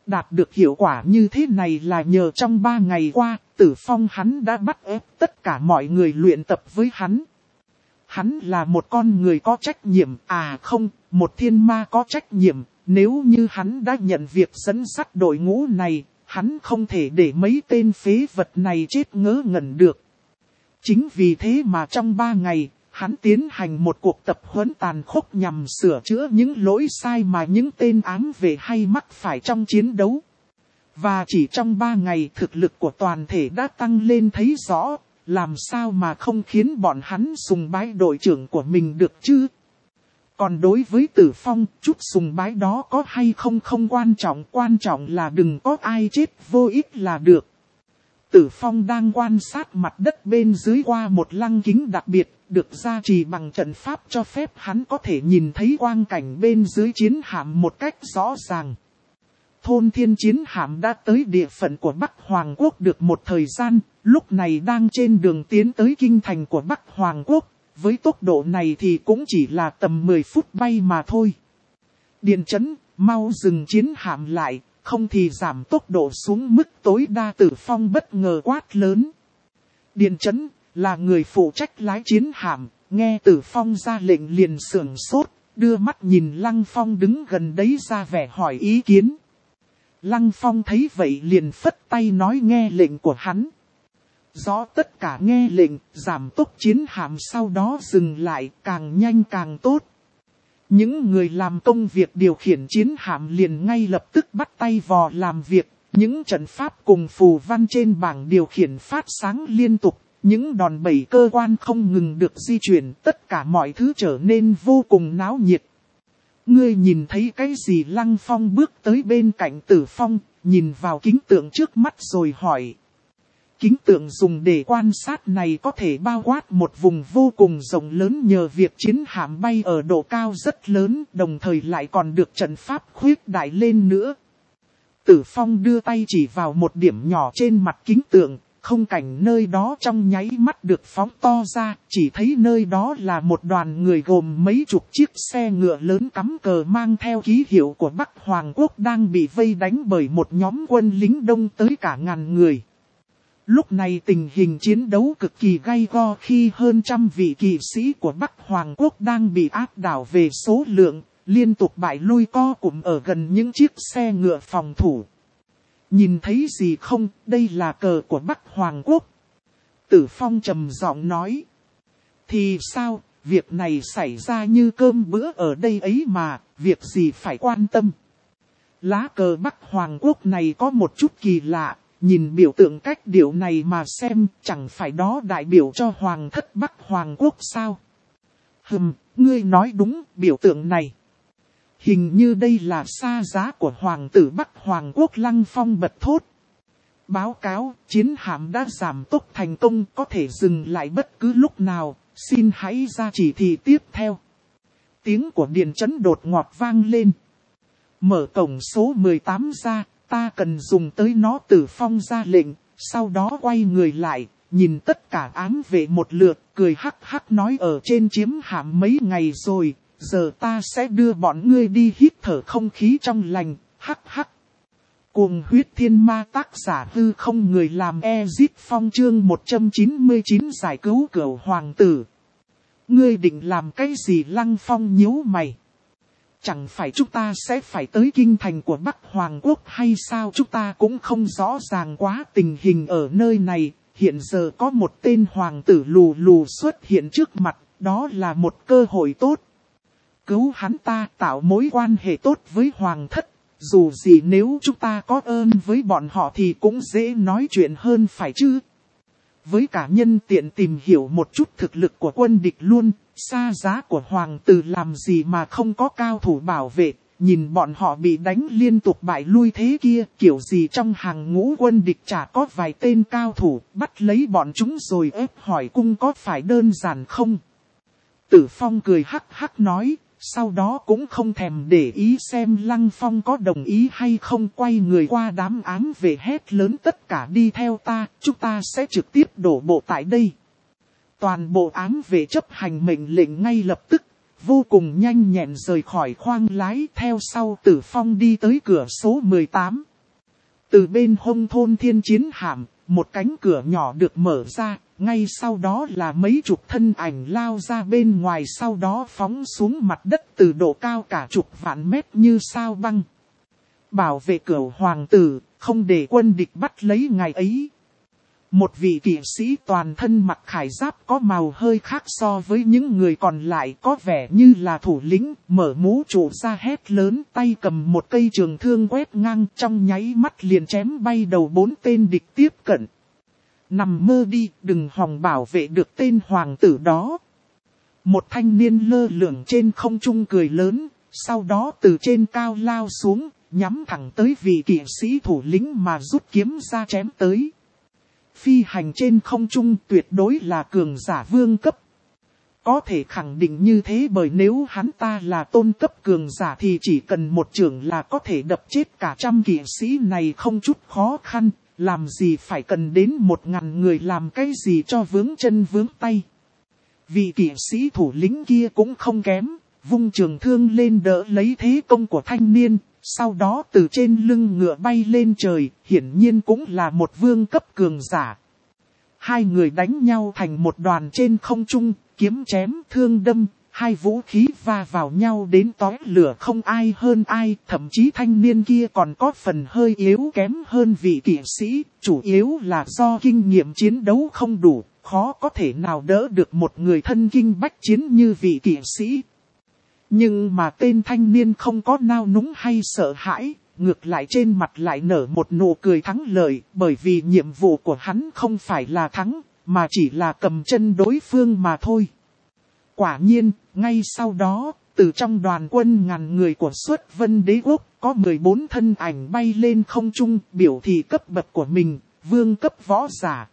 Đạt được hiệu quả như thế này là nhờ trong ba ngày qua, Tử Phong hắn đã bắt ép tất cả mọi người luyện tập với hắn. Hắn là một con người có trách nhiệm, à không, một thiên ma có trách nhiệm, nếu như hắn đã nhận việc dẫn dắt đội ngũ này, hắn không thể để mấy tên phế vật này chết ngớ ngẩn được. Chính vì thế mà trong ba ngày, hắn tiến hành một cuộc tập huấn tàn khốc nhằm sửa chữa những lỗi sai mà những tên ám vệ hay mắc phải trong chiến đấu. Và chỉ trong ba ngày thực lực của toàn thể đã tăng lên thấy rõ, làm sao mà không khiến bọn hắn sùng bái đội trưởng của mình được chứ? Còn đối với Tử Phong, chút sùng bái đó có hay không không quan trọng, quan trọng là đừng có ai chết vô ích là được. Tử Phong đang quan sát mặt đất bên dưới qua một lăng kính đặc biệt, được gia trì bằng trận pháp cho phép hắn có thể nhìn thấy quang cảnh bên dưới chiến hạm một cách rõ ràng. Thôn Thiên chiến hạm đã tới địa phận của Bắc Hoàng Quốc được một thời gian, lúc này đang trên đường tiến tới kinh thành của Bắc Hoàng Quốc, với tốc độ này thì cũng chỉ là tầm mười phút bay mà thôi. Điền Chấn, mau dừng chiến hạm lại, không thì giảm tốc độ xuống mức tối đa. Tử Phong bất ngờ quát lớn. Điền Chấn là người phụ trách lái chiến hạm, nghe Tử Phong ra lệnh liền sưởng sốt, đưa mắt nhìn Lăng Phong đứng gần đấy ra vẻ hỏi ý kiến. Lăng Phong thấy vậy liền phất tay nói nghe lệnh của hắn. Rõ tất cả nghe lệnh, giảm tốc chiến hạm sau đó dừng lại, càng nhanh càng tốt. Những người làm công việc điều khiển chiến hạm liền ngay lập tức bắt tay vò làm việc, những trận pháp cùng phù văn trên bảng điều khiển phát sáng liên tục, những đòn bẩy cơ quan không ngừng được di chuyển, tất cả mọi thứ trở nên vô cùng náo nhiệt. Ngươi nhìn thấy cái gì? Lăng Phong bước tới bên cạnh Tử Phong, nhìn vào kính tượng trước mắt rồi hỏi. Kính tượng dùng để quan sát này có thể bao quát một vùng vô cùng rộng lớn nhờ việc chiến hạm bay ở độ cao rất lớn, đồng thời lại còn được trận pháp khuếch đại lên nữa. Tử Phong đưa tay chỉ vào một điểm nhỏ trên mặt kính tượng, không cảnh nơi đó trong nháy mắt được phóng to ra, chỉ thấy nơi đó là một đoàn người gồm mấy chục chiếc xe ngựa lớn cắm cờ mang theo ký hiệu của Bắc Hoàng Quốc đang bị vây đánh bởi một nhóm quân lính đông tới cả ngàn người. Lúc này tình hình chiến đấu cực kỳ gay go khi hơn trăm vị kỵ sĩ của Bắc Hoàng Quốc đang bị áp đảo về số lượng, liên tục bại lui co cụm ở gần những chiếc xe ngựa phòng thủ. Nhìn thấy gì không, đây là cờ của Bắc Hoàng Quốc. Tử Phong trầm giọng nói. Thì sao, việc này xảy ra như cơm bữa ở đây ấy mà, việc gì phải quan tâm. Lá cờ Bắc Hoàng Quốc này có một chút kỳ lạ. Nhìn biểu tượng cách điệu này mà xem, chẳng phải đó đại biểu cho Hoàng thất Bắc Hoàng Quốc sao? Hừm, ngươi nói đúng, biểu tượng này. Hình như đây là sa giá của Hoàng tử Bắc Hoàng Quốc. Lăng Phong bật thốt. Báo cáo, chiến hạm đã giảm tốc thành công, có thể dừng lại bất cứ lúc nào, xin hãy ra chỉ thị tiếp theo. Tiếng của Điền Chấn đột ngột vang lên. Mở cổng số mười tám ra. Ta cần dùng tới nó. Tử Phong ra lệnh, sau đó quay người lại, nhìn tất cả ám vệ một lượt, cười hắc hắc nói ở trên chiếm hạm mấy ngày rồi, giờ ta sẽ đưa bọn ngươi đi hít thở không khí trong lành, hắc hắc. Cuồng huyết thiên ma tác giả hư không người làm Ezit Phong chương một trăm chín mươi chín giải cứu cửu hoàng tử. Ngươi định làm cái gì? Lăng Phong nhíu mày. Chẳng phải chúng ta sẽ phải tới kinh thành của Bắc Hoàng Quốc hay sao? Chúng ta cũng không rõ ràng quá tình hình ở nơi này. Hiện giờ có một tên hoàng tử lù lù xuất hiện trước mặt, đó là một cơ hội tốt. Cứu hắn ta, tạo mối quan hệ tốt với hoàng thất. Dù gì nếu chúng ta có ơn với bọn họ thì cũng dễ nói chuyện hơn phải chứ. Với cả nhân tiện tìm hiểu một chút thực lực của quân địch luôn. Sa giá của hoàng tử làm gì mà không có cao thủ bảo vệ, nhìn bọn họ bị đánh liên tục bại lui thế kia, kiểu gì trong hàng ngũ quân địch chả có vài tên cao thủ, bắt lấy bọn chúng rồi ép hỏi cung có phải đơn giản không? Tử Phong cười hắc hắc nói, sau đó cũng không thèm để ý xem Lăng Phong có đồng ý hay không, quay người qua đám ám vệ hét lớn tất cả đi theo ta, chúng ta sẽ trực tiếp đổ bộ tại đây. Toàn bộ ám vệ chấp hành mệnh lệnh ngay lập tức, vô cùng nhanh nhẹn rời khỏi khoang lái theo sau Tử Phong đi tới cửa số mười tám. Từ bên hông thôn thiên chiến hạm, một cánh cửa nhỏ được mở ra, ngay sau đó là mấy chục thân ảnh lao ra bên ngoài, sau đó phóng xuống mặt đất từ độ cao cả chục vạn mét như sao băng. Bảo vệ cửu hoàng tử, không để quân địch bắt lấy ngài ấy. Một vị kỵ sĩ toàn thân mặc khải giáp có màu hơi khác so với những người còn lại, có vẻ như là thủ lĩnh, mở mũ trụ ra hét lớn, tay cầm một cây trường thương quét ngang, trong nháy mắt liền chém bay đầu bốn tên địch tiếp cận. Nằm mơ đi, đừng hòng bảo vệ được tên hoàng tử đó. Một thanh niên lơ lửng trên không trung cười lớn, sau đó từ trên cao lao xuống, nhắm thẳng tới vị kỵ sĩ thủ lĩnh mà rút kiếm ra chém tới. Phi hành trên không trung tuyệt đối là cường giả vương cấp. Có thể khẳng định như thế, bởi nếu hắn ta là tôn cấp cường giả thì chỉ cần một chưởng là có thể đập chết cả trăm kỵ sĩ này không chút khó khăn. Làm gì phải cần đến một ngàn người làm cái gì cho vướng chân vướng tay. Vị kỵ sĩ thủ lĩnh kia cũng không kém, vung trường thương lên đỡ lấy thế công của thanh niên. Sau đó từ trên lưng ngựa bay lên trời, hiển nhiên cũng là một vương cấp cường giả. Hai người đánh nhau thành một đoàn trên không trung, kiếm chém, thương đâm, hai vũ khí va vào nhau đến tóe lửa, không ai hơn ai, thậm chí thanh niên kia còn có phần hơi yếu kém hơn vị kỵ sĩ, chủ yếu là do kinh nghiệm chiến đấu không đủ, khó có thể nào đỡ được một người thân kinh bách chiến như vị kỵ sĩ. Nhưng mà tên thanh niên không có nao núng hay sợ hãi, ngược lại trên mặt lại nở một nụ cười thắng lợi, bởi vì nhiệm vụ của hắn không phải là thắng, mà chỉ là cầm chân đối phương mà thôi. Quả nhiên, ngay sau đó, từ trong đoàn quân ngàn người của Xuất Vân Đế Quốc, có mười bốn thân ảnh bay lên không trung, biểu thị cấp bậc của mình, vương cấp võ giả.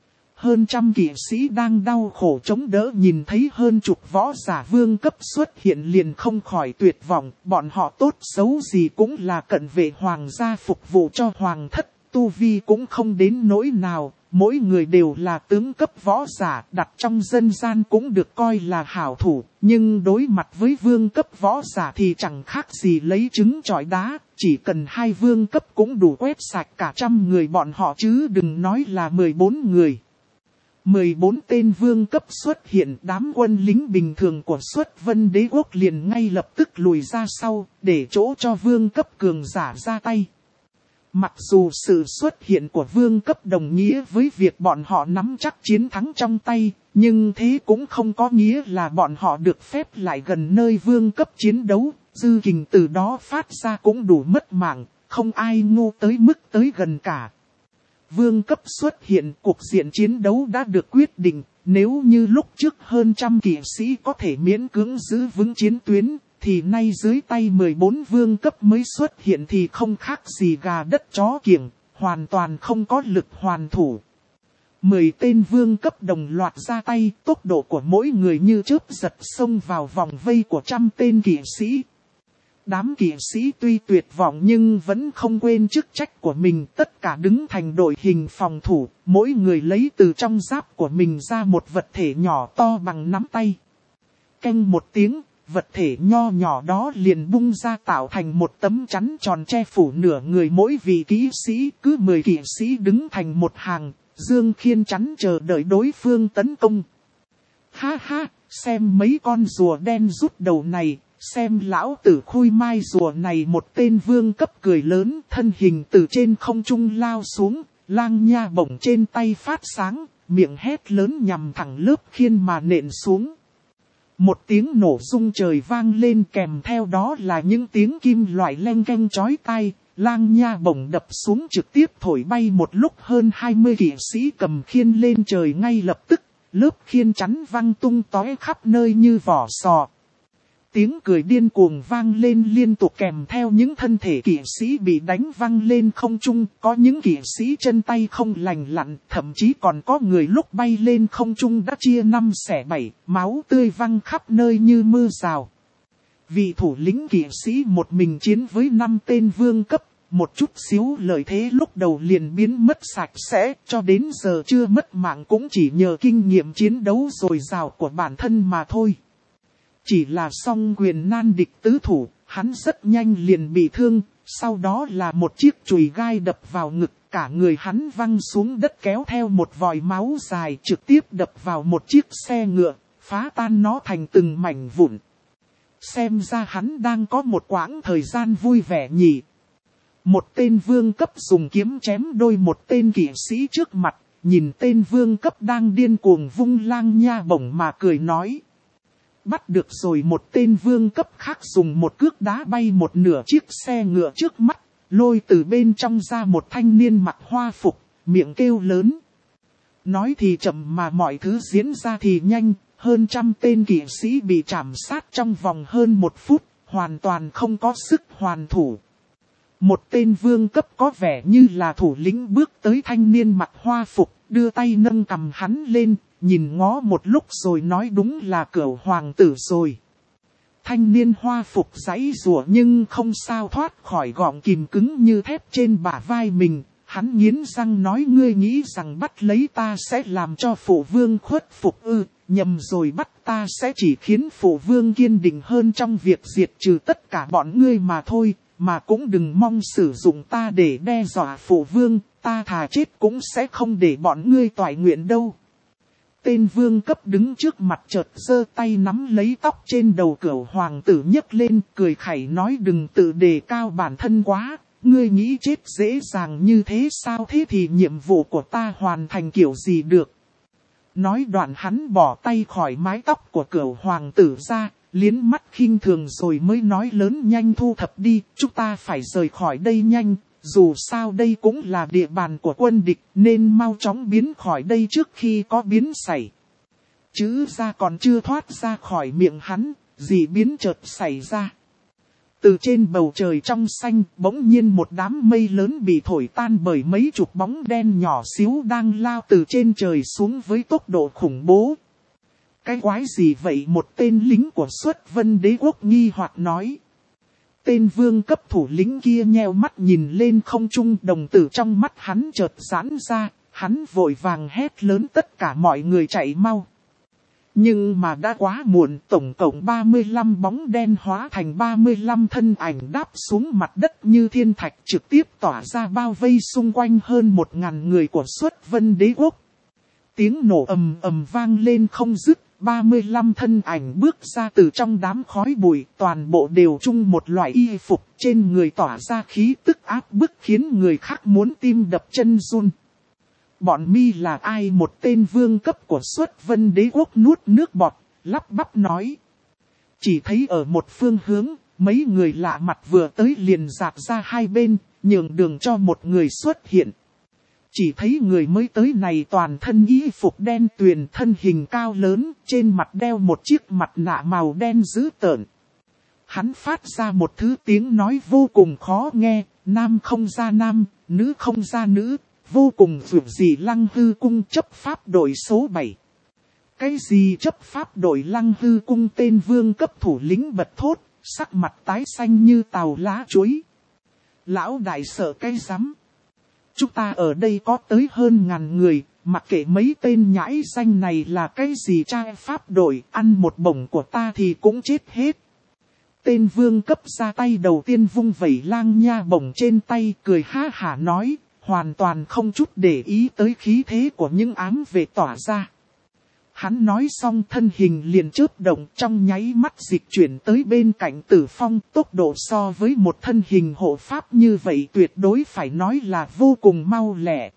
Hơn trăm kỵ sĩ đang đau khổ chống đỡ, nhìn thấy hơn chục võ giả vương cấp xuất hiện liền không khỏi tuyệt vọng. Bọn họ tốt xấu gì cũng là cận vệ hoàng gia phục vụ cho hoàng thất, tu vi cũng không đến nỗi nào. Mỗi người đều là tướng cấp võ giả, đặt trong dân gian cũng được coi là hảo thủ. Nhưng đối mặt với vương cấp võ giả thì chẳng khác gì lấy trứng chọi đá. Chỉ cần hai vương cấp cũng đủ quét sạch cả trăm người bọn họ, chứ đừng nói là mười bốn người. mười bốn tên vương cấp xuất hiện, đám quân lính bình thường của Xuất Vân Đế Quốc liền ngay lập tức lùi ra sau, để chỗ cho vương cấp cường giả ra tay. Mặc dù sự xuất hiện của vương cấp đồng nghĩa với việc bọn họ nắm chắc chiến thắng trong tay, nhưng thế cũng không có nghĩa là bọn họ được phép lại gần nơi vương cấp chiến đấu, dư kình từ đó phát ra cũng đủ mất mạng, không ai ngu tới mức tới gần cả. Vương cấp xuất hiện, cuộc diện chiến đấu đã được quyết định, nếu như lúc trước hơn trăm kỵ sĩ có thể miễn cưỡng giữ vững chiến tuyến, thì nay dưới tay mười bốn vương cấp mới xuất hiện thì không khác gì gà đất chó kiểng, hoàn toàn không có lực hoàn thủ. Mười tên vương cấp đồng loạt ra tay, tốc độ của mỗi người như chớp giật xông vào vòng vây của trăm tên kỵ sĩ. Đám kỵ sĩ tuy tuyệt vọng nhưng vẫn không quên chức trách của mình, tất cả đứng thành đội hình phòng thủ, mỗi người lấy từ trong giáp của mình ra một vật thể nhỏ to bằng nắm tay. Canh một tiếng, vật thể nho nhỏ đó liền bung ra tạo thành một tấm chắn tròn che phủ nửa người mỗi vị kỵ sĩ, cứ mười kỵ sĩ đứng thành một hàng, dương khiên chắn chờ đợi đối phương tấn công. Ha ha, xem mấy con rùa đen rút đầu này. Xem lão tử khui mai rùa này, một tên vương cấp cười lớn, thân hình từ trên không trung lao xuống, lang nha bổng trên tay phát sáng, miệng hét lớn nhằm thẳng lớp khiên mà nện xuống. Một tiếng nổ rung trời vang lên, kèm theo đó là những tiếng kim loại leng keng chói tai, lang nha bổng đập xuống trực tiếp thổi bay một lúc hơn hai mươi kỵ sĩ cầm khiên lên trời, ngay lập tức, lớp khiên chắn văng tung tóe khắp nơi như vỏ sò. Tiếng cười điên cuồng vang lên liên tục, kèm theo những thân thể kỵ sĩ bị đánh văng lên không trung, có những kỵ sĩ chân tay không lành lặn, thậm chí còn có người lúc bay lên không trung đã chia năm xẻ bảy, máu tươi văng khắp nơi như mưa rào. Vị thủ lĩnh kỵ sĩ một mình chiến với năm tên vương cấp, một chút xíu lợi thế lúc đầu liền biến mất sạch sẽ, cho đến giờ chưa mất mạng cũng chỉ nhờ kinh nghiệm chiến đấu dồi dào của bản thân mà thôi. Chỉ là song quyền nan địch tứ thủ, hắn rất nhanh liền bị thương, Sau đó là một chiếc chùy gai đập vào ngực, cả người hắn văng xuống đất kéo theo một vòi máu dài trực tiếp đập vào một chiếc xe ngựa, phá tan nó thành từng mảnh vụn. Xem ra hắn đang có một quãng thời gian vui vẻ nhỉ. Một tên vương cấp dùng kiếm chém đôi một tên kỵ sĩ trước mặt, nhìn tên vương cấp đang điên cuồng vung lang nha bổng mà cười nói. Bắt được rồi. Một tên vương cấp khác dùng một cước đá bay một nửa chiếc xe ngựa trước mắt, lôi từ bên trong ra một thanh niên mặc hoa phục, miệng kêu lớn. Nói thì chậm mà mọi thứ diễn ra thì nhanh, hơn trăm tên kỵ sĩ bị trảm sát trong vòng hơn một phút, hoàn toàn không có sức hoàn thủ. Một tên vương cấp có vẻ như là thủ lĩnh bước tới thanh niên mặc hoa phục, đưa tay nâng cầm hắn lên, nhìn ngó một lúc rồi nói đúng là Cửu hoàng tử rồi. Thanh niên hoa phục giãy giụa nhưng không sao thoát khỏi gọng kìm cứng như thép trên bả vai mình. Hắn nghiến răng nói ngươi nghĩ rằng bắt lấy ta sẽ làm cho phụ vương khuất phục ư, nhầm rồi bắt ta sẽ chỉ khiến phụ vương kiên định hơn trong việc diệt trừ tất cả bọn ngươi mà thôi, mà cũng đừng mong sử dụng ta để đe dọa phụ vương, ta thà chết cũng sẽ không để bọn ngươi toại nguyện đâu. Tên vương cấp đứng trước mặt chợt giơ tay nắm lấy tóc trên đầu Cửu hoàng tử nhấc lên, cười khẩy nói đừng tự đề cao bản thân quá, ngươi nghĩ chết dễ dàng như thế sao, thế thì nhiệm vụ của ta hoàn thành kiểu gì được. Nói đoạn hắn bỏ tay khỏi mái tóc của Cửu hoàng tử ra, liến mắt khinh thường rồi mới nói lớn nhanh thu thập đi, chúng ta phải rời khỏi đây nhanh. Dù sao đây cũng là địa bàn của quân địch nên mau chóng biến khỏi đây trước khi có biến xảy. Chữ ra còn chưa thoát ra khỏi miệng hắn, dị biến chợt xảy ra. Từ trên bầu trời trong xanh bỗng nhiên một đám mây lớn bị thổi tan bởi mấy chục bóng đen nhỏ xíu đang lao từ trên trời xuống với tốc độ khủng bố. Cái quái gì vậy? Một tên lính của Xuất Vân Đế quốc nghi hoặc nói. Tên vương cấp thủ lĩnh kia nheo mắt nhìn lên không trung, đồng tử trong mắt hắn chợt giãn ra, hắn vội vàng hét lớn tất cả mọi người chạy mau. Nhưng mà đã quá muộn, tổng cộng ba mươi lăm bóng đen hóa thành ba mươi lăm thân ảnh đáp xuống mặt đất như thiên thạch trực tiếp tỏa ra bao vây xung quanh hơn một ngàn người của Xuất Vân Đế quốc. Tiếng nổ ầm ầm vang lên không dứt. ba mươi lăm thân ảnh bước ra từ trong đám khói bụi, toàn bộ đều chung một loại y phục, trên người tỏa ra khí tức áp bức khiến người khác muốn tim đập chân run. Bọn mi là ai? Một tên vương cấp của Xuất Vân Đế quốc nuốt nước bọt, lắp bắp nói. Chỉ thấy ở một phương hướng, mấy người lạ mặt vừa tới liền dạp ra hai bên, nhường đường cho một người xuất hiện. Chỉ thấy người mới tới này toàn thân y phục đen tuyền, thân hình cao lớn, trên mặt đeo một chiếc mặt nạ màu đen dữ tợn. Hắn phát ra một thứ tiếng nói vô cùng khó nghe, nam không ra nam, nữ không ra nữ, vô cùng vượt gì. Lăng Hư cung chấp pháp đội số bảy. Cái gì chấp pháp đội Lăng Hư cung? Tên vương cấp thủ lĩnh bật thốt, sắc mặt tái xanh như tàu lá chuối. Lão đại sợ cái rắm. Chúng ta ở đây có tới hơn ngàn người, mặc kệ mấy tên nhãi danh này là cái gì trai pháp đội, ăn một bổng của ta thì cũng chết hết. Tên vương cấp ra tay đầu tiên vung vẩy lang nha bổng trên tay, cười ha hả nói, hoàn toàn không chút để ý tới khí thế của những ám vệ tỏa ra. Hắn nói xong thân hình liền chớp động, trong nháy mắt dịch chuyển tới bên cạnh Tử Phong, tốc độ so với một thân hình hộ pháp như vậy tuyệt đối phải nói là vô cùng mau lẹ.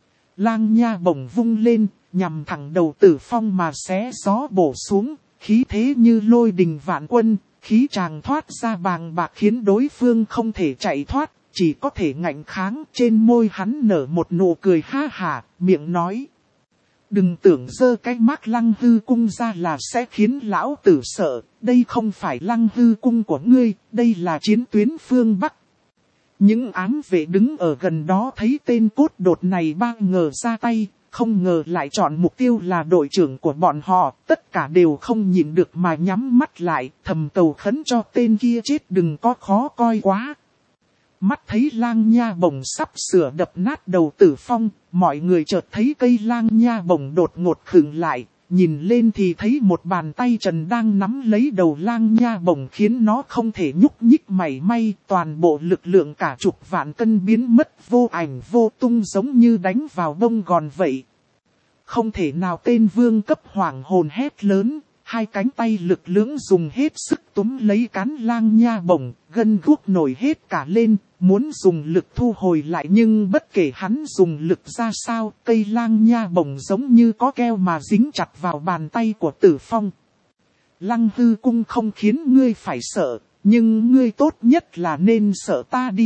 Lang nha bổng vung lên, nhằm thẳng đầu Tử Phong mà xé gió bổ xuống, khí thế như lôi đình vạn quân, khí tràng thoát ra bàng bạc khiến đối phương không thể chạy thoát, chỉ có thể ngạnh kháng. Trên môi hắn nở một nụ cười ha hả, miệng nói. Đừng tưởng giơ cái mác Lăng Hư cung ra là sẽ khiến lão tử sợ, đây không phải Lăng Hư cung của ngươi, đây là chiến tuyến phương Bắc. Những ám vệ đứng ở gần đó thấy tên cốt đột này ba ngờ ra tay, không ngờ lại chọn mục tiêu là đội trưởng của bọn họ, tất cả đều không nhịn được mà nhắm mắt lại, thầm cầu khấn cho tên kia chết đừng có khó coi quá. Mắt thấy lang nha bổng sắp sửa đập nát đầu Tử Phong, mọi người chợt thấy cây lang nha bổng đột ngột khựng lại, nhìn lên thì thấy một bàn tay trần đang nắm lấy đầu Lang Nha Bổng khiến nó không thể nhúc nhích mảy may, toàn bộ lực lượng cả chục vạn cân biến mất vô ảnh vô tung giống như đánh vào bông gòn vậy. Không thể nào, tên vương cấp hoảng hồn hét lớn, hai cánh tay lực lưỡng dùng hết sức túm lấy cán Lang Nha Bổng, gân guốc nổi hết cả lên, muốn dùng lực thu hồi lại nhưng bất kể hắn dùng lực ra sao, cây Lang Nha Bổng giống như có keo mà dính chặt vào bàn tay của Tử Phong. Lăng Hư Cung không khiến ngươi phải sợ, nhưng ngươi tốt nhất là nên sợ ta đi.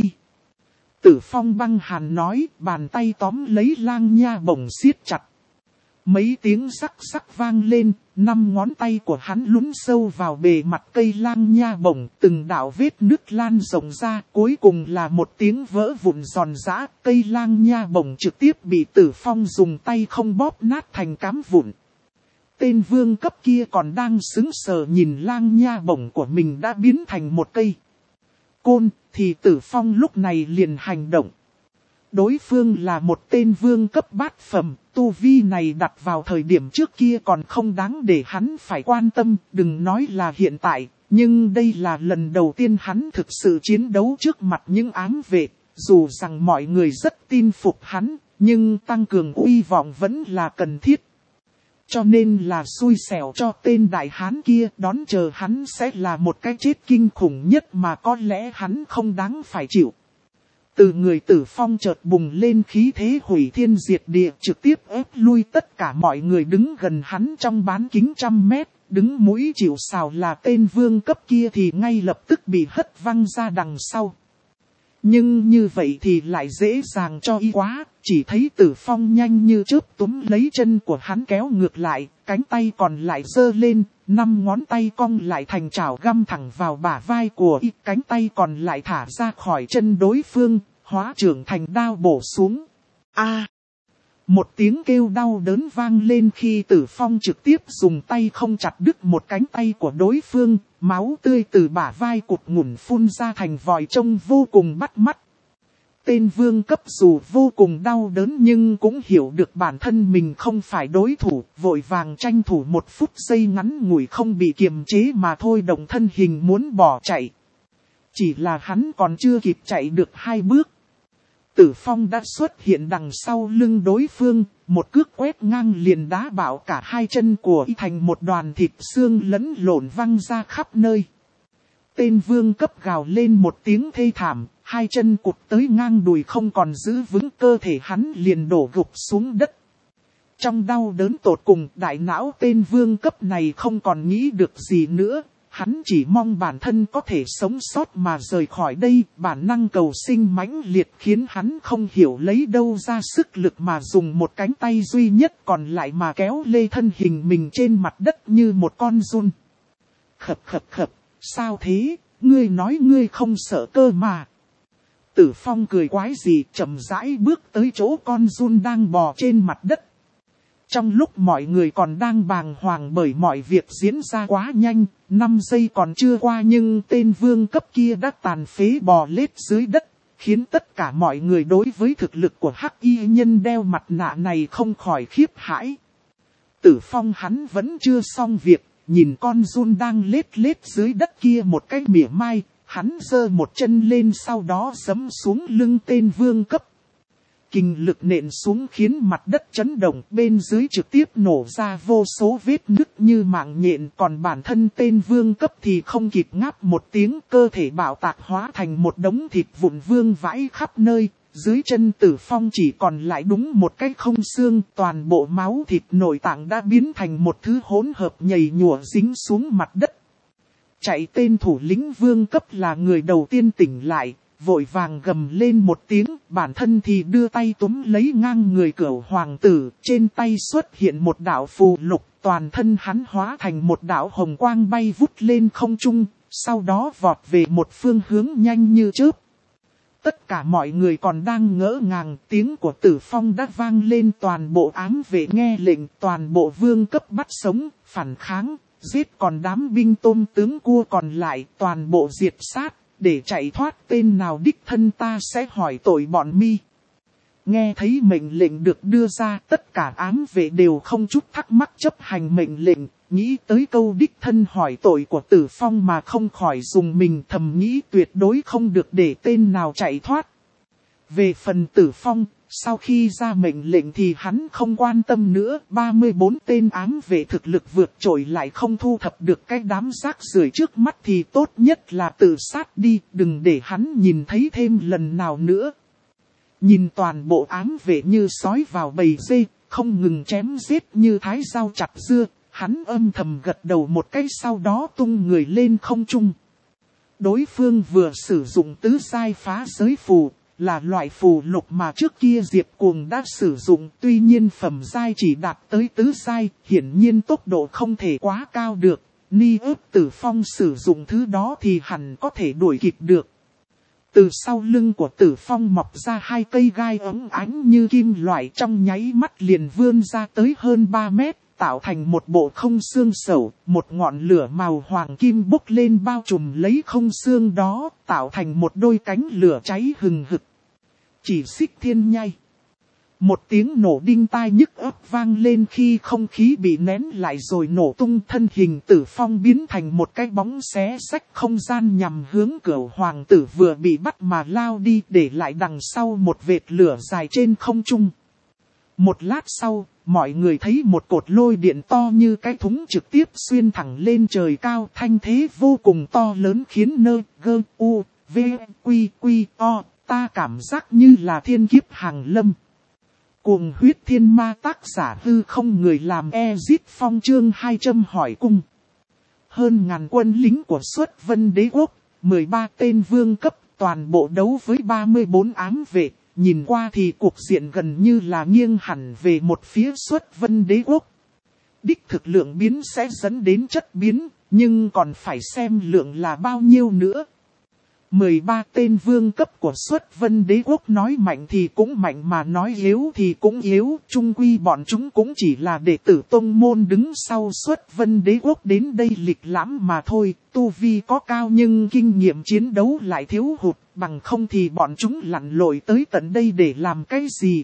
Tử Phong băng hàn nói, bàn tay tóm lấy Lang Nha Bổng siết chặt. Mấy tiếng sắc sắc vang lên, năm ngón tay của hắn lún sâu vào bề mặt cây Lang Nha Bổng, từng đạo vết nứt lan rộng ra, cuối cùng là một tiếng vỡ vụn giòn giã, cây Lang Nha Bổng trực tiếp bị Tử Phong dùng tay không bóp nát thành cám vụn. Tên vương cấp kia còn đang sững sờ nhìn Lang Nha Bổng của mình đã biến thành một cây côn, thì Tử Phong lúc này liền hành động. Đối phương là một tên vương cấp bát phẩm, tu vi này đặt vào thời điểm trước kia còn không đáng để hắn phải quan tâm, đừng nói là hiện tại, nhưng đây là lần đầu tiên hắn thực sự chiến đấu trước mặt những ám vệ, dù rằng mọi người rất tin phục hắn, nhưng tăng cường uy vọng vẫn là cần thiết. Cho nên là xui xẻo cho tên đại hán kia, đón chờ hắn sẽ là một cái chết kinh khủng nhất mà có lẽ hắn không đáng phải chịu. Từ người Tử Phong chợt bùng lên khí thế hủy thiên diệt địa, trực tiếp ép lui tất cả mọi người đứng gần hắn trong bán kính trăm mét, đứng mũi chịu sào là tên vương cấp kia thì ngay lập tức bị hất văng ra đằng sau. Nhưng như vậy thì lại dễ dàng cho y quá, chỉ thấy Tử Phong nhanh như chớp túm lấy chân của hắn kéo ngược lại, cánh tay còn lại giơ lên, năm ngón tay cong lại thành chảo găm thẳng vào bả vai của y, cánh tay còn lại thả ra khỏi chân đối phương, hóa trưởng thành đao bổ xuống. A! À, một tiếng kêu đau đớn vang lên khi Tử Phong trực tiếp dùng tay không chặt đứt một cánh tay của đối phương, máu tươi từ bả vai cụt ngủn phun ra thành vòi trông vô cùng bắt mắt. Tên vương cấp dù vô cùng đau đớn nhưng cũng hiểu được bản thân mình không phải đối thủ, vội vàng tranh thủ một phút giây ngắn ngủi không bị kiềm chế mà thôi động thân hình muốn bỏ chạy. Chỉ là hắn còn chưa kịp chạy được hai bước. Tử Phong đã xuất hiện đằng sau lưng đối phương, một cước quét ngang liền đá bạo cả hai chân của y thành một đoàn thịt xương lẫn lộn văng ra khắp nơi. Tên vương cấp gào lên một tiếng thê thảm, hai chân cụt tới ngang đùi không còn giữ vững, cơ thể hắn liền đổ gục xuống đất. Trong đau đớn tột cùng, đại não tên vương cấp này không còn nghĩ được gì nữa. Hắn chỉ mong bản thân có thể sống sót mà rời khỏi đây, bản năng cầu sinh mãnh liệt khiến hắn không hiểu lấy đâu ra sức lực mà dùng một cánh tay duy nhất còn lại mà kéo lê thân hình mình trên mặt đất như một con giun. Khập khập khập, sao thế, ngươi nói ngươi không sợ cơ mà. Tử Phong cười quái gì, chậm rãi bước tới chỗ con giun đang bò trên mặt đất. Trong lúc mọi người còn đang bàng hoàng bởi mọi việc diễn ra quá nhanh, năm giây còn chưa qua nhưng tên vương cấp kia đã tàn phế bò lết dưới đất, khiến tất cả mọi người đối với thực lực của hắc y nhân đeo mặt nạ này không khỏi khiếp hãi. Tử Phong hắn vẫn chưa xong việc, nhìn con giun đang lết lết dưới đất kia một cái mỉa mai, hắn giơ một chân lên sau đó giẫm xuống lưng tên vương cấp. Kình lực nện xuống khiến mặt đất chấn động, bên dưới trực tiếp nổ ra vô số vết nứt như mạng nhện, còn bản thân tên vương cấp thì không kịp ngáp một tiếng, cơ thể bạo tạc hóa thành một đống thịt vụn vương vãi khắp nơi, dưới chân Tử Phong chỉ còn lại đúng một cái không xương, toàn bộ máu thịt nội tạng đã biến thành một thứ hỗn hợp nhầy nhụa dính xuống mặt đất. Chạy tên thủ lĩnh vương cấp là người đầu tiên tỉnh lại, vội vàng gầm lên một tiếng, bản thân thì đưa tay túm lấy ngang người Cửu hoàng tử, trên tay xuất hiện một đạo phù lục, toàn thân hắn hóa thành một đạo hồng quang bay vút lên không trung, sau đó vọt về một phương hướng nhanh như chớp. Tất cả mọi người còn đang ngỡ ngàng, tiếng của Tử Phong đã vang lên, toàn bộ ám vệ nghe lệnh, toàn bộ vương cấp bắt sống, phản kháng, giết, còn đám binh tôm tướng cua còn lại, toàn bộ diệt sát. Để chạy thoát tên nào đích thân ta sẽ hỏi tội bọn mi. Nghe thấy mệnh lệnh được đưa ra, tất cả ám vệ đều không chút thắc mắc chấp hành mệnh lệnh, nghĩ tới câu đích thân hỏi tội của Tử Phong mà không khỏi dùng mình, thầm nghĩ tuyệt đối không được để tên nào chạy thoát. Về phần Tử Phong, sau khi ra mệnh lệnh thì hắn không quan tâm nữa, ba mươi bốn tên ám vệ thực lực vượt trội lại không thu thập được cái đám rác rưởi trước mắt thì tốt nhất là tự sát đi, đừng để hắn nhìn thấy thêm lần nào nữa. Nhìn toàn bộ ám vệ như sói vào bầy dê, không ngừng chém giết như thái dao chặt dưa, hắn âm thầm gật đầu một cái sau đó tung người lên không trung. Đối phương vừa sử dụng tứ giai phá giới phù, là loại phù lục mà trước kia Diệp Cuồng đã sử dụng, tuy nhiên phẩm giai chỉ đạt tới tứ giai, hiển nhiên tốc độ không thể quá cao được. Ni ước Tử Phong sử dụng thứ đó thì hẳn có thể đuổi kịp được. Từ sau lưng của Tử Phong mọc ra hai cây gai óng ánh như kim loại, trong nháy mắt liền vươn ra tới hơn ba mét, tạo thành một bộ không xương sẩu, một ngọn lửa màu hoàng kim bốc lên bao trùm lấy không xương đó, tạo thành một đôi cánh lửa cháy hừng hực. Chỉ xích thiên nhai. Một tiếng nổ đinh tai nhức óc vang lên khi không khí bị nén lại rồi nổ tung, thân hình Tử Phong biến thành một cái bóng xé xách không gian nhằm hướng Cửu hoàng tử vừa bị bắt mà lao đi, để lại đằng sau một vệt lửa dài trên không trung. Một lát sau, mọi người thấy một cột lôi điện to như cái thúng trực tiếp xuyên thẳng lên trời cao, thanh thế vô cùng to lớn khiến nơ, gơ, u, v, quy, quy, o, ta cảm giác như là thiên kiếp hàng lâm. Cuồng huyết thiên ma, tác giả Hư Không, người làm Ezit Phong, chương hai trăm hỏi cung. Hơn ngàn quân lính của Xuất Vân Đế Quốc, mười ba tên vương cấp, toàn bộ đấu với ba mươi bốn ám vệ. Nhìn qua thì cuộc diện gần như là nghiêng hẳn về một phía Xuất Vân Đế Quốc. Đích thực lượng biến sẽ dẫn đến chất biến, nhưng còn phải xem lượng là bao nhiêu nữa. mười ba tên vương cấp của Xuất Vân Đế Quốc nói mạnh thì cũng mạnh mà nói yếu thì cũng yếu. Chung quy bọn chúng cũng chỉ là đệ tử tông môn đứng sau Xuất Vân Đế Quốc đến đây lịch lãm mà thôi. Tu vi có cao nhưng kinh nghiệm chiến đấu lại thiếu hụt, bằng không thì bọn chúng lặn lội tới tận đây để làm cái gì.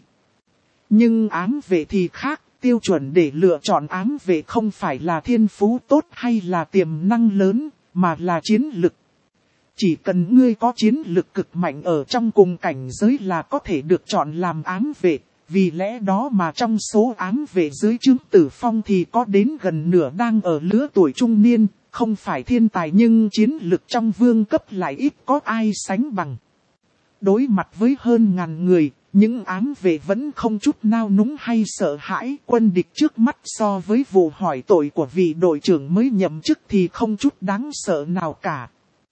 Nhưng ám vệ thì khác, tiêu chuẩn để lựa chọn ám vệ không phải là thiên phú tốt hay là tiềm năng lớn, mà là chiến lực. Chỉ cần ngươi có chiến lực cực mạnh ở trong cùng cảnh giới là có thể được chọn làm ám vệ. Vì lẽ đó mà trong số ám vệ dưới trướng Tử Phong thì có đến gần nửa đang ở lứa tuổi trung niên, không phải thiên tài nhưng chiến lực trong vương cấp lại ít có ai sánh bằng. Đối mặt với hơn ngàn người, những ám vệ vẫn không chút nao núng hay sợ hãi. Quân địch trước mắt so với vụ hỏi tội của vị đội trưởng mới nhậm chức thì không chút đáng sợ nào cả.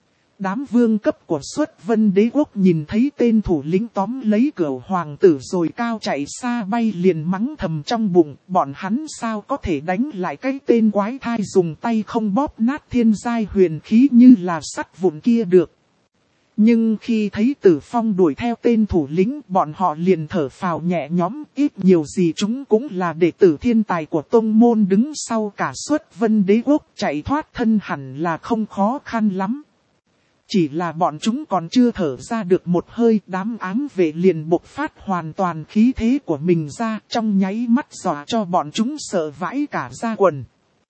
Đám vương cấp của Xuất Vân Đế Quốc nhìn thấy tên thủ lĩnh tóm lấy Cửu hoàng tử rồi cao chạy xa bay liền mắng thầm trong bụng, bọn hắn sao có thể đánh lại cái tên quái thai dùng tay không bóp nát thiên giai huyền khí như là sắt vụn kia được. Nhưng khi thấy Tử Phong đuổi theo tên thủ lĩnh, bọn họ liền thở phào nhẹ nhõm, ít nhiều gì chúng cũng là đệ tử thiên tài của tông môn đứng sau cả Xuất Vân Đế Quốc, chạy thoát thân hẳn là không khó khăn lắm. Chỉ là bọn chúng còn chưa thở ra được một hơi, đám ám vệ liền bộc phát hoàn toàn khí thế của mình ra, trong nháy mắt dọa cho bọn chúng sợ vãi cả da quần.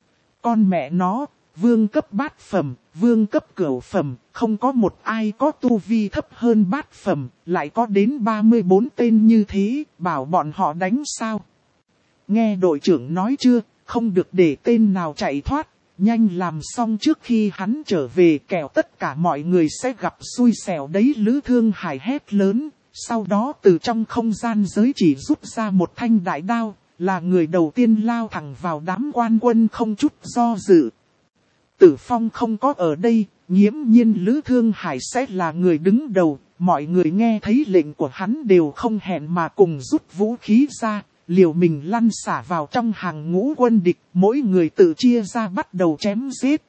Con mẹ nó, vương cấp bát phẩm, vương cấp cửu phẩm, không có một ai có tu vi thấp hơn bát phẩm, lại có đến ba mươi bốn tên như thế, bảo bọn họ đánh sao? Nghe đội trưởng nói chưa, không được để tên nào chạy thoát. Nhanh làm xong trước khi hắn trở về, kẻo tất cả mọi người sẽ gặp xui xẻo đấy. Lữ Thương Hải hét lớn, sau đó từ trong không gian giới chỉ rút ra một thanh đại đao, là người đầu tiên lao thẳng vào đám quan quân không chút do dự. Tử Phong không có ở đây, nghiễm nhiên Lữ Thương Hải sẽ là người đứng đầu, mọi người nghe thấy lệnh của hắn đều không hẹn mà cùng rút vũ khí ra. Liều mình lăn xả vào trong hàng ngũ quân địch, mỗi người tự chia ra bắt đầu chém giết.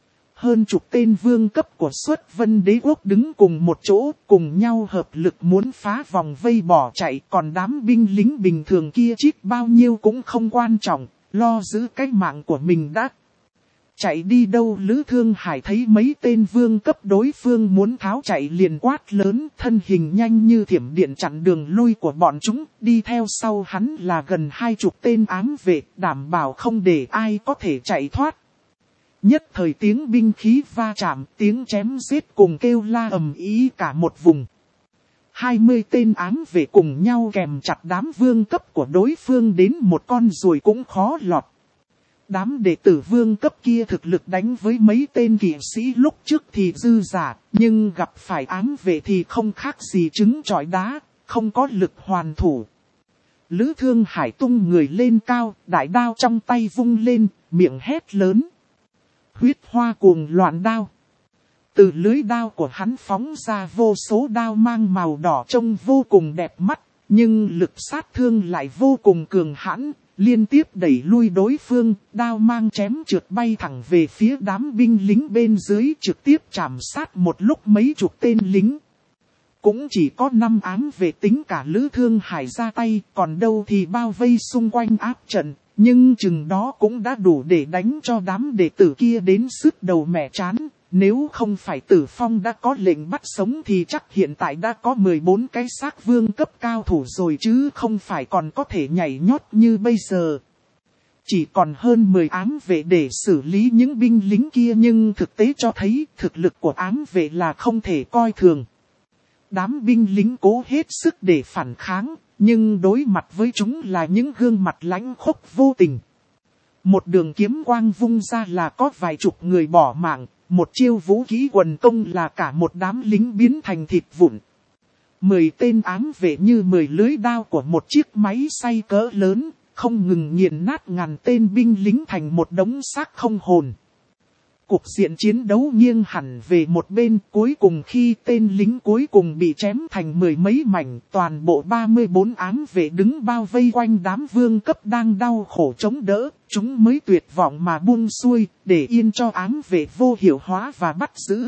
Hơn chục tên vương cấp của Xuất Vân Đế Quốc đứng cùng một chỗ, cùng nhau hợp lực muốn phá vòng vây bỏ chạy, còn đám binh lính bình thường kia chít bao nhiêu cũng không quan trọng, lo giữ cái mạng của mình đã. chạy đi đâu? Lữ Thương Hải thấy mấy tên vương cấp đối phương muốn tháo chạy liền quát lớn, thân hình nhanh như thiểm điện chặn đường lui của bọn chúng, đi theo sau hắn là gần hai chục tên ám vệ, đảm bảo không để ai có thể chạy thoát. Nhất thời tiếng binh khí va chạm, tiếng chém giết cùng kêu la ầm ĩ cả một vùng. Hai mươi tên ám vệ cùng nhau kèm chặt đám vương cấp của đối phương đến một con ruồi cũng khó lọt. Đám đệ tử vương cấp kia thực lực đánh với mấy tên kỵ sĩ lúc trước thì dư giả, nhưng gặp phải ám vệ thì không khác gì trứng trọi đá, không có lực hoàn thủ. Lữ Thương Hải tung người lên cao, đại đao trong tay vung lên, miệng hét lớn. Huyết hoa cuồng loạn đao. Từ lưới đao của hắn phóng ra vô số đao mang màu đỏ trông vô cùng đẹp mắt, nhưng lực sát thương lại vô cùng cường hãn, liên tiếp đẩy lui đối phương, đao mang chém trượt bay thẳng về phía đám binh lính bên dưới, trực tiếp chạm sát một lúc mấy chục tên lính. Cũng chỉ có năm ám vệ tính cả Lữ Thương Hải ra tay, còn đâu thì bao vây xung quanh áp trận, nhưng chừng đó cũng đã đủ để đánh cho đám đệ tử kia đến sứt đầu mẻ trán. Nếu không phải Tử Phong đã có lệnh bắt sống thì chắc hiện tại đã có mười bốn cái xác vương cấp cao thủ rồi chứ không phải còn có thể nhảy nhót như bây giờ. Chỉ còn hơn mười ám vệ để xử lý những binh lính kia, nhưng thực tế cho thấy thực lực của ám vệ là không thể coi thường. Đám binh lính cố hết sức để phản kháng, nhưng đối mặt với chúng là những gương mặt lãnh khốc vô tình. Một đường kiếm quang vung ra là có vài chục người bỏ mạng. Một chiêu vũ khí quần công là cả một đám lính biến thành thịt vụn. Mười tên ám vệ như mười lưới đao của một chiếc máy xay cỡ lớn, không ngừng nghiền nát ngàn tên binh lính thành một đống xác không hồn. Cuộc diện chiến đấu nghiêng hẳn về một bên, cuối cùng khi tên lính cuối cùng bị chém thành mười mấy mảnh, toàn bộ ba mươi bốn ám vệ đứng bao vây quanh đám vương cấp đang đau khổ chống đỡ, chúng mới tuyệt vọng mà buông xuôi, để yên cho ám vệ vô hiệu hóa và bắt giữ.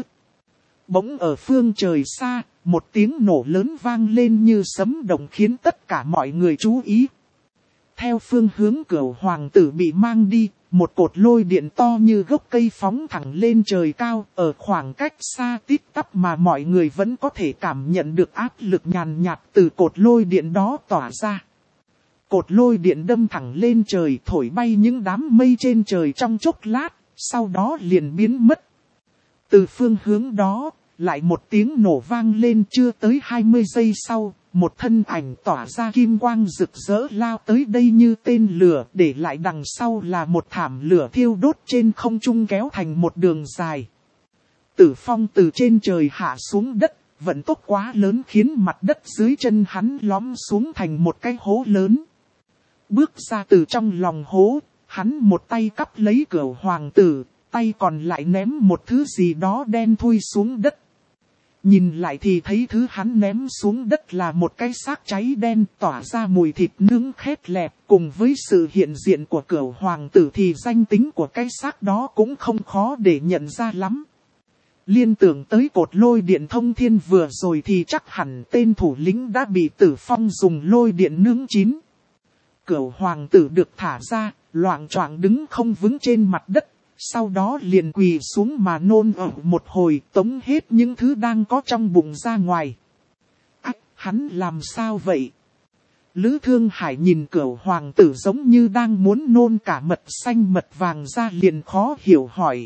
Bỗng ở phương trời xa, một tiếng nổ lớn vang lên như sấm động khiến tất cả mọi người chú ý. Theo phương hướng Cửu Hoàng tử bị mang đi, một cột lôi điện to như gốc cây phóng thẳng lên trời cao, ở khoảng cách xa tít tắp mà mọi người vẫn có thể cảm nhận được áp lực nhàn nhạt từ cột lôi điện đó tỏa ra. Cột lôi điện đâm thẳng lên trời, thổi bay những đám mây trên trời trong chốc lát, sau đó liền biến mất. Từ phương hướng đó, lại một tiếng nổ vang lên, chưa tới hai mươi giây sau. Một thân ảnh tỏa ra kim quang rực rỡ lao tới đây như tên lửa, để lại đằng sau là một thảm lửa thiêu đốt trên không trung kéo thành một đường dài. Tử Phong từ trên trời hạ xuống đất, vận tốc quá lớn khiến mặt đất dưới chân hắn lõm xuống thành một cái hố lớn. Bước ra từ trong lòng hố, hắn một tay cắp lấy Cửu Hoàng tử, tay còn lại ném một thứ gì đó đen thui xuống đất. Nhìn lại thì thấy thứ hắn ném xuống đất là một cái xác cháy đen tỏa ra mùi thịt nướng khét lẹt. Cùng với sự hiện diện của Cửu Hoàng tử thì danh tính của cái xác đó cũng không khó để nhận ra lắm. Liên tưởng tới cột lôi điện thông thiên vừa rồi thì chắc hẳn tên thủ lĩnh đã bị Tử Phong dùng lôi điện nướng chín. Cửu Hoàng tử được thả ra, loạng choạng đứng không vững trên mặt đất. Sau đó liền quỳ xuống mà nôn ọe một hồi, tống hết những thứ đang có trong bụng ra ngoài. Ách, hắn làm sao vậy? Lữ Thương Hải nhìn Cửu Hoàng tử giống như đang muốn nôn cả mật xanh mật vàng ra, liền khó hiểu hỏi.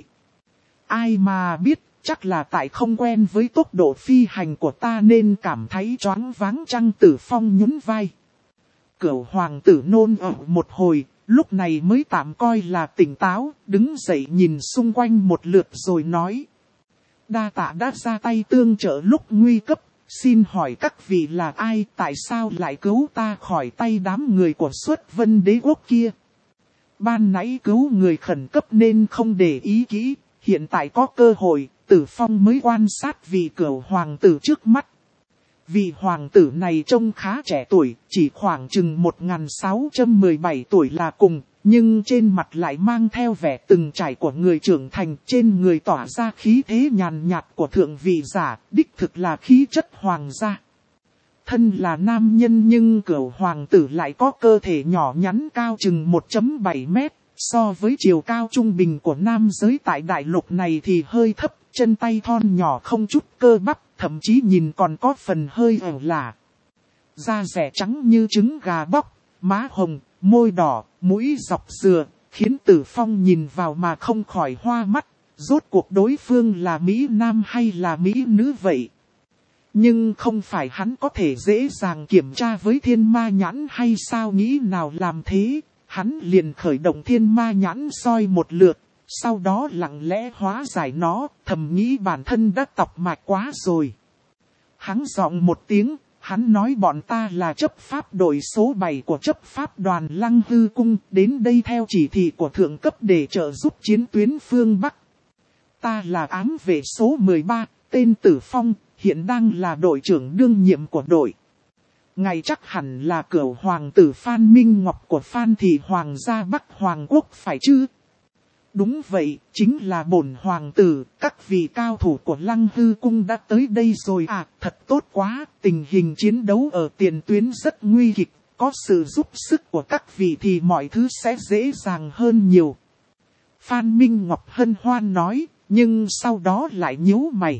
Ai mà biết, chắc là tại không quen với tốc độ phi hành của ta nên cảm thấy choáng váng chăng? Tử Phong nhún vai. Cửu Hoàng tử nôn ọe một hồi. Lúc này mới tạm coi là tỉnh táo, đứng dậy nhìn xung quanh một lượt rồi nói. Đa tạ đã ra tay tương trợ lúc nguy cấp, xin hỏi các vị là ai, tại sao lại cứu ta khỏi tay đám người của Xuất Vân Đế quốc kia? Ban nãy cứu người khẩn cấp nên không để ý kỹ, hiện tại có cơ hội, Tử Phong mới quan sát vị Cửu Hoàng tử trước mắt. Vị hoàng tử này trông khá trẻ tuổi, chỉ khoảng chừng một nghìn sáu trăm mười bảy tuổi là cùng, nhưng trên mặt lại mang theo vẻ từng trải của người trưởng thành, trên người tỏa ra khí thế nhàn nhạt của thượng vị giả, đích thực là khí chất hoàng gia. Thân là nam nhân nhưng Cửu Hoàng tử lại có cơ thể nhỏ nhắn cao chừng một phẩy bảy mét, So với chiều cao trung bình của nam giới tại đại lục này thì hơi thấp, chân tay thon nhỏ không chút cơ bắp, thậm chí nhìn còn có phần hơi ẻo lả. Da dẻ trắng như trứng gà bóc, má hồng, môi đỏ, mũi dọc dừa, khiến Tử Phong nhìn vào mà không khỏi hoa mắt. Rốt cuộc đối phương là Mỹ Nam hay là Mỹ Nữ vậy? Nhưng không phải hắn có thể dễ dàng kiểm tra với thiên ma nhãn hay sao? Nghĩ nào làm thế, hắn liền khởi động thiên ma nhãn soi một lượt, sau đó lặng lẽ hóa giải nó, thầm nghĩ bản thân đã tọc mạch quá rồi. Hắn giọng một tiếng, hắn nói bọn ta là chấp pháp đội số bảy của chấp pháp đoàn Lăng Hư Cung, đến đây theo chỉ thị của thượng cấp để trợ giúp chiến tuyến phương Bắc. Ta là ám vệ số mười ba, tên Tử Phong, hiện đang là đội trưởng đương nhiệm của đội. Ngài chắc hẳn là cửu hoàng tử Phan Minh Ngọc của Phan Thị Hoàng gia Bắc Hoàng Quốc phải chứ? Đúng vậy, chính là bổn hoàng tử, các vị cao thủ của Lăng Hư Cung đã tới đây rồi à, thật tốt quá, tình hình chiến đấu ở tiền tuyến rất nguy kịch, có sự giúp sức của các vị thì mọi thứ sẽ dễ dàng hơn nhiều. Phan Minh Ngọc hân hoan nói, nhưng sau đó lại nhíu mày.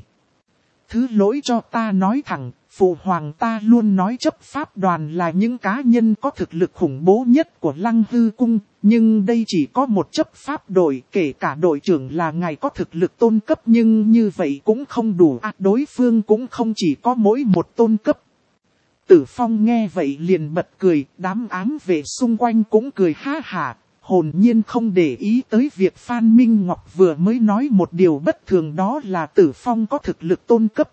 Thứ lỗi cho ta nói thẳng, phụ hoàng ta luôn nói chấp pháp đoàn là những cá nhân có thực lực khủng bố nhất của Lăng Hư Cung, nhưng đây chỉ có một chấp pháp đội, kể cả đội trưởng là ngài có thực lực tôn cấp nhưng như vậy cũng không đủ, à, đối phương cũng không chỉ có mỗi một tôn cấp. Tử Phong nghe vậy liền bật cười, đám ám vệ xung quanh cũng cười ha hả, hồn nhiên không để ý tới việc Phan Minh Ngọc vừa mới nói một điều bất thường, đó là Tử Phong có thực lực tôn cấp.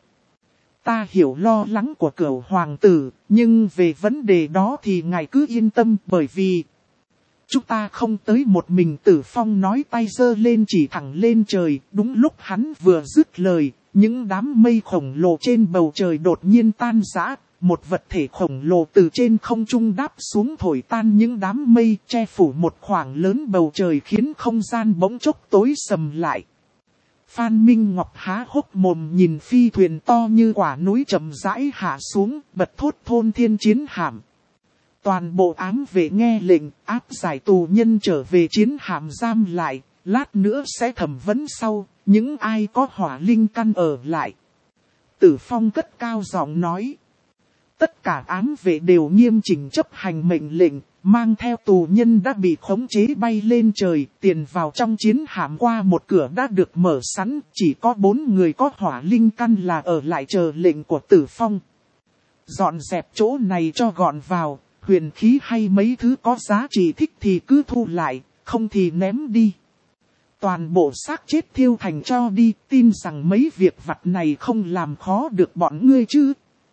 Ta hiểu lo lắng của cửu hoàng tử, nhưng về vấn đề đó thì ngài cứ yên tâm, bởi vì chúng ta không tới một mình. Tử Phong nói, tay giơ lên chỉ thẳng lên trời. Đúng lúc hắn vừa dứt lời, những đám mây khổng lồ trên bầu trời đột nhiên tan rã. Một vật thể khổng lồ từ trên không trung đáp xuống thổi tan những đám mây, che phủ một khoảng lớn bầu trời, khiến không gian bỗng chốc tối sầm lại. Phan Minh Ngọc há hốc mồm nhìn phi thuyền to như quả núi chậm rãi hạ xuống, bật thốt thôn thiên chiến hạm. Toàn bộ ám vệ nghe lệnh, áp giải tù nhân trở về chiến hạm giam lại, lát nữa sẽ thẩm vấn sau, những ai có hỏa linh căn ở lại. Tử Phong cất cao giọng nói. Tất cả ám vệ đều nghiêm chỉnh chấp hành mệnh lệnh, mang theo tù nhân đã bị khống chế bay lên trời, tiền vào trong chiến hạm qua một cửa đã được mở sẵn, chỉ có bốn người có hỏa linh căn là ở lại chờ lệnh của Tử Phong. Dọn dẹp chỗ này cho gọn vào, huyền khí hay mấy thứ có giá trị thích thì cứ thu lại, không thì ném đi. Toàn bộ xác chết thiêu thành cho đi, tin rằng mấy việc vặt này không làm khó được bọn ngươi chứ.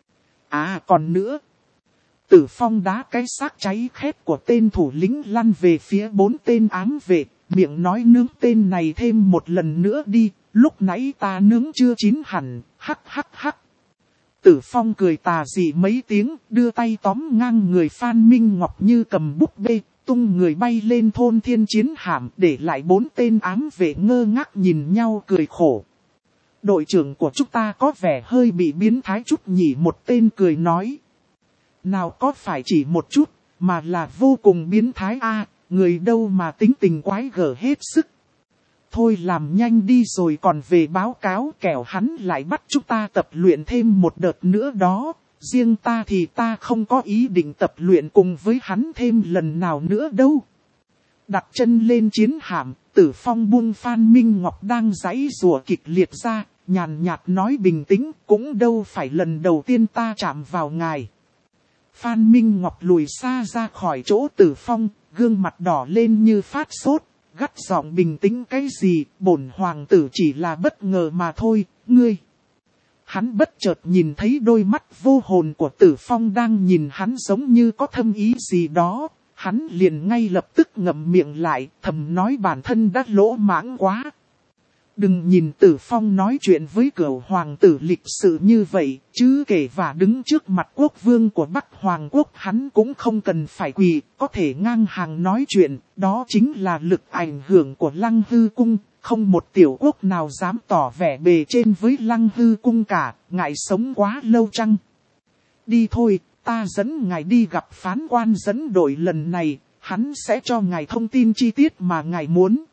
À còn nữa. Tử Phong đá cái xác cháy khét của tên thủ lĩnh lăn về phía bốn tên ám vệ, miệng nói nướng tên này thêm một lần nữa đi, lúc nãy ta nướng chưa chín hẳn, hắc hắc hắc. Tử Phong cười tà dị mấy tiếng, đưa tay tóm ngang người Phan Minh Ngọc như cầm búp bê, tung người bay lên thôn thiên chiến hạm, để lại bốn tên ám vệ ngơ ngác nhìn nhau cười khổ. Đội trưởng của chúng ta có vẻ hơi bị biến thái chút nhỉ, một tên cười nói. Nào có phải chỉ một chút, mà là vô cùng biến thái a, à, người đâu mà tính tình quái gở hết sức. Thôi làm nhanh đi rồi còn về báo cáo, kẻo hắn lại bắt chúng ta tập luyện thêm một đợt nữa đó. Riêng ta thì ta không có ý định tập luyện cùng với hắn thêm lần nào nữa đâu. Đặt chân lên chiến hạm, Tử Phong buông Phan Minh Ngọc đang giãy giụa kịch liệt ra, nhàn nhạt nói bình tĩnh, cũng đâu phải lần đầu tiên ta chạm vào ngài. Phan Minh Ngọc lùi xa ra khỏi chỗ Tử Phong, gương mặt đỏ lên như phát sốt, gắt giọng bình tĩnh cái gì, bổn hoàng tử chỉ là bất ngờ mà thôi, ngươi. Hắn bất chợt nhìn thấy đôi mắt vô hồn của Tử Phong đang nhìn hắn giống như có thâm ý gì đó, hắn liền ngay lập tức ngậm miệng lại, thầm nói bản thân đã lỗ mãng quá. Đừng nhìn Tử Phong nói chuyện với cửu hoàng tử lịch sự như vậy, chứ kể và đứng trước mặt quốc vương của Bắc Hoàng Quốc hắn cũng không cần phải quỳ, có thể ngang hàng nói chuyện, đó chính là lực ảnh hưởng của Lăng Hư Cung, không một tiểu quốc nào dám tỏ vẻ bề trên với Lăng Hư Cung cả, ngài sống quá lâu chăng? Đi thôi, ta dẫn ngài đi gặp phán quan dẫn đội lần này, hắn sẽ cho ngài thông tin chi tiết mà ngài muốn.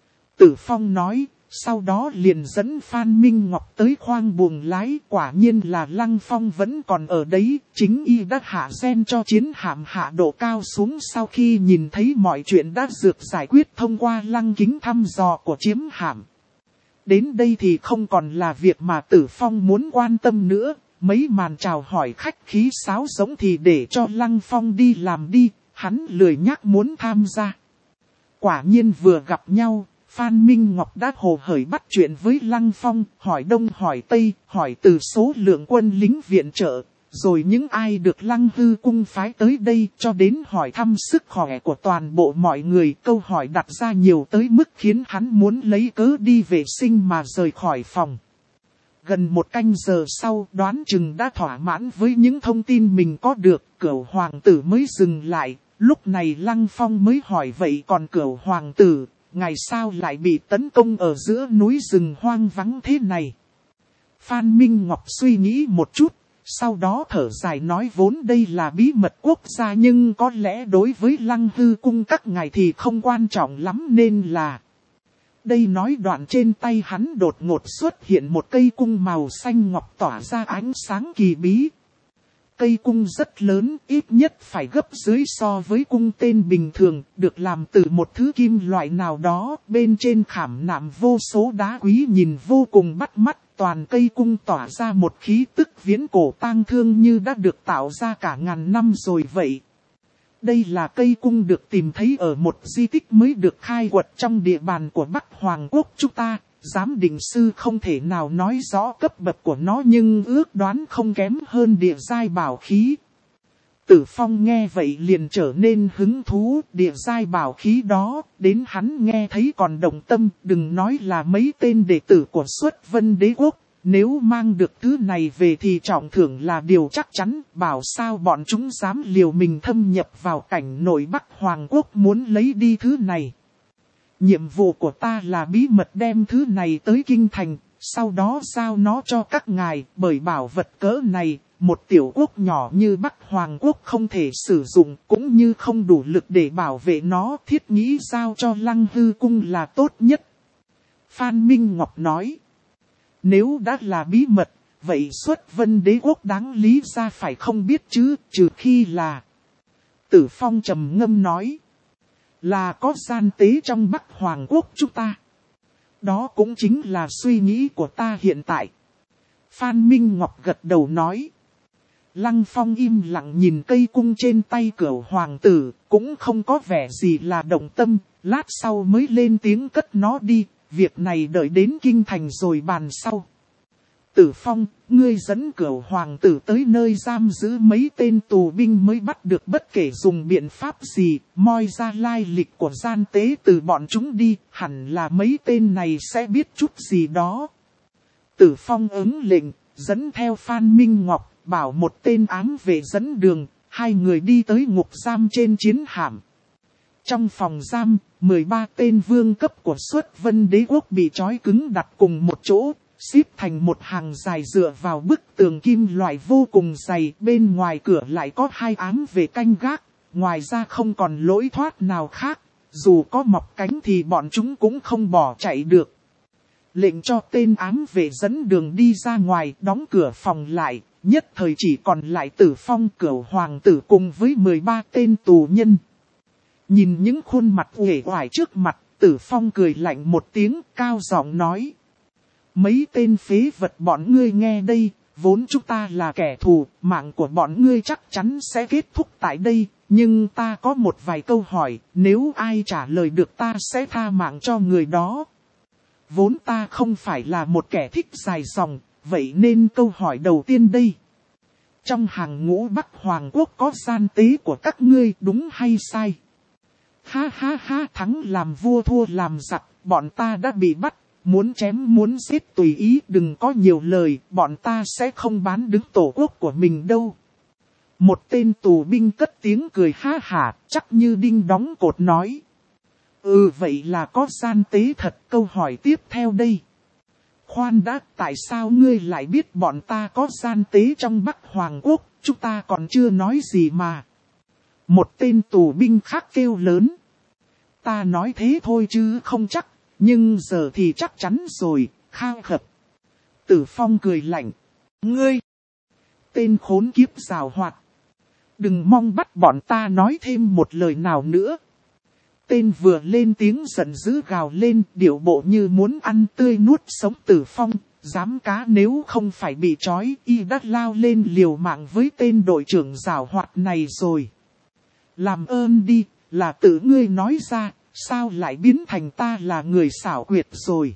Tử Phong nói, sau đó liền dẫn Phan Minh Ngọc tới khoang buồng lái. Quả nhiên là Lăng Phong vẫn còn ở đấy, chính y đã hạ gen cho chiến hạm hạ độ cao xuống sau khi nhìn thấy mọi chuyện đã được giải quyết thông qua lăng kính thăm dò của chiếm hạm. Đến đây thì không còn là việc mà Tử Phong muốn quan tâm nữa, mấy màn chào hỏi khách khí sáo giống thì để cho Lăng Phong đi làm đi, hắn lười nhắc muốn tham gia. Quả nhiên vừa gặp nhau, Phan Minh Ngọc đã hồ hởi bắt chuyện với Lăng Phong, hỏi đông hỏi tây, hỏi từ số lượng quân lính viện trợ, rồi những ai được Lăng Hư cung phái tới đây cho đến hỏi thăm sức khỏe của toàn bộ mọi người. Câu hỏi đặt ra nhiều tới mức khiến hắn muốn lấy cớ đi vệ sinh mà rời khỏi phòng. Gần một canh giờ sau, đoán chừng đã thỏa mãn với những thông tin mình có được, Cửu hoàng tử mới dừng lại. Lúc này Lăng Phong mới hỏi vậy còn Cửu hoàng tử, ngày sao lại bị tấn công ở giữa núi rừng hoang vắng thế này? Phan Minh Ngọc suy nghĩ một chút, sau đó thở dài nói vốn đây là bí mật quốc gia nhưng có lẽ đối với Lăng Hư cung các ngài thì không quan trọng lắm nên là... Đây nói đoạn trên tay hắn đột ngột xuất hiện một cây cung màu xanh ngọc tỏa ra ánh sáng kỳ bí. Cây cung rất lớn, ít nhất phải gấp dưới so với cung tên bình thường, được làm từ một thứ kim loại nào đó, bên trên khảm nạm vô số đá quý nhìn vô cùng bắt mắt. Toàn cây cung tỏa ra một khí tức viễn cổ tang thương như đã được tạo ra cả ngàn năm rồi vậy. Đây là cây cung được tìm thấy ở một di tích mới được khai quật trong địa bàn của Bắc Hoàng quốc chúng ta. Giám định sư không thể nào nói rõ cấp bậc của nó nhưng ước đoán không kém hơn địa giai bảo khí. Tử Phong nghe vậy liền trở nên hứng thú, địa giai bảo khí đó, đến hắn nghe thấy còn động tâm, đừng nói là mấy tên đệ tử của Xuất Vân Đế Quốc, nếu mang được thứ này về thì trọng thưởng là điều chắc chắn, bảo sao bọn chúng dám liều mình thâm nhập vào cảnh nội Bắc Hoàng Quốc muốn lấy đi thứ này. Nhiệm vụ của ta là bí mật đem thứ này tới Kinh Thành, sau đó giao nó cho các ngài, bởi bảo vật cỡ này, một tiểu quốc nhỏ như Bắc Hoàng Quốc không thể sử dụng, cũng như không đủ lực để bảo vệ nó, thiết nghĩ giao cho Lăng Hư cung là tốt nhất. Phan Minh Ngọc nói, nếu đã là bí mật, vậy Xuất Vân Đế Quốc đáng lý ra phải không biết chứ, trừ khi là... Tử Phong trầm ngâm nói, là có gian tế trong Bắc Hoàng Quốc chúng ta. Đó cũng chính là suy nghĩ của ta hiện tại. Phan Minh Ngọc gật đầu nói. Lăng Phong im lặng nhìn cây cung trên tay Cửu hoàng tử, cũng không có vẻ gì là động tâm, lát sau mới lên tiếng cất nó đi, việc này đợi đến Kinh Thành rồi bàn sau. Tử Phong, ngươi dẫn Cửu hoàng tử tới nơi giam giữ mấy tên tù binh mới bắt được, bất kể dùng biện pháp gì, moi ra lai lịch của gian tế từ bọn chúng đi, hẳn là mấy tên này sẽ biết chút gì đó. Tử Phong ứng lệnh, dẫn theo Phan Minh Ngọc, bảo một tên ám vệ dẫn đường, hai người đi tới ngục giam trên chiến hạm. Trong phòng giam, mười ba tên vương cấp của Xuất Vân Đế Quốc bị trói cứng đặt cùng một chỗ, xếp thành một hàng dài dựa vào bức tường kim loại vô cùng dày, bên ngoài cửa lại có hai ám vệ canh gác, ngoài ra không còn lối thoát nào khác, dù có mọc cánh thì bọn chúng cũng không bỏ chạy được. Lệnh cho tên ám vệ dẫn đường đi ra ngoài, đóng cửa phòng lại, nhất thời chỉ còn lại Tử Phong, Cửu hoàng tử cùng với mười ba tên tù nhân. Nhìn những khuôn mặt uể oải trước mặt, Tử Phong cười lạnh một tiếng, cao giọng nói. Mấy tên phế vật bọn ngươi nghe đây, vốn chúng ta là kẻ thù, mạng của bọn ngươi chắc chắn sẽ kết thúc tại đây, nhưng ta có một vài câu hỏi, nếu ai trả lời được ta sẽ tha mạng cho người đó. Vốn ta không phải là một kẻ thích dài dòng, vậy nên câu hỏi đầu tiên đây. Trong hàng ngũ Bắc Hoàng Quốc có gian tế của các ngươi đúng hay sai? Ha ha ha, thắng làm vua thua làm giặc, bọn ta đã bị bắt. Muốn chém muốn giết tùy ý, đừng có nhiều lời, bọn ta sẽ không bán đứng tổ quốc của mình đâu. Một tên tù binh cất tiếng cười ha hả, chắc như đinh đóng cột nói. Ừ vậy là có gian tế thật, câu hỏi tiếp theo đây. Khoan đã, tại sao ngươi lại biết bọn ta có gian tế trong Bắc Hoàng Quốc, chúng ta còn chưa nói gì mà. Một tên tù binh khác kêu lớn. Ta nói thế thôi chứ không chắc, nhưng giờ thì chắc chắn rồi, khao khập. Tử Phong cười lạnh. Ngươi! Tên khốn kiếp giàu hoạt. Đừng mong bắt bọn ta nói thêm một lời nào nữa. Tên vừa lên tiếng giận dữ gào lên, điệu bộ như muốn ăn tươi nuốt sống Tử Phong. Dám cá nếu không phải bị trói, y đã lao lên liều mạng với tên đội trưởng giảo hoạt này rồi. Làm ơn đi, là tự ngươi nói ra, sao lại biến thành ta là người xảo quyệt rồi.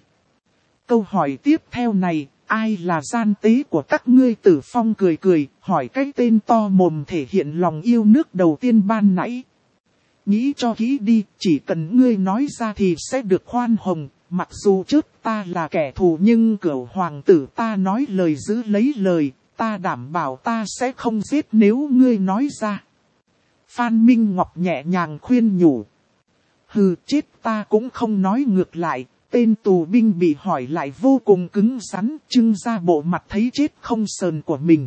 Câu hỏi tiếp theo này, ai là gian tế của các ngươi? Tử Phong cười cười, hỏi cái tên to mồm thể hiện lòng yêu nước đầu tiên ban nãy. Nghĩ cho kỹ đi, chỉ cần ngươi nói ra thì sẽ được khoan hồng. Mặc dù trước ta là kẻ thù nhưng Cửu hoàng tử ta nói lời giữ lấy lời, ta đảm bảo ta sẽ không giết nếu ngươi nói ra. Phan Minh Ngọc nhẹ nhàng khuyên nhủ. Hừ, chết ta cũng không nói ngược lại. Tên tù binh bị hỏi lại vô cùng cứng rắn, trưng ra bộ mặt thấy chết không sờn của mình.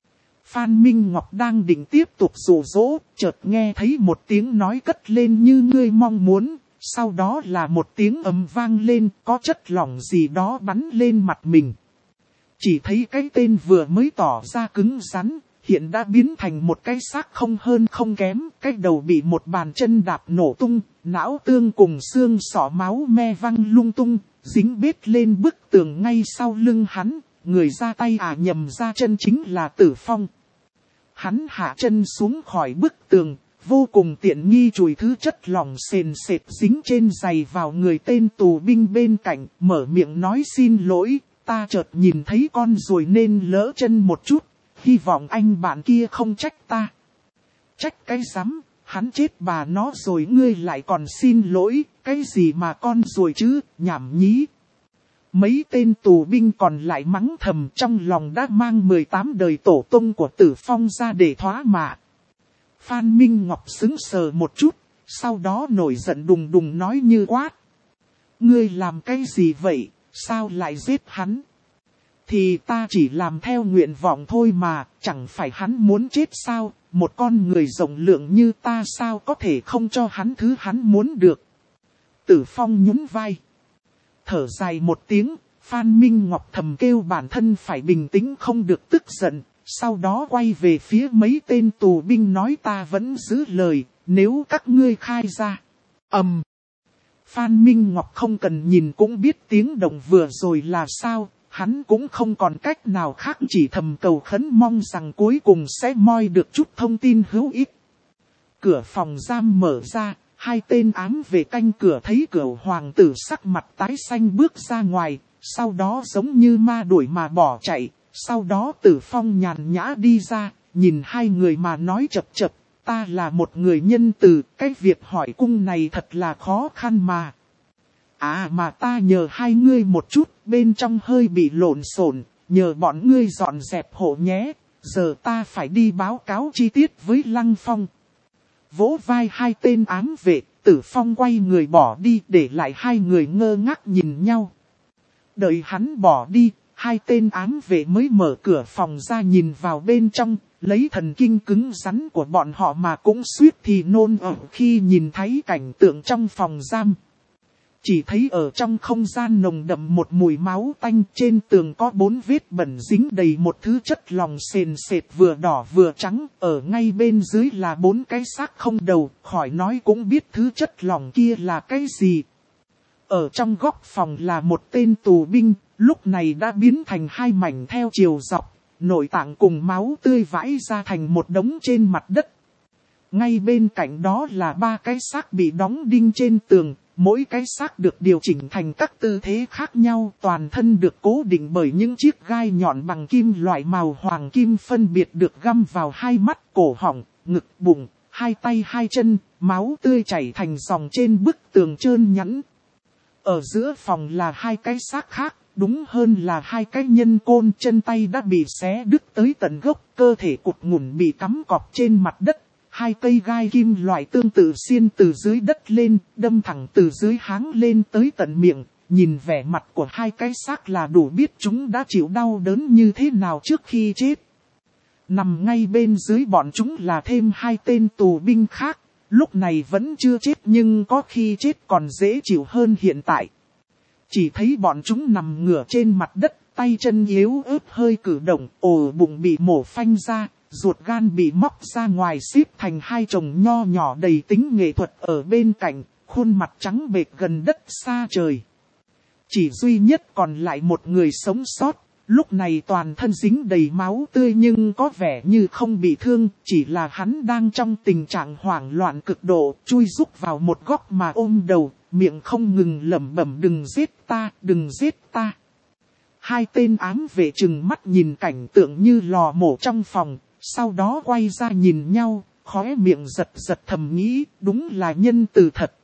Phan Minh Ngọc đang định tiếp tục dụ dỗ, chợt nghe thấy một tiếng nói cất lên như ngươi mong muốn. Sau đó là một tiếng ầm vang lên, có chất lỏng gì đó bắn lên mặt mình. Chỉ thấy cái tên vừa mới tỏ ra cứng rắn, hiện đã biến thành một cái xác không hơn không kém. Cái đầu bị một bàn chân đạp nổ tung, não tương cùng xương sọ máu me văng lung tung, dính bết lên bức tường ngay sau lưng hắn. Người ra tay à nhầm ra chân chính là Tử Phong. Hắn hạ chân xuống khỏi bức tường. Vô cùng tiện nghi chùi thứ chất lỏng sền sệt dính trên giày vào người tên tù binh bên cạnh, mở miệng nói xin lỗi, ta chợt nhìn thấy con ruồi nên lỡ chân một chút, hy vọng anh bạn kia không trách ta. Trách cái rắm, hắn chết bà nó rồi ngươi lại còn xin lỗi, cái gì mà con ruồi chứ, nhảm nhí. Mấy tên tù binh còn lại mắng thầm trong lòng đã mang mười tám đời tổ tông của Tử Phong ra để thoá mạ. Phan Minh Ngọc sững sờ một chút, sau đó nổi giận đùng đùng nói như quát. Ngươi làm cái gì vậy, sao lại giết hắn? Thì ta chỉ làm theo nguyện vọng thôi mà, chẳng phải hắn muốn chết sao, một con người rộng lượng như ta sao có thể không cho hắn thứ hắn muốn được. Tử Phong nhún vai. Thở dài một tiếng, Phan Minh Ngọc thầm kêu bản thân phải bình tĩnh không được tức giận. Sau đó quay về phía mấy tên tù binh nói ta vẫn giữ lời, nếu các ngươi khai ra. Ầm. Um. Phan Minh Ngọc không cần nhìn cũng biết tiếng động vừa rồi là sao, hắn cũng không còn cách nào khác chỉ thầm cầu khấn mong rằng cuối cùng sẽ moi được chút thông tin hữu ích. Cửa phòng giam mở ra, hai tên ám vệ canh cửa thấy Cửu hoàng tử sắc mặt tái xanh bước ra ngoài, sau đó giống như ma đuổi mà bỏ chạy. Sau đó Tử Phong nhàn nhã đi ra, nhìn hai người mà nói chập chập, ta là một người nhân từ, cái việc hỏi cung này thật là khó khăn mà. À mà ta nhờ hai ngươi một chút, bên trong hơi bị lộn xộn, nhờ bọn ngươi dọn dẹp hộ nhé, giờ ta phải đi báo cáo chi tiết với Lăng Phong. Vỗ vai hai tên ám vệ, Tử Phong quay người bỏ đi để lại hai người ngơ ngác nhìn nhau. Đợi hắn bỏ đi. Hai tên ám vệ mới mở cửa phòng ra nhìn vào bên trong, lấy thần kinh cứng rắn của bọn họ mà cũng suýt thì nôn ọe khi nhìn thấy cảnh tượng trong phòng giam. Chỉ thấy ở trong không gian nồng đậm một mùi máu tanh, trên tường có bốn vết bẩn dính đầy một thứ chất lỏng sền sệt vừa đỏ vừa trắng, ở ngay bên dưới là bốn cái xác không đầu, khỏi nói cũng biết thứ chất lỏng kia là cái gì. Ở trong góc phòng là một tên tù binh, lúc này đã biến thành hai mảnh theo chiều dọc, nội tạng cùng máu tươi vãi ra thành một đống trên mặt đất. Ngay bên cạnh đó là ba cái xác bị đóng đinh trên tường, mỗi cái xác được điều chỉnh thành các tư thế khác nhau, toàn thân được cố định bởi những chiếc gai nhọn bằng kim loại màu hoàng kim phân biệt được găm vào hai mắt, cổ họng, ngực, bụng, hai tay hai chân, máu tươi chảy thành dòng trên bức tường trơn nhẵn. Ở giữa phòng là hai cái xác khác, đúng hơn là hai cái nhân côn, chân tay đã bị xé đứt tới tận gốc, cơ thể cụt ngủn bị cắm cọp trên mặt đất. Hai cây gai kim loại tương tự xiên từ dưới đất lên, đâm thẳng từ dưới háng lên tới tận miệng. Nhìn vẻ mặt của hai cái xác là đủ biết chúng đã chịu đau đớn như thế nào trước khi chết. Nằm ngay bên dưới bọn chúng là thêm hai tên tù binh khác, lúc này vẫn chưa chết nhưng có khi chết còn dễ chịu hơn hiện tại. Chỉ thấy bọn chúng nằm ngửa trên mặt đất, tay chân yếu ớt hơi cử động, ổ bụng bị mổ phanh ra, ruột gan bị móc ra ngoài xếp thành hai chồng nho nhỏ đầy tính nghệ thuật ở bên cạnh, khuôn mặt trắng bệch gần đất xa trời. Chỉ duy nhất còn lại một người sống sót, lúc này toàn thân dính đầy máu tươi nhưng có vẻ như không bị thương, chỉ là hắn đang trong tình trạng hoảng loạn cực độ, chui rúc vào một góc mà ôm đầu, miệng không ngừng lẩm bẩm đừng giết ta, đừng giết ta. Hai tên ám vệ trừng mắt nhìn cảnh tượng như lò mổ trong phòng, sau đó quay ra nhìn nhau, khóe miệng giật giật thầm nghĩ, đúng là nhân từ thật.